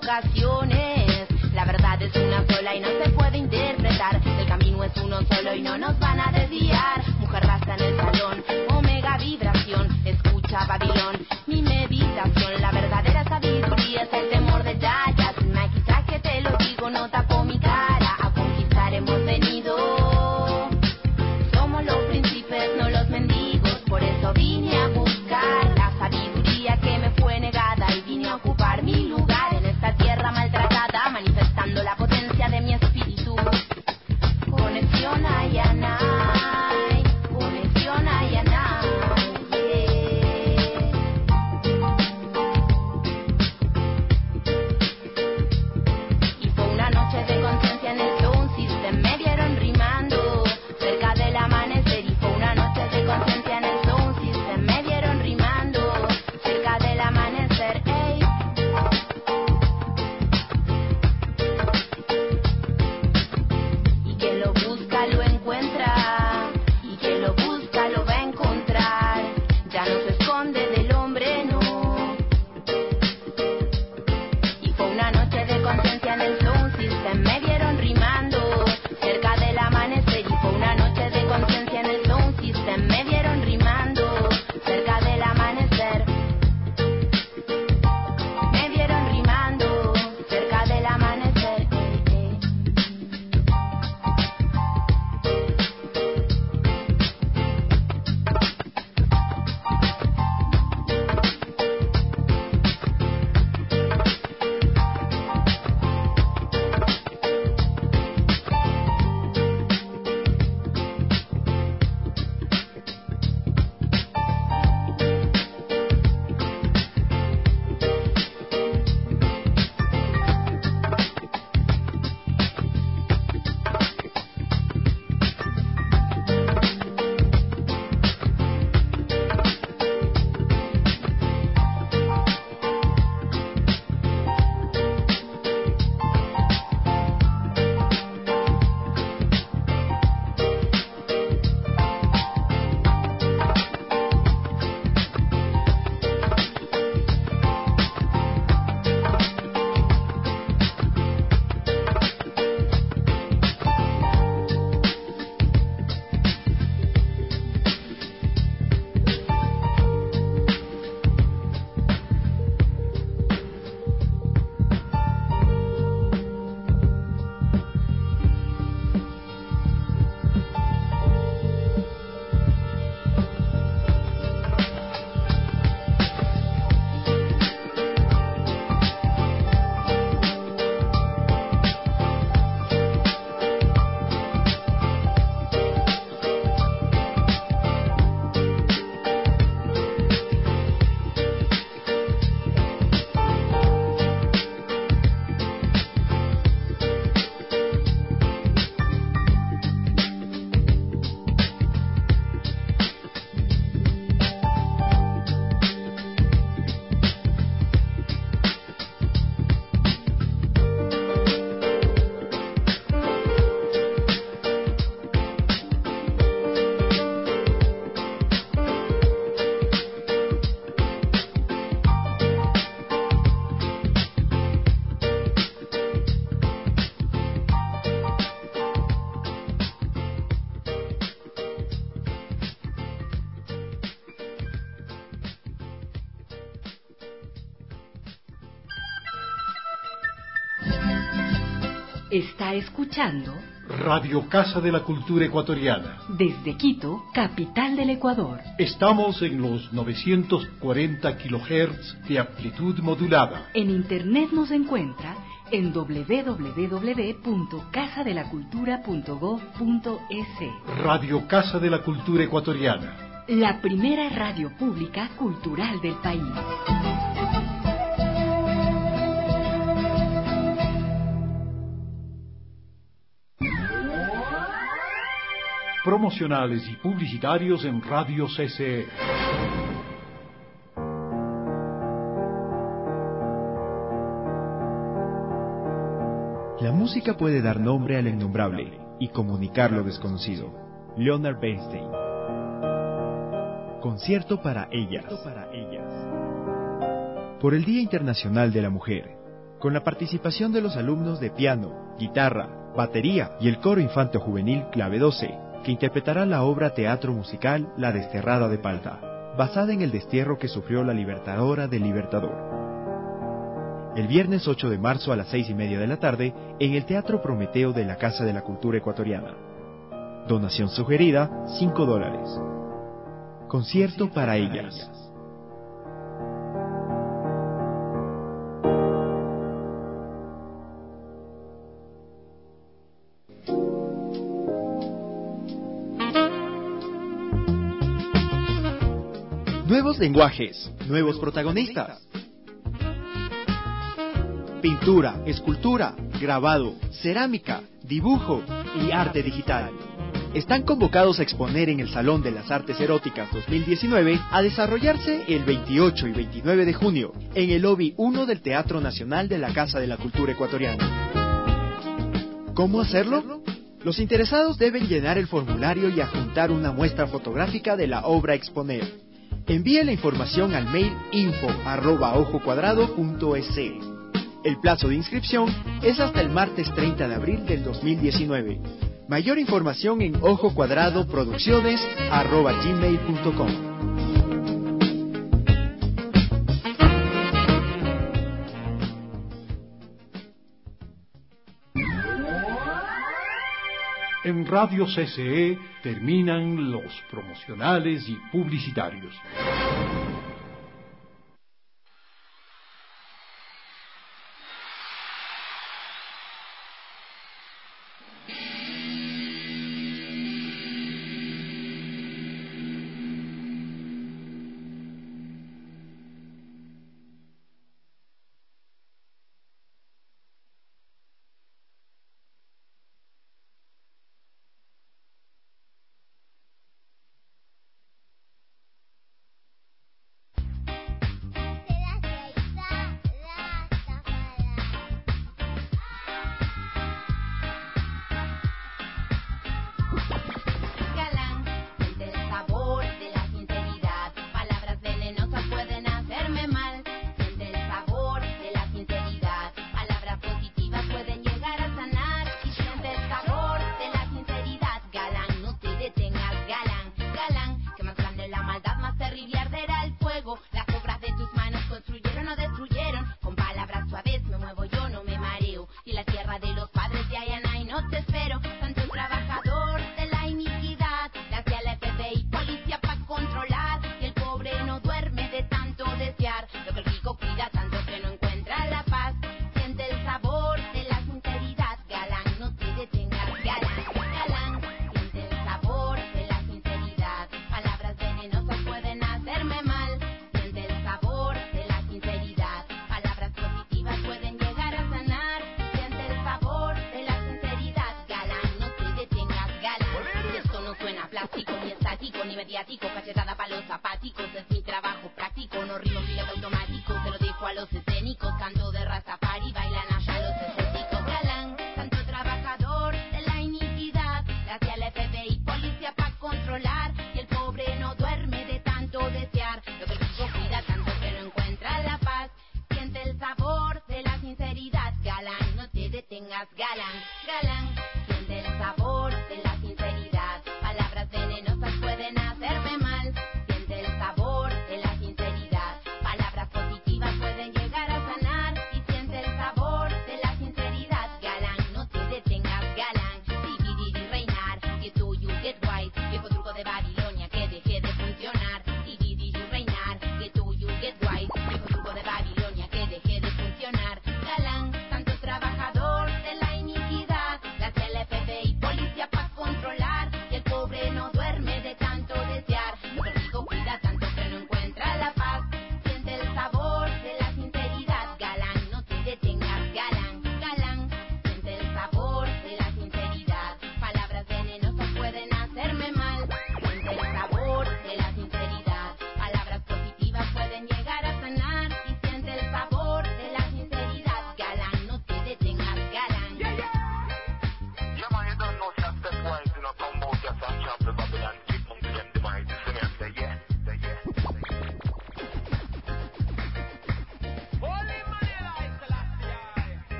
ocasiones. La verdad es una sola y no se puede interpretar. El camino es uno solo y no nos van a desviar. Mujer rasta en el salón, omega vibración. Escucha Babilón, mi meditación. La verdadera sabiduría es el temor de Yaya. Sin maquillaje te lo digo, no tapo mi cara. A conquistar hemos venido. Somos los príncipes, no los mendigos. Por eso vine a buscar la sabiduría que me fue negada. Y vine a ocupar mi lugar en esta tierra maltratada, manifestando la potencia de mi espíritu. Conexión a Yanai, conexión a Yanai, yeah. Y fue una noche de conciencia en el Sound System, me vieron rimando cerca del amanecer. Y fue una noche de conciencia en el Sound System, me vieron rimando cerca del amanecer, ey. Y que lo busca lo encuentra, y que lo busca lo va a encontrar. Ya no se esconde del hombre, no. Y fue una noche de conciencia en el Sound System, me vieron rimando cerca del amanecer. Y fue una noche de conciencia en el Sound System, me vieron rimando cerca del amanecer. Me vieron rimando cerca del amanecer, eh, eh. Está escuchando Radio Casa de la Cultura Ecuatoriana. Desde Quito, capital del Ecuador. Estamos en los novecientos cuarenta kilohertz de amplitud modulada. En internet nos encuentra en doble u doble u doble u punto casa de la cultura punto gob punto es. Radio Casa de la Cultura Ecuatoriana. La primera radio pública cultural del país. Promocionales y publicitarios en Radio C C E. La música puede dar nombre al innombrable y comunicar lo desconocido. Leonard Bernstein. Concierto para ellas. Por el Día Internacional de la Mujer, con la participación de los alumnos de piano, guitarra, batería y el coro infanto-juvenil Clave doce, que interpretará la obra teatro musical La Desterrada de Palta, basada en el destierro que sufrió la libertadora del Libertador. El viernes ocho de marzo a las seis y media de la tarde en el Teatro Prometeo de la Casa de la Cultura Ecuatoriana. Donación sugerida, cinco dólares. Concierto para ellas. Nuevos lenguajes, nuevos protagonistas. Pintura, escultura, grabado, cerámica, dibujo y arte digital. Están convocados a exponer en el Salón de las Artes Eróticas dos mil diecinueve a desarrollarse el veintiocho y veintinueve de junio en el lobby uno del Teatro Nacional de la Casa de la Cultura Ecuatoriana. ¿Cómo hacerlo? Los interesados deben llenar el formulario y adjuntar una muestra fotográfica de la obra a exponer. Envíe la información al mail info arroba ojo cuadrado punto es. El plazo de inscripción es hasta el martes treinta de abril del dos mil diecinueve. Mayor información en ojo cuadrado producciones arroba gmail punto com. En Radio C C E terminan los promocionales y publicitarios.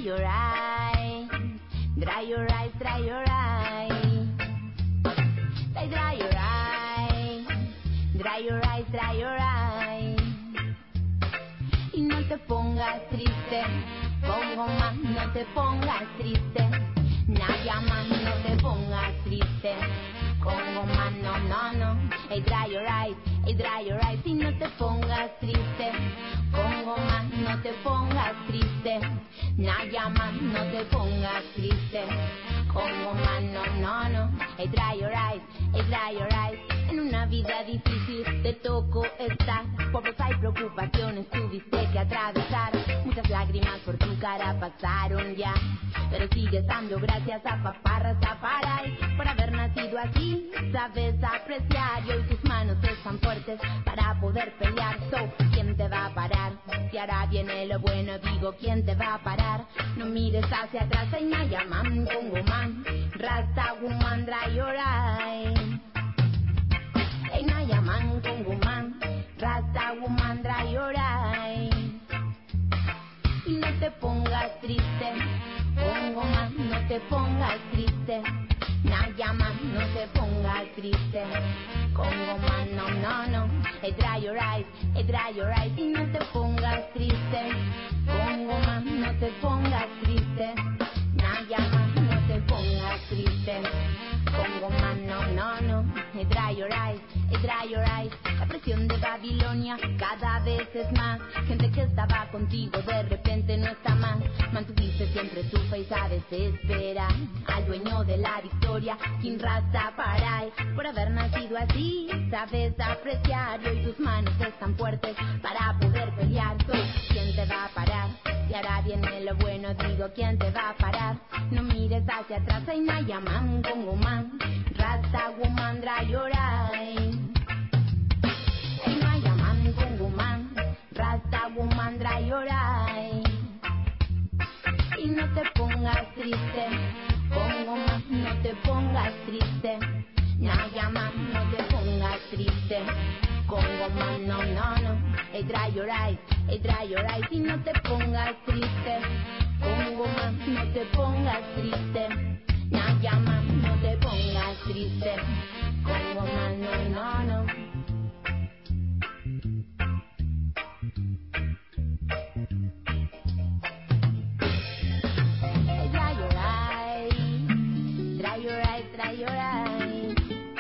your eyes, dry your eyes, dry your eyes. Say dry your eyes, dry your eyes, dry your eyes. Y no te pongas triste, pongo más, no te pongas triste. Naya más, no te pongas triste. Pongo más, no, no, no. Hey, dry your eyes, hey, dry your eyes. Y no te pongas triste. Pongo más, no te pongas triste. Naya más, no te pongas triste. Pongo más, no, no, no. Hey, dry your eyes, hey, dry your eyes. En una vida difícil te tocó estar. Pobreza y preocupaciones tuviste que atravesar. Muchas lágrimas por tu cara pasaron ya. Pero sigues dando gracias a papá Rastafari por haber nacido así. Sabes apreciar y hoy tus manos están fuertes para poder pelear. So, ¿quién te va a parar? Si ahora viene lo bueno, digo, ¿quién te va a parar? No mires hacia atrás, hay Naya man, Congo man, Rasta woman, dry your eyes. Hey, Naya man, Congo man, Rasta woman, dry your eyes. Y no te pongas triste, Congo man, no te pongas triste. Naya man, no te pongas triste. Congo man, no, no, no. Hey, dry your eyes, hey, dry your eyes. Y no te pongas triste, Congo man, no te pongas triste. Naya man, no te pongas triste. Congo man, no, no, no. Hey, dry your eyes, hey, dry your eyes. La presión de Babilonia cada vez es más. Gente que estaba contigo de repente no está más. Mantuviste siempre tu fe y sabes esperar al dueño de la victoria, King Rastafari. Por haber nacido así, sabes apreciar y hoy tus manos están fuertes para poder pelear. So, ¿quién te va a parar? Si ahora viene lo bueno, digo, ¿quién te va a parar? No mires hacia atrás, hay Naya man, Congo man, Rasta woman, dry your eyes. Hey, Naya man, Congo man, Rasta woman, dry your eyes. Y no te pongas triste, Congo man, no te pongas triste. Naya man, no te pongas triste. Congo man, no, no, no. Hey, dry your eyes, hey, dry your eyes. Y no te pongas triste, Congo man, no te pongas triste. Naya man, no te pongas triste. Congo man, no, no, no. Hey, dry your eyes, dry your eyes, dry your eyes.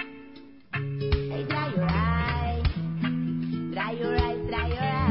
Hey, dry your eyes, dry your eyes, dry your eyes.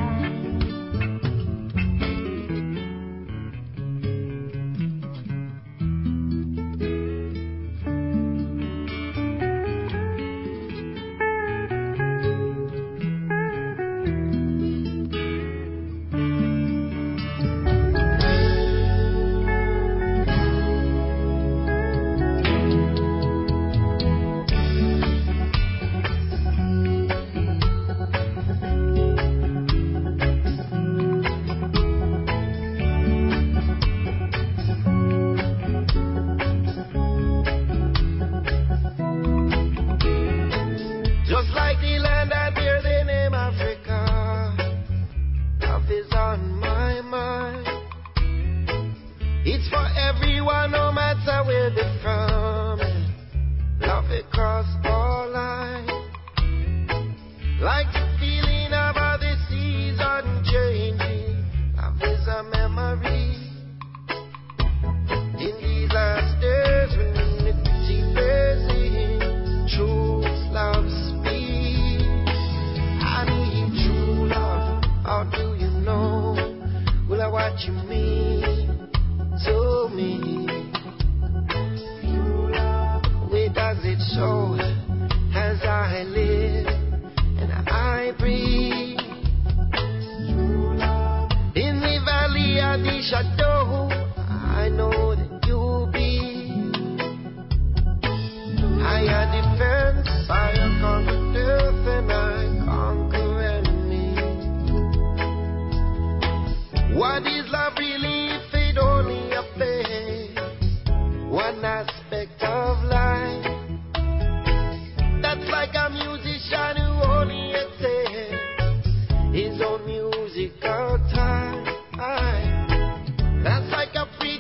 His own musical time. That's like a free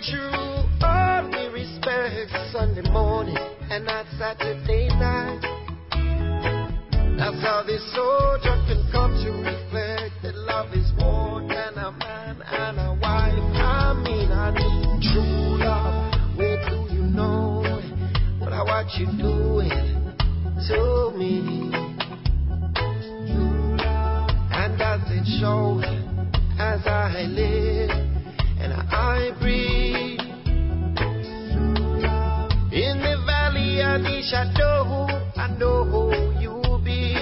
Saturday night. That's how this soldier can come to reflect that love is more than a man and a wife. I mean, I need true love. Where do you know what I what you doing to me? And does it show as I live and I breathe? In the valley of the shadow, I know who you be.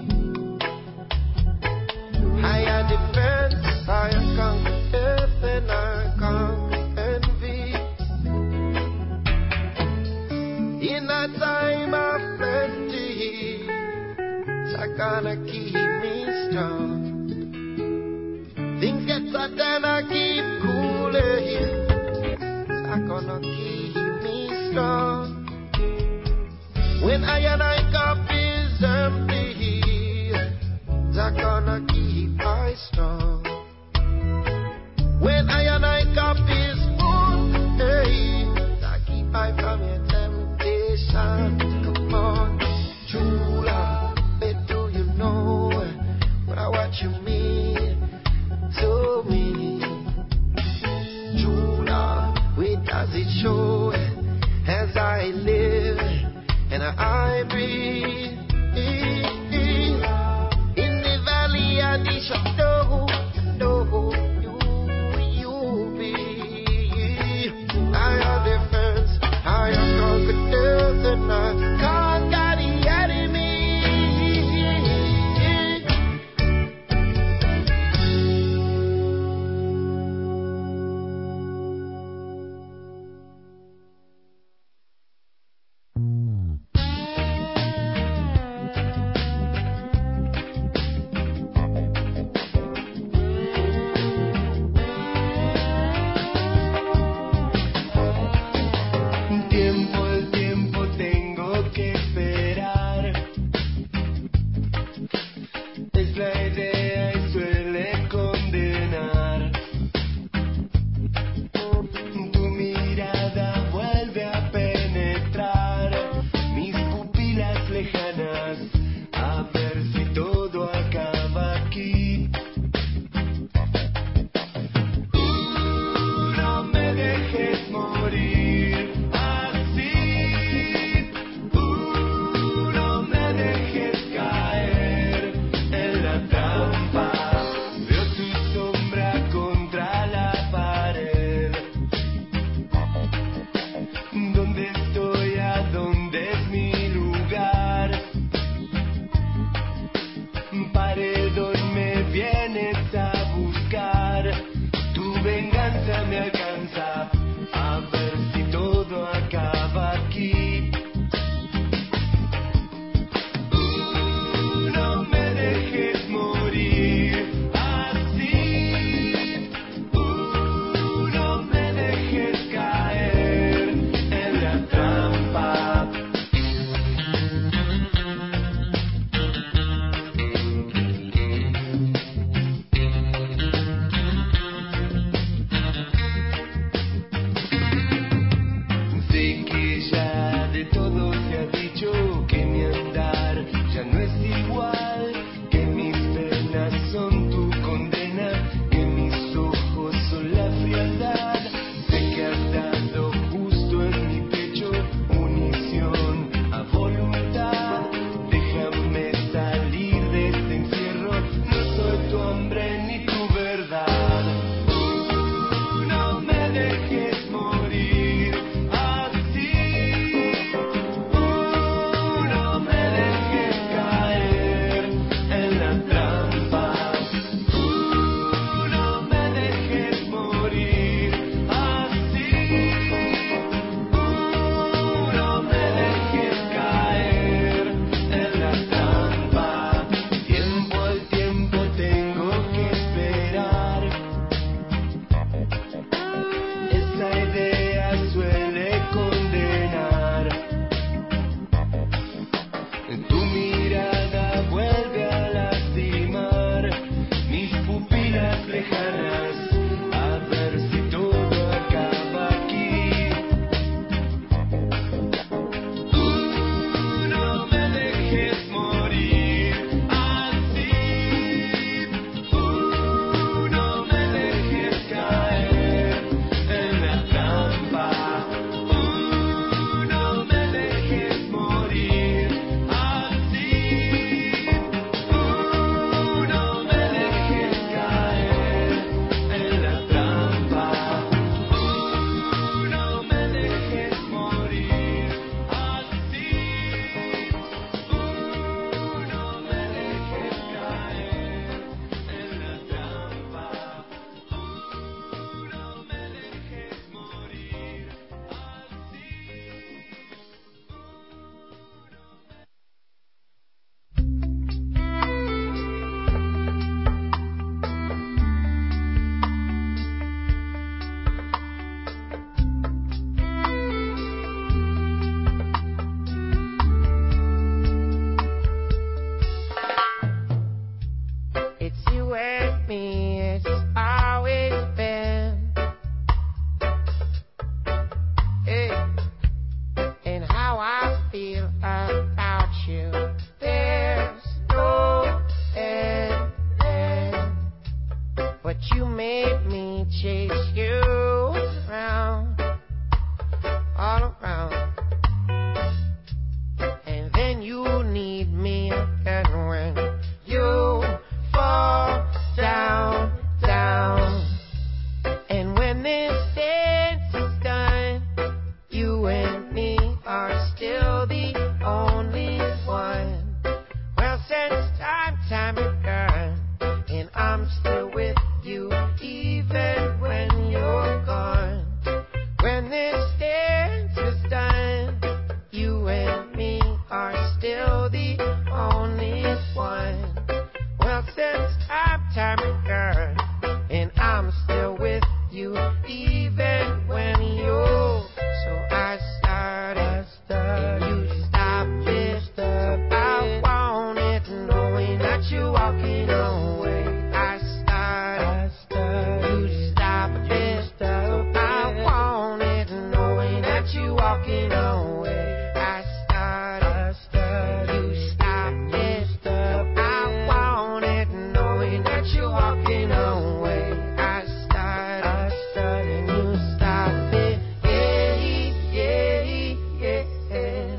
Higher defense, higher conquer death, and I conquer envy. In a time of plenty, it's gonna keep me strong. Things get hot and I keep cooling. It's gonna keep me strong. When I and I cup is empty, it's gonna keep I strong. When I and I cup is full, hey, I keep I from your temptation. Come on, true love, where do you know what I what you mean to me? True love, where does it show as I live and I breathe? In the valley of the shadow, I know you, you be. I have defense, I have conquered death, and I conquer the enemy. walking away. I started, I started, you stopped it. I want it, knowing that you're walking away. I started, I started, you stopped it. Yeah, yeah, yeah, yeah.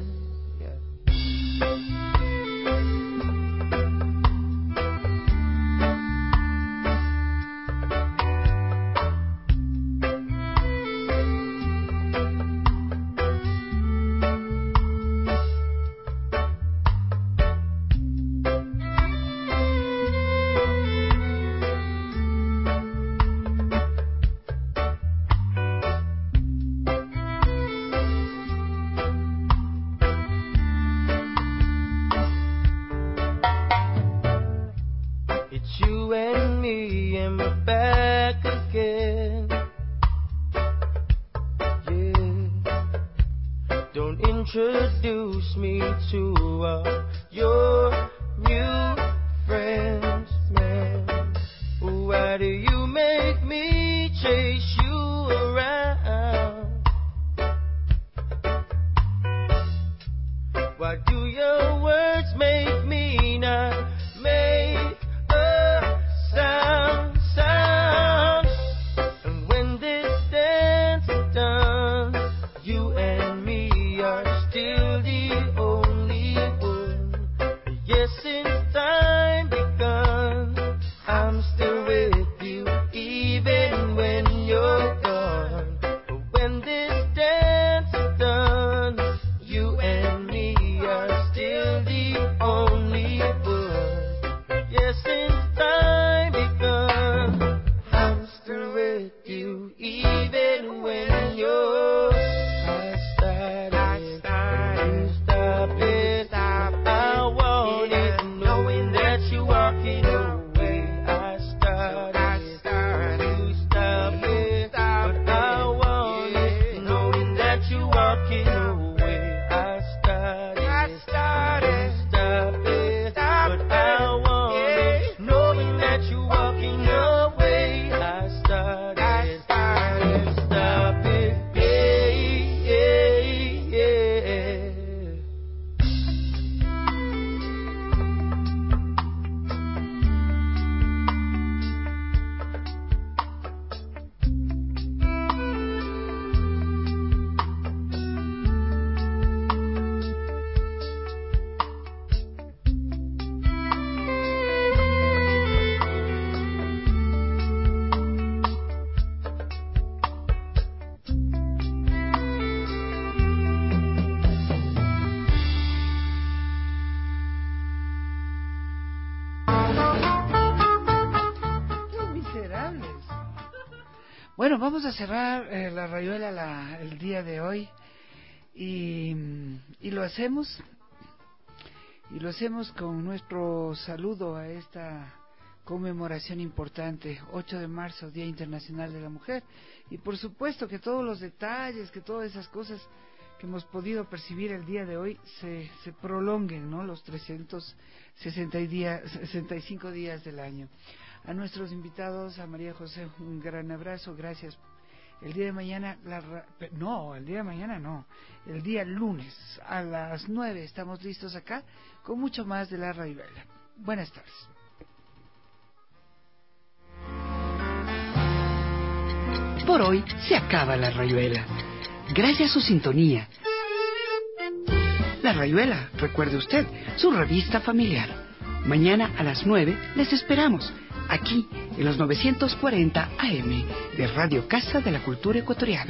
It's you and me and we're back again. Yeah. Don't introduce me to uh, your new friends, man. Why do you make me chase you around? Why do your words make me not make sound, sound? And when this dance is done, you and me are still the only one. Yes, since time begun, I'm still with you, even when you're gone. But when this dance is done, you and me are still the only one. Yes, since time begun, I'm still with you, even when you're. I started, I started, you stop it, stop. I want it, knowing that you're walking away. I started, I started, you stop it, but I want it, knowing that you're walking away. I started, I started, you stop it, but I want it, knowing that you're walking away. I started, I started, you stop it, yeah, yeah, yeah. Miserables. Bueno, vamos a cerrar eh, la rayuela la, el día de hoy y, y lo hacemos y lo hacemos con nuestro saludo a esta conmemoración importante, ocho de marzo, Día Internacional de la Mujer, y por supuesto que todos los detalles, que todas esas cosas que hemos podido percibir el día de hoy se, se prolonguen, ¿no? Los trescientos sesenta y cinco días del año. A nuestros invitados, a María José, un gran abrazo, gracias. El día de mañana, la, no, el día de mañana no, el día lunes a las nueve estamos listos acá con mucho más de la rayuela. Buenas tardes. Por hoy se acaba la rayuela. Gracias a su sintonía. La rayuela, recuerde usted, su revista familiar. Mañana a las nueve les esperamos, aquí en los novecientos cuarenta A M de Radio Casa de la Cultura Ecuatoriana.